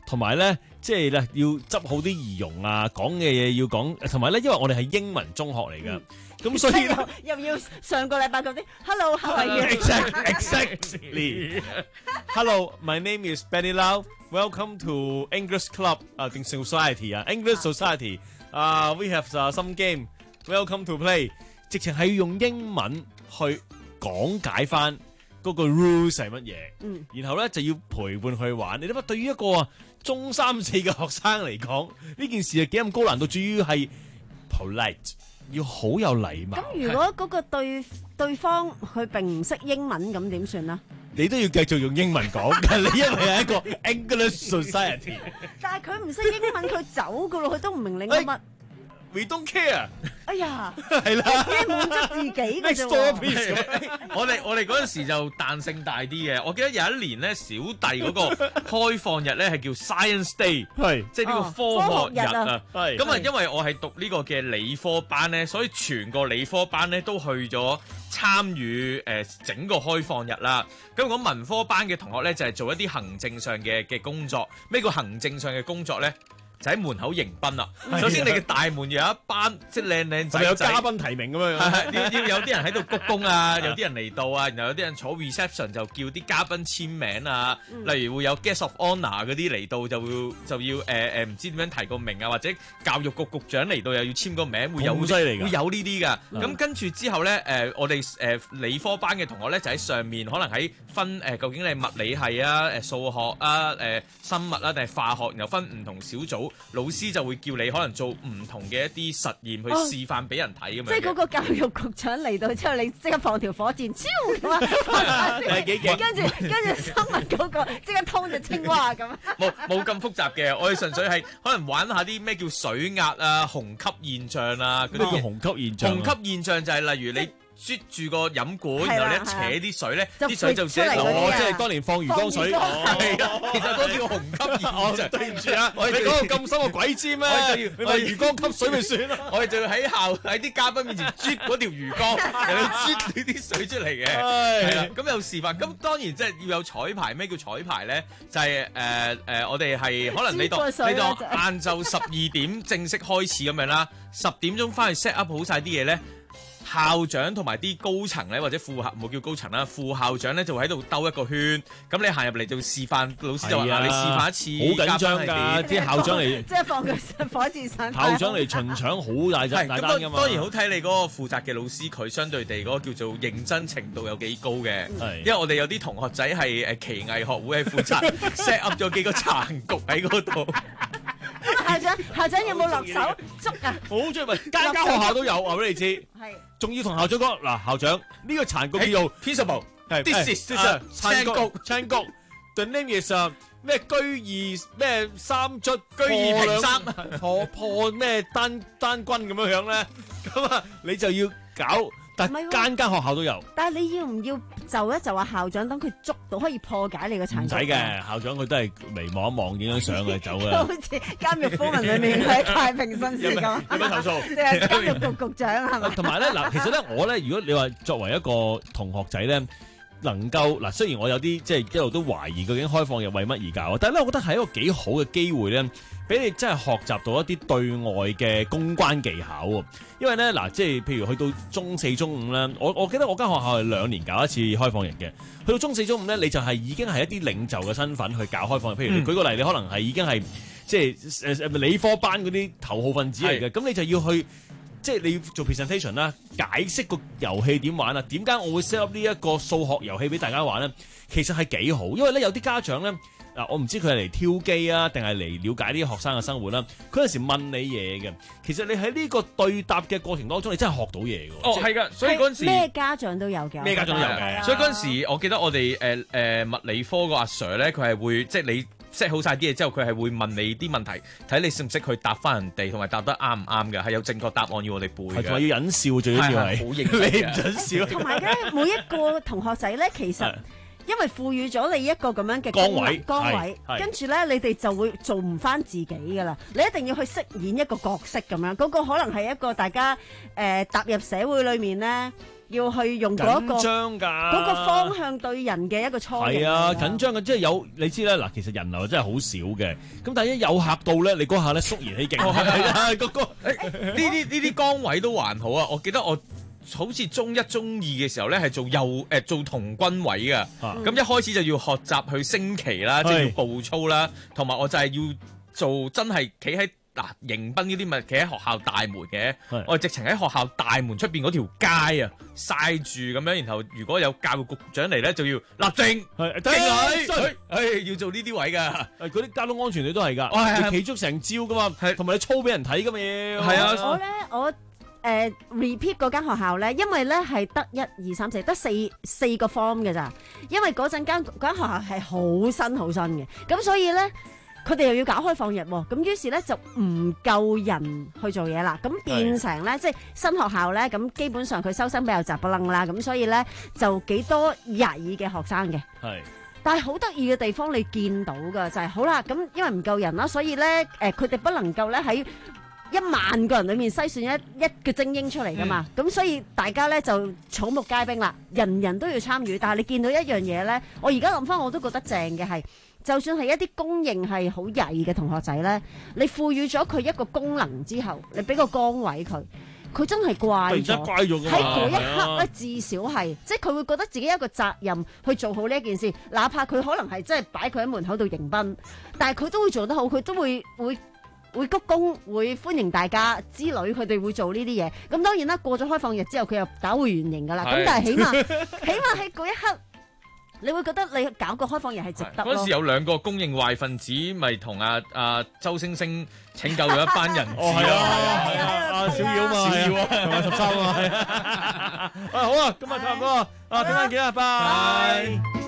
同埋咧即係咧要執好啲儀容啊，講嘅嘢要講，同埋咧因為我哋係英文中學嚟㗎。咁所以又要上個禮拜嗰啲 Hello how are you exactly Hello my name is Benny Lau welcome to English Club 啊定 Society 啊 English Society 啊 we have some game welcome to play 直情係要用英文去講解翻嗰個 rules 係乜嘢，嗯，然後咧就要陪伴去玩。你諗下對於一個啊中三四嘅學生嚟講，呢件事係幾咁高難度，主要係 polite。要好有禮貌。 咁如果嗰個對對方佢並唔識英文，咁點算啊？ 你都要繼續用英文講㗎，你因為係一個 English Society。 但係佢唔識英文，佢走㗎咯，佢都唔明你講乜。 We don't care。 哎呀， 係啦， 只係滿足自己嘅啫喎。 我哋我哋嗰陣時就彈性大啲嘅。我記得有一年咧，小弟嗰個開放日咧係叫 Science Day， 係即係呢個科學日啊。係咁啊，因為我係讀呢個嘅理科班咧，所以全個理科班咧都去咗參與誒整個開放日啦。咁講文科班嘅同學咧就係做一啲行政上嘅嘅工作。咩叫行政上嘅工作咧？就喺門口迎賓啦。首先你嘅大門有一班即係靚靚仔仔， 有嘉賓提名咁樣， 係要要有啲人喺度鞠躬啊，有啲人嚟到啊，然後有啲人坐 reception 就叫啲嘉賓簽名啊。嗯、例如會有 guest of honour 嗰啲嚟到就要就要誒誒唔知點樣提個名啊，或者教育局局長嚟到又要簽個名，會有好犀利㗎， 會有呢啲㗎。咁、 嗯、跟住之後咧誒、呃，我哋誒、呃、理科班嘅同學咧就喺上面，可能喺分誒、呃、究竟你係物理系啊、誒數學啊、誒、呃、生物啊定係化學，然後分唔同小組，老師就會叫你可能做唔同嘅一啲實驗去示範俾人睇咁樣。 即係嗰個教育局長嚟到之後，你即刻放條火箭，超咁啊！ 係幾勁？ 跟住跟住生物嗰個即刻通隻青蛙咁。 冇冇咁複雜嘅，我哋純粹係可能玩下啲咩叫水壓啊、虹吸現象啊嗰啲。 咩叫虹吸現象？ 虹吸現象就係例如你啜住個飲管，然後你一扯啲水咧，啲水就寫哦，即係當年放魚缸水。 係啊，其實嗰叫虹吸現象。對唔住啊， 你講到咁深，我鬼知咩？你話魚缸吸水咪算咯。 我哋就要喺校喺啲嘉賓面前啜嗰條魚缸，然後啜呢啲水出嚟嘅。係啦，咁有示範。咁當然即係要有彩排。咩叫彩排咧？就係誒誒，我哋係可能你當你當晏晝十二點正式開始咁樣啦，十點鐘翻去 set up 好晒啲嘢咧。校長同埋啲高層咧，或者副校冇叫高層啦，副校長咧就會喺度兜一個圈。咁你行入嚟就示範，老師就話：你示範一次。 好緊張㗎，啲校長嚟， 即係放佢上火箭上。 校長嚟巡場好大隻大單㗎嘛。 當然好睇你嗰個負責嘅老師，佢相對地嗰個叫做認真程度有幾高嘅。因為我哋有啲同學仔係誒奇藝學會係負責 set up 咗幾個殘局喺嗰度。 校長，校長有冇落手捉啊？ 好中意問，間間學校都有，話俾你知。 係。仲要同校長講嗱，校長呢個殘局叫做 principal，係 this is 殘局殘局 ，the name is 咩居二咩三卒居二平三破破咩單單軍咁樣樣咧，咁啊你就要搞。但係間間學校都有， 但係你要唔要就一就話校長等佢捉到可以破解你個殘局？ 唔使嘅，校長佢都係嚟望一望影張相佢走啦。 好似監獄風雲裏面喺太平紳士咁。 有咩投訴？ 你係監獄局局長係咪？ 同埋咧嗱，其實咧我咧，如果你話作為一個同學仔咧，能夠嗱，雖然我有啲即係一路都懷疑究竟開放日為乜而教，但係咧，我覺得係一個幾好嘅機會咧。俾你真係學習到一啲對外嘅公關技巧喎，因為咧嗱，即係譬如去到中四、中五咧，我我記得我間學校係兩年搞一次開放日嘅。去到中四、中五咧，你就係已經係一啲領袖嘅身份去搞開放日。譬如你舉個例，你可能係已經係即係誒理科班嗰啲頭號分子嚟嘅，咁你就要去即係你要做 presentation 啦，解釋個遊戲點玩啊？點解我會 set up 呢一個數學遊戲俾大家玩咧？其實係幾好，因為咧有啲家長咧。嗱，我唔知佢係嚟挑機啊，定係嚟了解啲學生嘅生活啦。佢有時問你嘢嘅，其實你喺呢個對答嘅過程當中，你真係學到嘢嘅。 哦，係㗎，所以嗰陣時咩家長都有嘅， 咩家長都有嘅。 所以嗰陣時，我記得我哋誒誒物理科個阿 Sir 咧，佢係會即係你 set 好晒啲嘢之後，佢係會問你啲問題，睇你識唔識去答翻人哋，同埋答得啱唔啱嘅，係有正確答案要我哋背嘅。 同埋要忍笑最緊要係， 好認真你唔准笑。 同埋咧，每一個同學仔咧，其實。因為賦予咗你一個咁樣嘅崗位， 崗位，跟住咧你哋就會做唔翻自己噶啦。你一定要去飾演一個角色咁樣，嗰、那個可能係一個大家誒、呃、踏入社會裏面咧， 要去用嗰一個緊張㗎， 嗰個方向對人嘅一個初型。 係啊，緊張嘅，即係有你知咧嗱，其實人流真係好少嘅，咁但係一有客到咧，你嗰下咧肅然起敬。係啊，嗰個呢啲呢啲崗位都還好啊，我記得我。好似中一中二嘅時候咧，係做右誒、呃、做童軍位嘅，咁、嗯、一開始就要學習去升旗啦，即係要步操啦，同埋我就係要做真係企喺嗱迎賓呢啲咪企喺學校大門嘅，我係直情喺學校大門出邊嗰條街啊曬住咁樣，然後如果有教育局長嚟咧，就要立正敬禮，誒要做呢啲位㗎， 誒嗰啲交通安全你都係㗎， 哦、 你企足成朝㗎嘛，同埋你操俾人睇㗎嘛要， 係啊， 我咧我。誒、uh, repeat 嗰間學校咧，因為咧係得一二三四，得四四個 form 嘅咋。因為嗰陣間嗰間學校係好新好新嘅，咁所以咧佢哋又要搞開放日喎，咁於是咧就唔夠人去做嘢啦，咁變成咧即係新學校咧，咁基本上佢收生比較雜不楞啦，咁所以咧就幾多廿二嘅學生嘅。係。但係好得意嘅地方，你見到㗎就係、是、好啦，咁因為唔夠人啦，所以咧誒佢哋不能夠咧喺一萬個人裏面篩選一一個精英出嚟噶嘛，咁、嗯、所以大家咧就草木皆兵啦，人人都要參與。但係你見到一樣嘢咧，我而家諗翻我都覺得正嘅係，就算係一啲公認係好曳嘅同學仔咧，你賦予咗佢一個功能之後，你俾個崗位佢，佢真係乖咗。乖咗㗎嘛。喺嗰一刻咧，至少係即係佢會覺得自己有一個責任去做好呢一件事，哪怕佢可能係真係擺佢喺門口度迎賓，但係佢都會做得好，佢都會會。會鞠躬，會歡迎大家之類，佢哋會做呢啲嘢。咁當然啦，過咗開放日之後，佢又搞回原形噶啦。咁但係起碼，起碼喺嗰一刻，你會覺得你搞個開放日係值得咯。 嗰時有兩個公認壞分子，咪同阿阿周星星拯救咗一班人。 哦，係啊，係啊，係啊，阿小妖嘛，小妖啊，同埋十三啊。啊好啊，今日差唔多啊，聽晚見啊，拜。